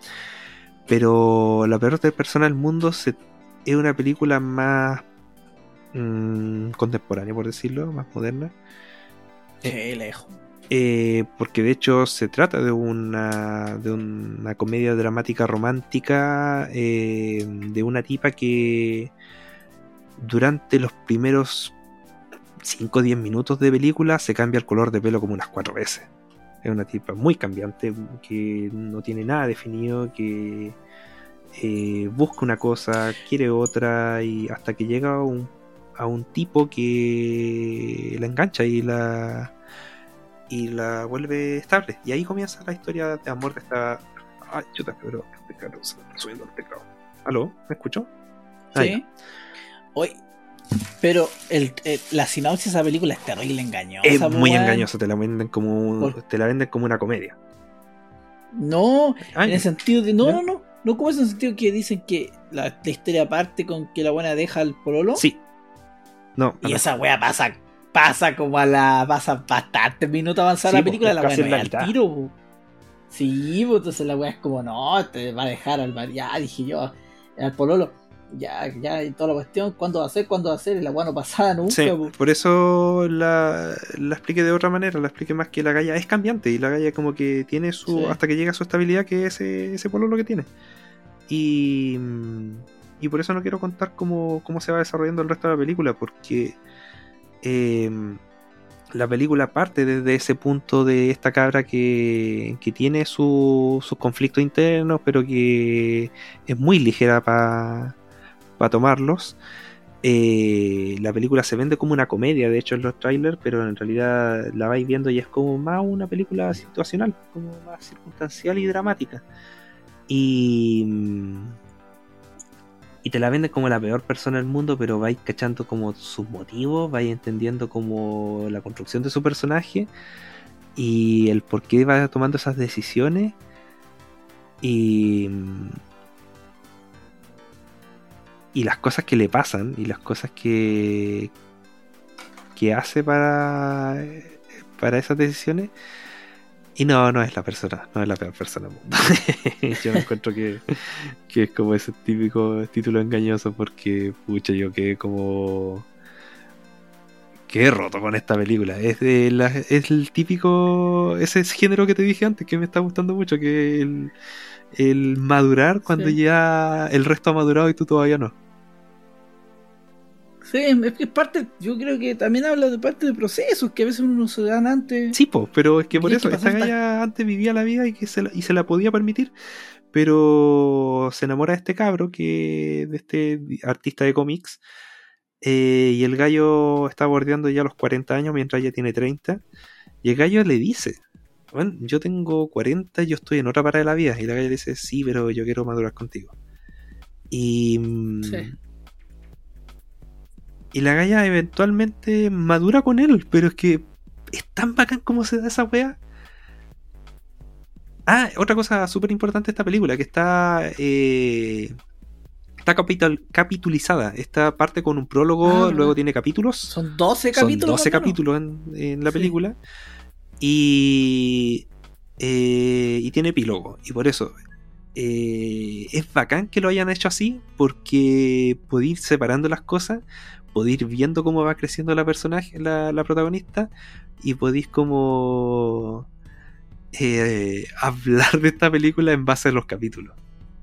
Pero La peor persona del mundo se, es una película más mmm, contemporánea, por decirlo, más moderna. Sí, lejos. Eh, porque de hecho se trata de una de una comedia dramática romántica eh, de una tipa que durante los primeros cinco o diez minutos de película se cambia el color de pelo como unas cuatro veces. Es una tipa muy cambiante, que no tiene nada definido, que eh, busca una cosa, quiere otra, y hasta que llega a un, a un tipo que la engancha y la y la vuelve estable. Y ahí comienza la historia de amor de esta... Ay, chuta, pero este carro se me está subiendo el teclado. ¿Aló? ¿Me escuchó? Ah, Sí. Hoy... Pero el, el, la sinopsis de esa película es terrible engañosa. Es muy weón. engañosa, te la venden como ¿Por? te la venden como una comedia. No, Ay, en el sentido de. No, ¿ya? no, no. No como es en el sentido que dicen que la, la historia parte con que la buena deja al pololo. Sí. No. Y no. esa wea pasa. Pasa como a la. Pasa bastante minutos avanzada Sí, la película, pues, la casi wea en no la es al mitad. tiro. Po. Sí, pues entonces la wea es como, no, te va a dejar al mar. Ya dije yo, al pololo. Ya, ya, y toda la cuestión, ¿cuándo va a ser? ¿Cuándo va a ser? Y la weá no pasaba nunca, Sí, po. por eso la, la expliqué de otra manera, la expliqué más que la galla es cambiante y la galla como que tiene su... Sí. hasta que llega a su estabilidad, que es ese, ese pololo que tiene. Y, y por eso no quiero contar cómo, cómo se va desarrollando el resto de la película, porque eh, la película parte desde ese punto de esta cabra que, que tiene su, sus conflictos internos, pero que es muy ligera para pa tomarlos. Eh, la película se vende como una comedia, de hecho en los trailers, pero en realidad la vais viendo y es como más una película situacional, como más circunstancial y dramática. Y, y te la venden como la peor persona del mundo, pero vais cachando como sus motivos, vais entendiendo como la construcción de su personaje y el por qué va tomando esas decisiones. Y y las cosas que le pasan y las cosas que que hace para para esas decisiones. Y no, no es la persona, no es la peor persona del mundo. Yo me encuentro que, que es como ese típico título engañoso, porque pucha, yo quedé como quedé roto con esta película. Es de la, es el típico, ese género que te dije antes que me está gustando mucho, que el, el madurar cuando Sí. ya el resto ha madurado y tú todavía no. Sí, es que es parte, yo creo que también habla de parte de procesos que a veces uno se dan antes. Sí, po, pero es que por Y hay eso que esta pasar galla antes vivía la vida y que se la, y se la podía permitir, pero se enamora de este cabro, que de este artista de cómics, eh, y el gallo está bordeando ya los cuarenta años mientras ella tiene treinta, y el gallo le dice, bueno, yo tengo cuarenta, yo estoy en otra parada de la vida, y la galla le dice, sí, pero yo quiero madurar contigo. Y Sí. y la galla eventualmente madura con él, pero es que es tan bacán como se da esa wea. Ah, otra cosa súper importante de esta película, que está eh, está capital, capitulizada. Esta parte con un prólogo, Ah, luego ¿verdad? tiene capítulos. Son doce Son capítulos. doce más o menos. capítulos en, en la Sí. película. Y, eh, y tiene epílogo. Y por eso eh, es bacán que lo hayan hecho así, porque podéis ir separando las cosas, podéis ir viendo cómo va creciendo la personaje, la, la protagonista, y podéis como eh, hablar de esta película en base a los capítulos.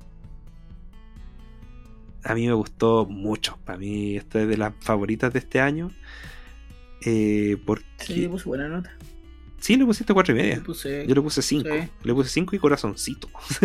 A mí me gustó mucho. Para mí esta es de las favoritas de este año. Eh, porque Sí, le puse buena nota. sí, le pusiste cuatro y media. Le puse... Yo le puse cinco. Sí. Le puse cinco y corazoncito.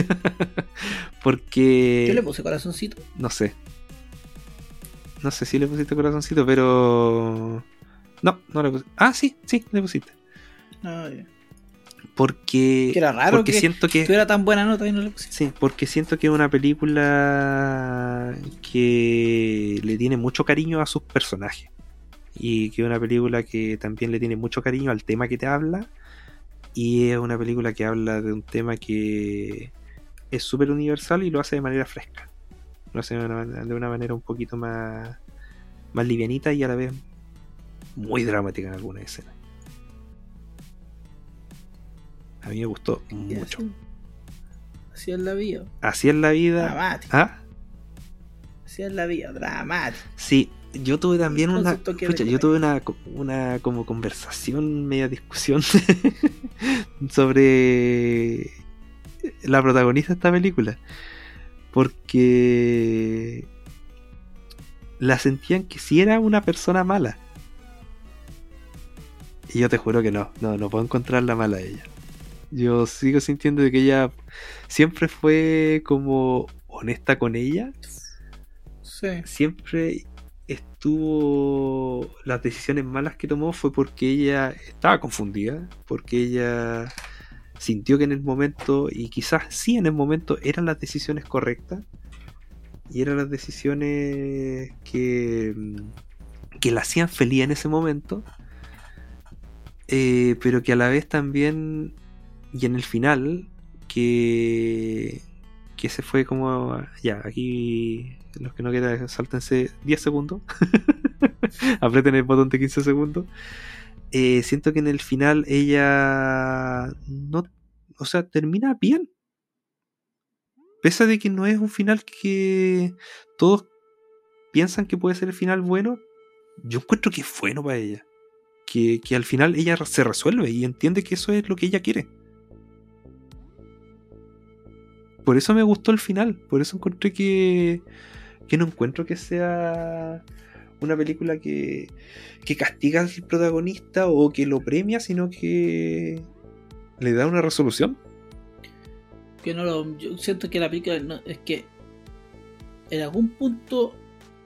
Porque Yo le puse corazoncito. no sé. No sé si le pusiste corazoncito, pero no, no le puse. Ah, sí, sí, le pusiste. No, ya. Porque Que era raro porque que siento que tuviera tan buena nota y no le puse. sí, porque siento que es una película que le tiene mucho cariño a sus personajes. Y que es una película que también le tiene mucho cariño al tema que te habla. Y es una película que habla de un tema que es súper universal y lo hace de manera fresca. Lo hace de una, de una manera un poquito más, más livianita y a la vez muy dramática en algunas escenas. A mí me gustó mucho. Así, así es la vida. Así es la vida. Dramático. ¿Ah? Así es la vida. Dramático. Sí, yo tuve también Con una. su toque de Pucha, yo comedia. tuve una, una como conversación, media discusión sobre la protagonista de esta película. Porque la sentían que sí era una persona mala. Y yo te juro que no, no, no puedo encontrar la mala de ella. Yo sigo sintiendo de que ella siempre fue como honesta con ella. Sí. Siempre estuvo, las decisiones malas que tomó fue porque ella estaba confundida, porque ella sintió que en el momento, y quizás sí en el momento, eran las decisiones correctas y eran las decisiones que que la hacían feliz en ese momento, eh, pero que a la vez también, y en el final, que que se fue como, ya, aquí los que no quieran, sáltense diez segundos, aprieten el botón de quince segundos. Eh, siento que en el final ella no, o sea, termina bien, pese de que no es un final que todos piensan que puede ser el final bueno. Yo encuentro que es bueno para ella, que, que al final ella se resuelve y entiende que eso es lo que ella quiere. Por eso me gustó el final, por eso encontré que que no encuentro que sea una película que, que castiga al protagonista o que lo premia, sino que le da una resolución. Que no lo, yo siento que la película no, es que en algún punto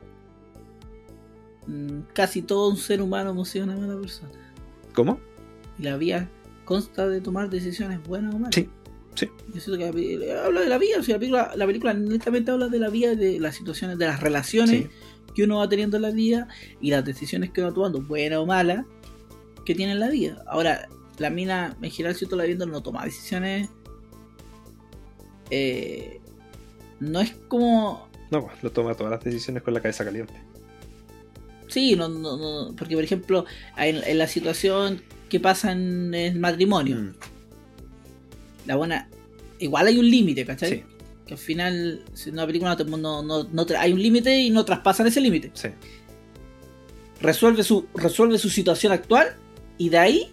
mmm, casi todo un ser humano hemos sido una mala persona. ¿Cómo? Y la vida consta de tomar decisiones buenas o malas. Sí, sí. Yo siento que la película habla de la vida, o sea, la película, la película netamente habla de la vida, de las situaciones, de las relaciones Sí. que uno va teniendo en la vida y las decisiones que uno va tomando, buenas o malas, que tiene en la vida. Ahora, la mina, en general, si tú la viendo, no toma decisiones. Eh, no es como No, pues, lo toma todas las decisiones con la cabeza caliente. Sí, no, no, no, porque por ejemplo, en, en la situación que pasa en el matrimonio, Mm. la buena, igual hay un límite, ¿cachai? Sí. Que al final, si en una película no, no, no, no tra- hay un límite y no traspasan ese límite. Sí. Resuelve su, resuelve su situación actual y de ahí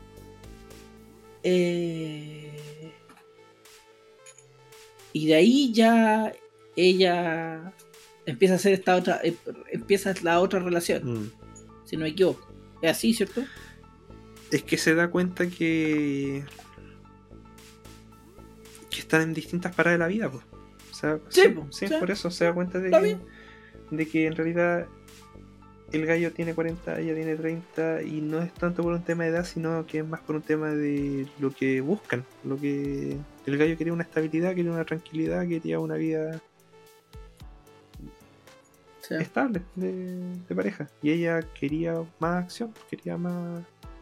eh, y de ahí ya ella empieza a hacer esta otra eh, empieza la otra relación, Mm. si no me equivoco. Es así, ¿cierto? Es que se da cuenta que que están en distintas paradas de la vida, pues. O sea, Sí, sí, po, sí, sí. por eso se da cuenta de Está que, bien. de que en realidad el gallo tiene cuarenta, ella tiene treinta, y no es tanto por un tema de edad, sino que es más por un tema de lo que buscan. Lo que el gallo quería una estabilidad, quería una tranquilidad, quería una vida Sí. estable de, de pareja, y ella quería más acción, quería más,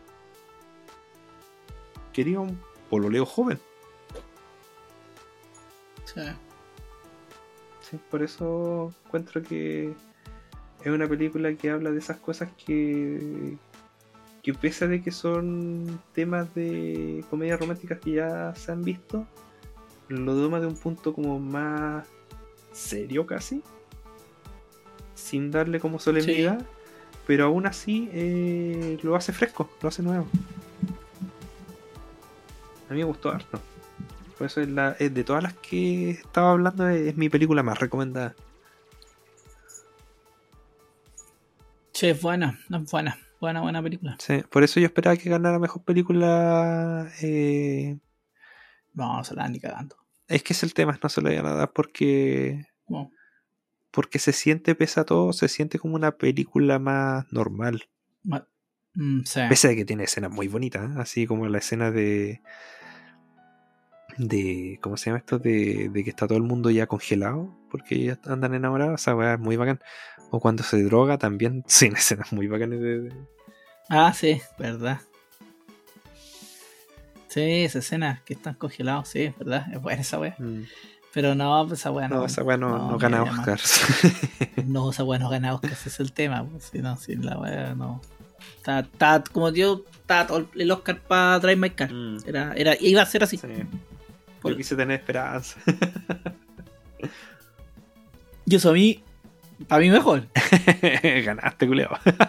quería un pololeo joven. Sí. Sí, por eso encuentro que es una película que habla de esas cosas que que pese de que son temas de comedias románticas que ya se han visto, lo toma de un punto como más serio casi, sin darle como solemnidad, sí. Pero aún así eh, lo hace fresco, lo hace nuevo. A mí me gustó harto. Por eso es la, es de todas las que estaba hablando, es, es mi película más recomendada. Sí, es buena, es buena, buena, buena película. Sí, por eso yo esperaba que ganara mejor película. Eh... No, no se la dan ni cagando. Es que es el tema, no se la iban a dar porque. No. Porque se siente, pese a todo, se siente como una película más normal. Ma- mm, sí. Pese a que tiene escenas muy bonitas, ¿eh? Así como la escena de. de ¿cómo se llama esto? De, de que está todo el mundo ya congelado porque ya andan enamorados. Esa weá es muy bacán. O cuando se droga también, sí, escenas muy bacanas de, de... Ah, sí, verdad. Sí, esa escena que están congelados, sí, es verdad, es buena esa weá. Mm. Pero no, esa weá no. No, esa weá no, no, no gana mira, Oscars. No, esa weá no gana Oscars, ese es el tema. Pues, si no, si la weá no. Está, está, como yo, está todo el Oscar para Drive My Car. Mm. Era, era, iba a ser así. Sí. Por... Yo quise tener esperanza. Y eso a mí, para mí mejor. Ganaste, culeo.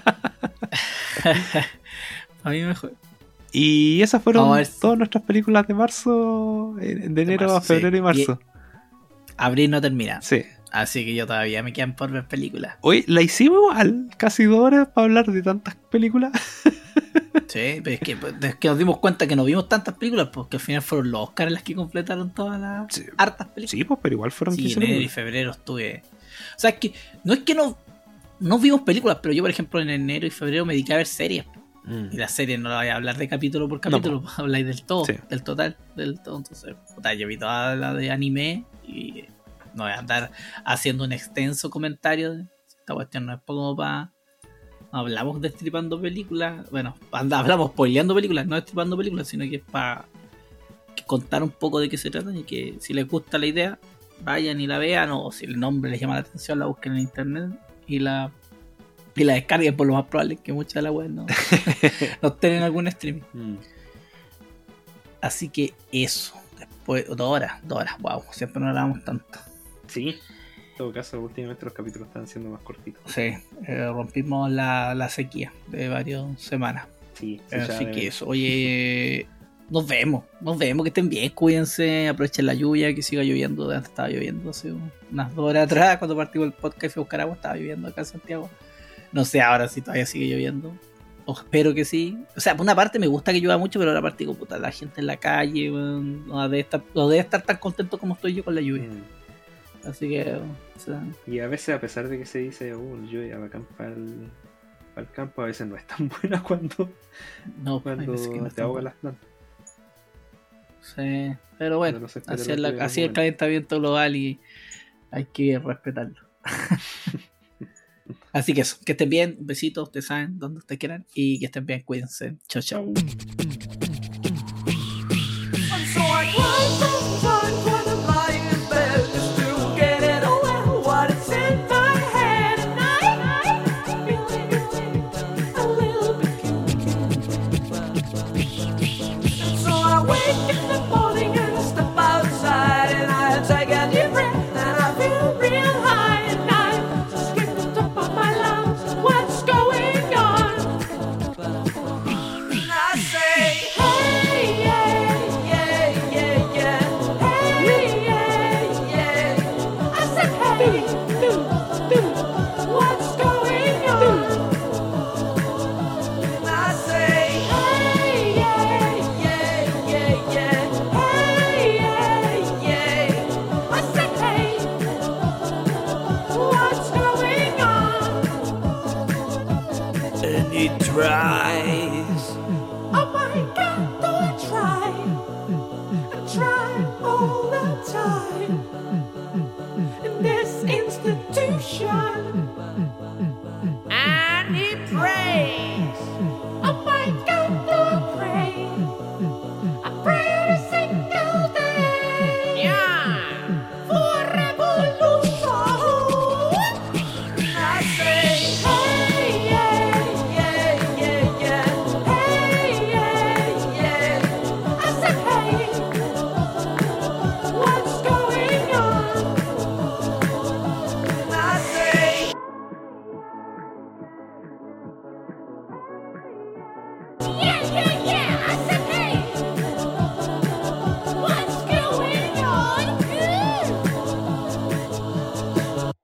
Para mí mejor. Y esas fueron no, es... todas nuestras películas de marzo, de enero marzo, a febrero sí. y marzo. Y abril no termina. Sí. Así que yo todavía me quedan por ver películas. Hoy la hicimos igual, casi dos horas para hablar de tantas películas. Sí, pero es que, es que nos dimos cuenta que no vimos tantas películas, porque al final fueron los Oscars las que completaron todas las sí. hartas películas. Sí, pues, pero igual fueron sí, enero y febrero estuve. O sea, es que no es que no, no vimos películas, pero yo, por ejemplo, en enero y febrero me dediqué a ver series. Mm. Y las series no las voy a hablar de capítulo por capítulo, no, habláis del todo, sí. del total, del todo. Entonces, puta, yo vi toda la de anime y no voy a andar haciendo un extenso comentario. Esta cuestión no es como para. No hablamos destripando películas. Bueno, hablamos spoileando películas, no destripando películas, sino que es para contar un poco de qué se trata y que si les gusta la idea, vayan y la vean, o si el nombre les llama la atención, la busquen en internet y la y la descarguen. Por lo más probable que muchas de las webs no, no estén en algún streaming. Mm. Así que eso. Después, dos horas, dos horas, wow, siempre no hablamos tanto. Sí, en todo caso, últimamente los capítulos están siendo más cortitos. Sí, eh, rompimos la, la sequía de varias semanas. Sí, sí, así que eso, oye, nos vemos, nos vemos, que estén bien, cuídense, aprovechen la lluvia, que siga lloviendo. Antes estaba lloviendo hace unas dos horas atrás, cuando partimos el podcast y fui a buscar agua, estaba lloviendo acá en Santiago. No sé ahora si todavía sigue lloviendo. O espero que sí. O sea, por una parte me gusta que llueva mucho, pero ahora parte digo, puta, la gente en la calle, bueno, no debe estar, no debe estar tan contento como estoy yo con la lluvia. Mm. Así que, o sea... Y a veces, a pesar de que se dice, uh, lluvia bacán para el, para el campo, a veces no es tan buena cuando, no, cuando no te ahogan las plantas. Sí, pero bueno, no así, es la, así es el calentamiento global y hay que respetarlo. Así que eso, que estén bien, besitos, ustedes saben donde ustedes quieran, y que estén bien, cuídense. Chao, chao. Right.